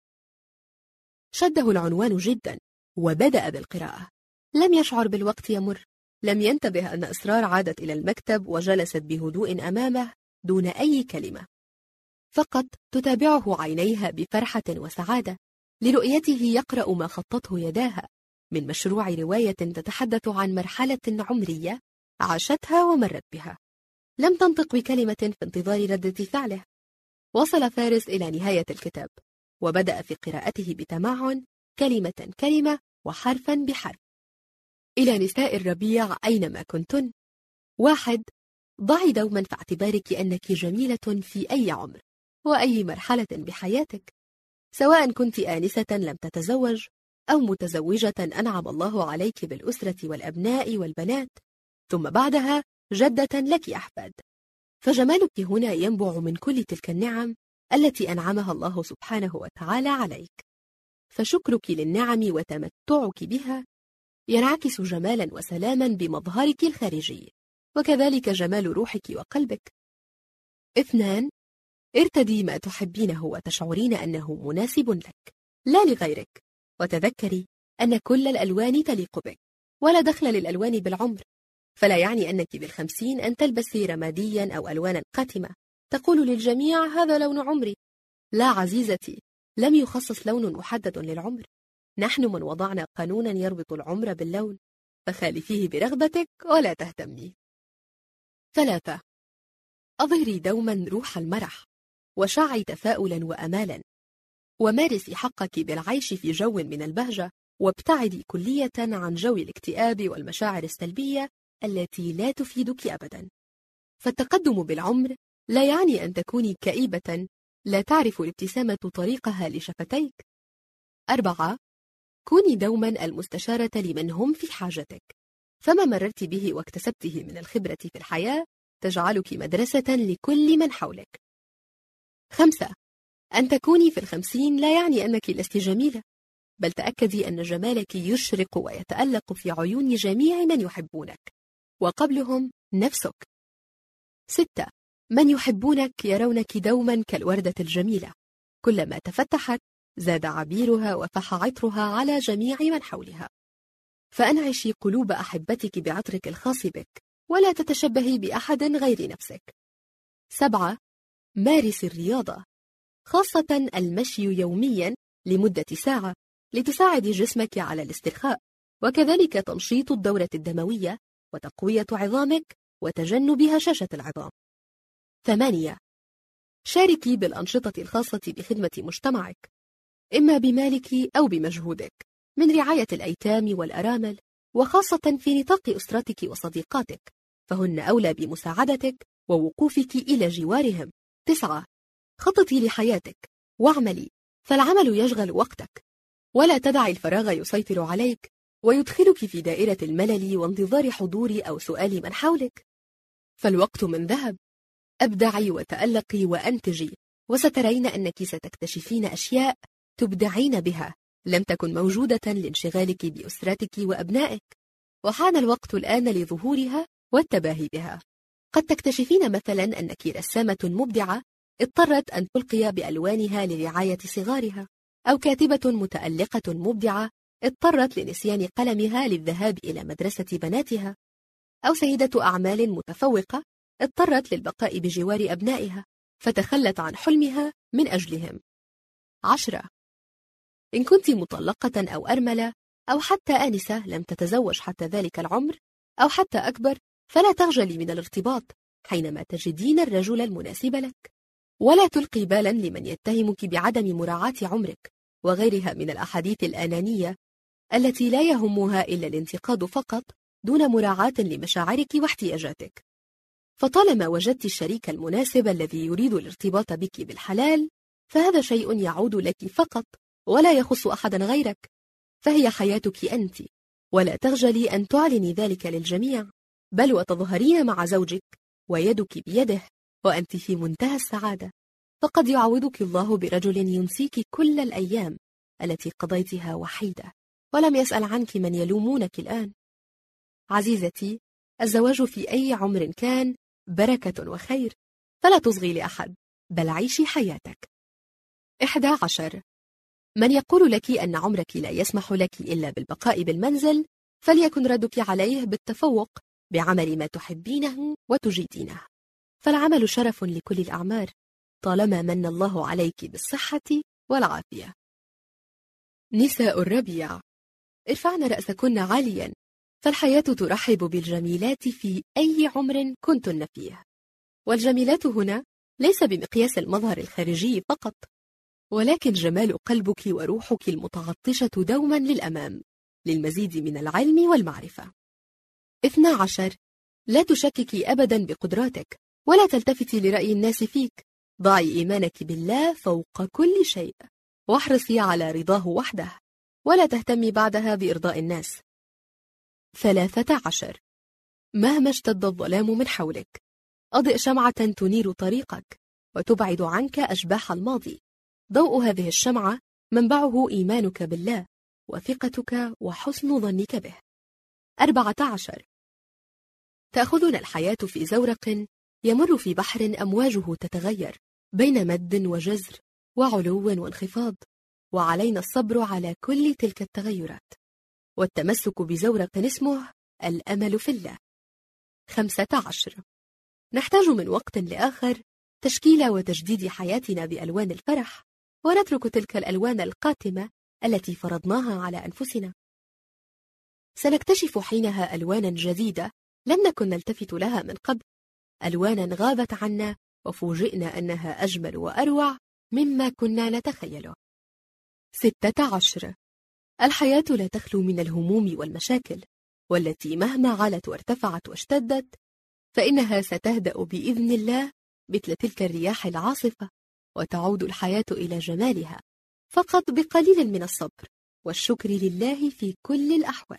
شده العنوان جدا وبدأ بالقراءة. لم يشعر بالوقت يمر، لم ينتبه أن إصرار عادت إلى المكتب وجلست بهدوء أمامه دون أي كلمة، فقط تتابعه عينيها بفرحة وسعادة لرؤيته يقرأ ما خطته يداها من مشروع رواية تتحدث عن مرحلة عمرية عاشتها ومرت بها. لم تنطق بكلمة في انتظار ردة فعله. وصل فارس إلى نهاية الكتاب وبدأ في قراءته بتمعن، كلمة كلمة وحرفا بحرف. إلى نساء الربيع أينما كنتن. 1. ضعي دوما في اعتبارك أنك جميلة في أي عمر وأي مرحلة بحياتك، سواء كنت آنسة لم تتزوج أو متزوجة أنعم الله عليك بالأسرة والأبناء والبنات، ثم بعدها جدة لك أحفاد. فجمالك هنا ينبع من كل تلك النعم التي أنعمها الله سبحانه وتعالى عليك، فشكرك للنعم وتمتعك بها ينعكس جمالا وسلاما بمظهرك الخارجي، وكذلك جمال روحك وقلبك. 2. ارتدي ما تحبينه وتشعرين أنه مناسب لك لا لغيرك، وتذكري أن كل الألوان تليق بك، ولا دخل للألوان بالعمر، فلا يعني أنك بال50 أن تلبسي رماديا أو ألوانا قاتمة تقول للجميع هذا لون عمري. لا عزيزتي، لم يخصص لون محدد للعمر، نحن من وضعنا قانونا يربط العمر باللون، فخالفيه برغبتك ولا تهتمي. 3. أظهري دوما روح المرح، وشعي تفاؤلا وأمالا، ومارسي حقك بالعيش في جو من البهجة، وابتعدي كلية عن جو الاكتئاب والمشاعر السلبية التي لا تفيدك أبدا. فالتقدم بالعمر لا يعني أن تكوني كئيبة لا تعرف الابتسامة طريقها لشفتيك. 4. كوني دوما المستشارة لمن هم في حاجتك، فما مررت به واكتسبته من الخبرة في الحياة تجعلك مدرسة لكل من حولك. 5. أن تكوني في 50 لا يعني أنك لست جميلة، بل تأكدي أن جمالك يشرق ويتألق في عيون جميع من يحبونك، وقبلهم نفسك. 6. من يحبونك يرونك دوما كالوردة الجميلة، كلما تفتحت زاد عبيرها وفح عطرها على جميع من حولها. فأنعشي قلوب أحبتك بعطرك الخاص بك، ولا تتشبهي بأحد غير نفسك. 7. مارسي الرياضة، خاصة المشي يوميا لمدة ساعة لتساعد جسمك على الاسترخاء، وكذلك تنشيط الدورة الدموية وتقوية عظامك وتجنب هشاشة العظام. 8. شاركي بالأنشطة الخاصة بخدمة مجتمعك، إما بمالك أو بمجهودك، من رعاية الأيتام والأرامل، وخاصة في نطاق أسرتك وصديقاتك، فهن أولى بمساعدتك ووقوفك إلى جوارهم. 9. خططي لحياتك واعملي، فالعمل يشغل وقتك، ولا تدعي الفراغ يسيطر عليك ويدخلك في دائرة الملل وانتظار حضور أو سؤال من حولك، فالوقت من ذهب. أبدعي وتألقي وأنتجي، وسترين أنك ستكتشفين أشياء تبدعين بها لم تكن موجودة لانشغالك بأسرتك وأبنائك، وحان الوقت الآن لظهورها والتباهي بها. قد تكتشفين مثلا أنك رسامة مبدعة اضطرت أن تلقي بألوانها لرعاية صغارها، أو كاتبة متألقة مبدعة اضطرت لنسيان قلمها للذهاب إلى مدرسة بناتها، أو سيدة أعمال متفوقة اضطرت للبقاء بجوار أبنائها فتخلت عن حلمها من أجلهم. 10. إن كنت مطلقة أو أرملة أو حتى آنسة لم تتزوج حتى ذلك العمر، أو حتى أكبر، فلا تخجلي من الارتباط حينما تجدين الرجل المناسب لك. ولا تلقي بالا لمن يتهمك بعدم مراعاة عمرك وغيرها من الأحاديث الأنانية التي لا يهمها إلا الانتقاد فقط دون مراعاة لمشاعرك واحتياجاتك. فطالما وجدت الشريك المناسب الذي يريد الارتباط بك بالحلال، فهذا شيء يعود لك فقط ولا يخص أحدا غيرك، فهي حياتك أنت، ولا تخجلي أن تعلني ذلك للجميع، بل وتظهرين مع زوجك ويدك بيده وأنت في منتهى السعادة، فقد يعوضك الله برجل ينسيك كل الأيام التي قضيتها وحيدة ولم يسأل عنك من يلومونك الآن. عزيزتي، الزواج في أي عمر كان بركة وخير، فلا تصغي لأحد، بل عيشي حياتك. 11. من يقول لك أن عمرك لا يسمح لك إلا بالبقاء بالمنزل، فليكن ردك عليه بالتفوق بعمل ما تحبينه وتجيدينه، فالعمل شرف لكل الأعمار طالما من الله عليك بالصحة والعافية. نساء الربيع، ارفعن رأسكن عاليا، فالحياة ترحب بالجميلات في أي عمر كنتن فيه. والجميلات هنا ليس بمقياس المظهر الخارجي فقط، ولكن جمال قلبك وروحك المتعطشة دوما للأمام للمزيد من العلم والمعرفة. 12. لا تشككي أبدا بقدراتك ولا تلتفتي لرأي الناس فيك، ضعي إيمانك بالله فوق كل شيء، واحرصي على رضاه وحده، ولا تهتمي بعدها بإرضاء الناس. 13. مهما اشتد الظلام من حولك، أضئ شمعة تنير طريقك وتبعد عنك أشباح الماضي، ضوء هذه الشمعة منبعه إيمانك بالله وثقتك وحسن ظنك به. 14. تأخذنا الحياة في زورق يمر في بحر أمواجه تتغير بين مد وجزر وعلو وانخفاض، وعلينا الصبر على كل تلك التغيرات والتمسك بزورق اسمه الأمل في الله. 15. نحتاج من وقت لآخر تشكيل وتجديد حياتنا بألوان الفرح، ونترك تلك الألوان القاتمة التي فرضناها على أنفسنا. سنكتشف حينها ألوانا جديدة لم نكن نلتفت لها من قبل، ألوانا غابت عنا وفوجئنا أنها أجمل وأروع مما كنا نتخيله. 16. الحياة لا تخلو من الهموم والمشاكل، والتي مهما علت وارتفعت واشتدت فإنها ستهدأ بإذن الله مثل تلك الرياح العاصفة، وتعود الحياة إلى جمالها فقط بقليل من الصبر والشكر لله في كل الأحوال.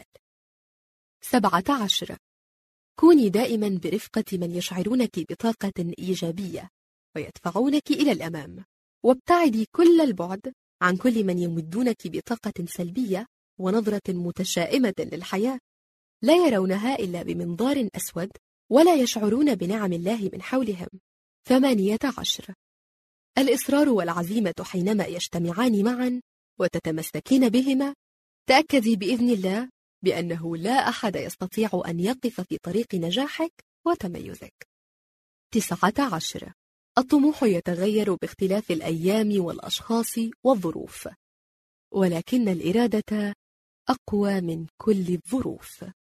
17. كوني دائما برفقة من يشعرونك بطاقة إيجابية ويدفعونك إلى الأمام، وابتعدي كل البعد عن كل من يمدونك بطاقة سلبية ونظرة متشائمة للحياة، لا يرونها إلا بمنظار أسود ولا يشعرون بنعم الله من حولهم. 18. الإصرار والعزيمة حينما يجتمعان معا وتتمسكين بهما، تأكدي بإذن الله بأنه لا أحد يستطيع أن يقف في طريق نجاحك وتميزك. 19. الطموح يتغير باختلاف الأيام والأشخاص والظروف، ولكن الإرادة أقوى من كل الظروف.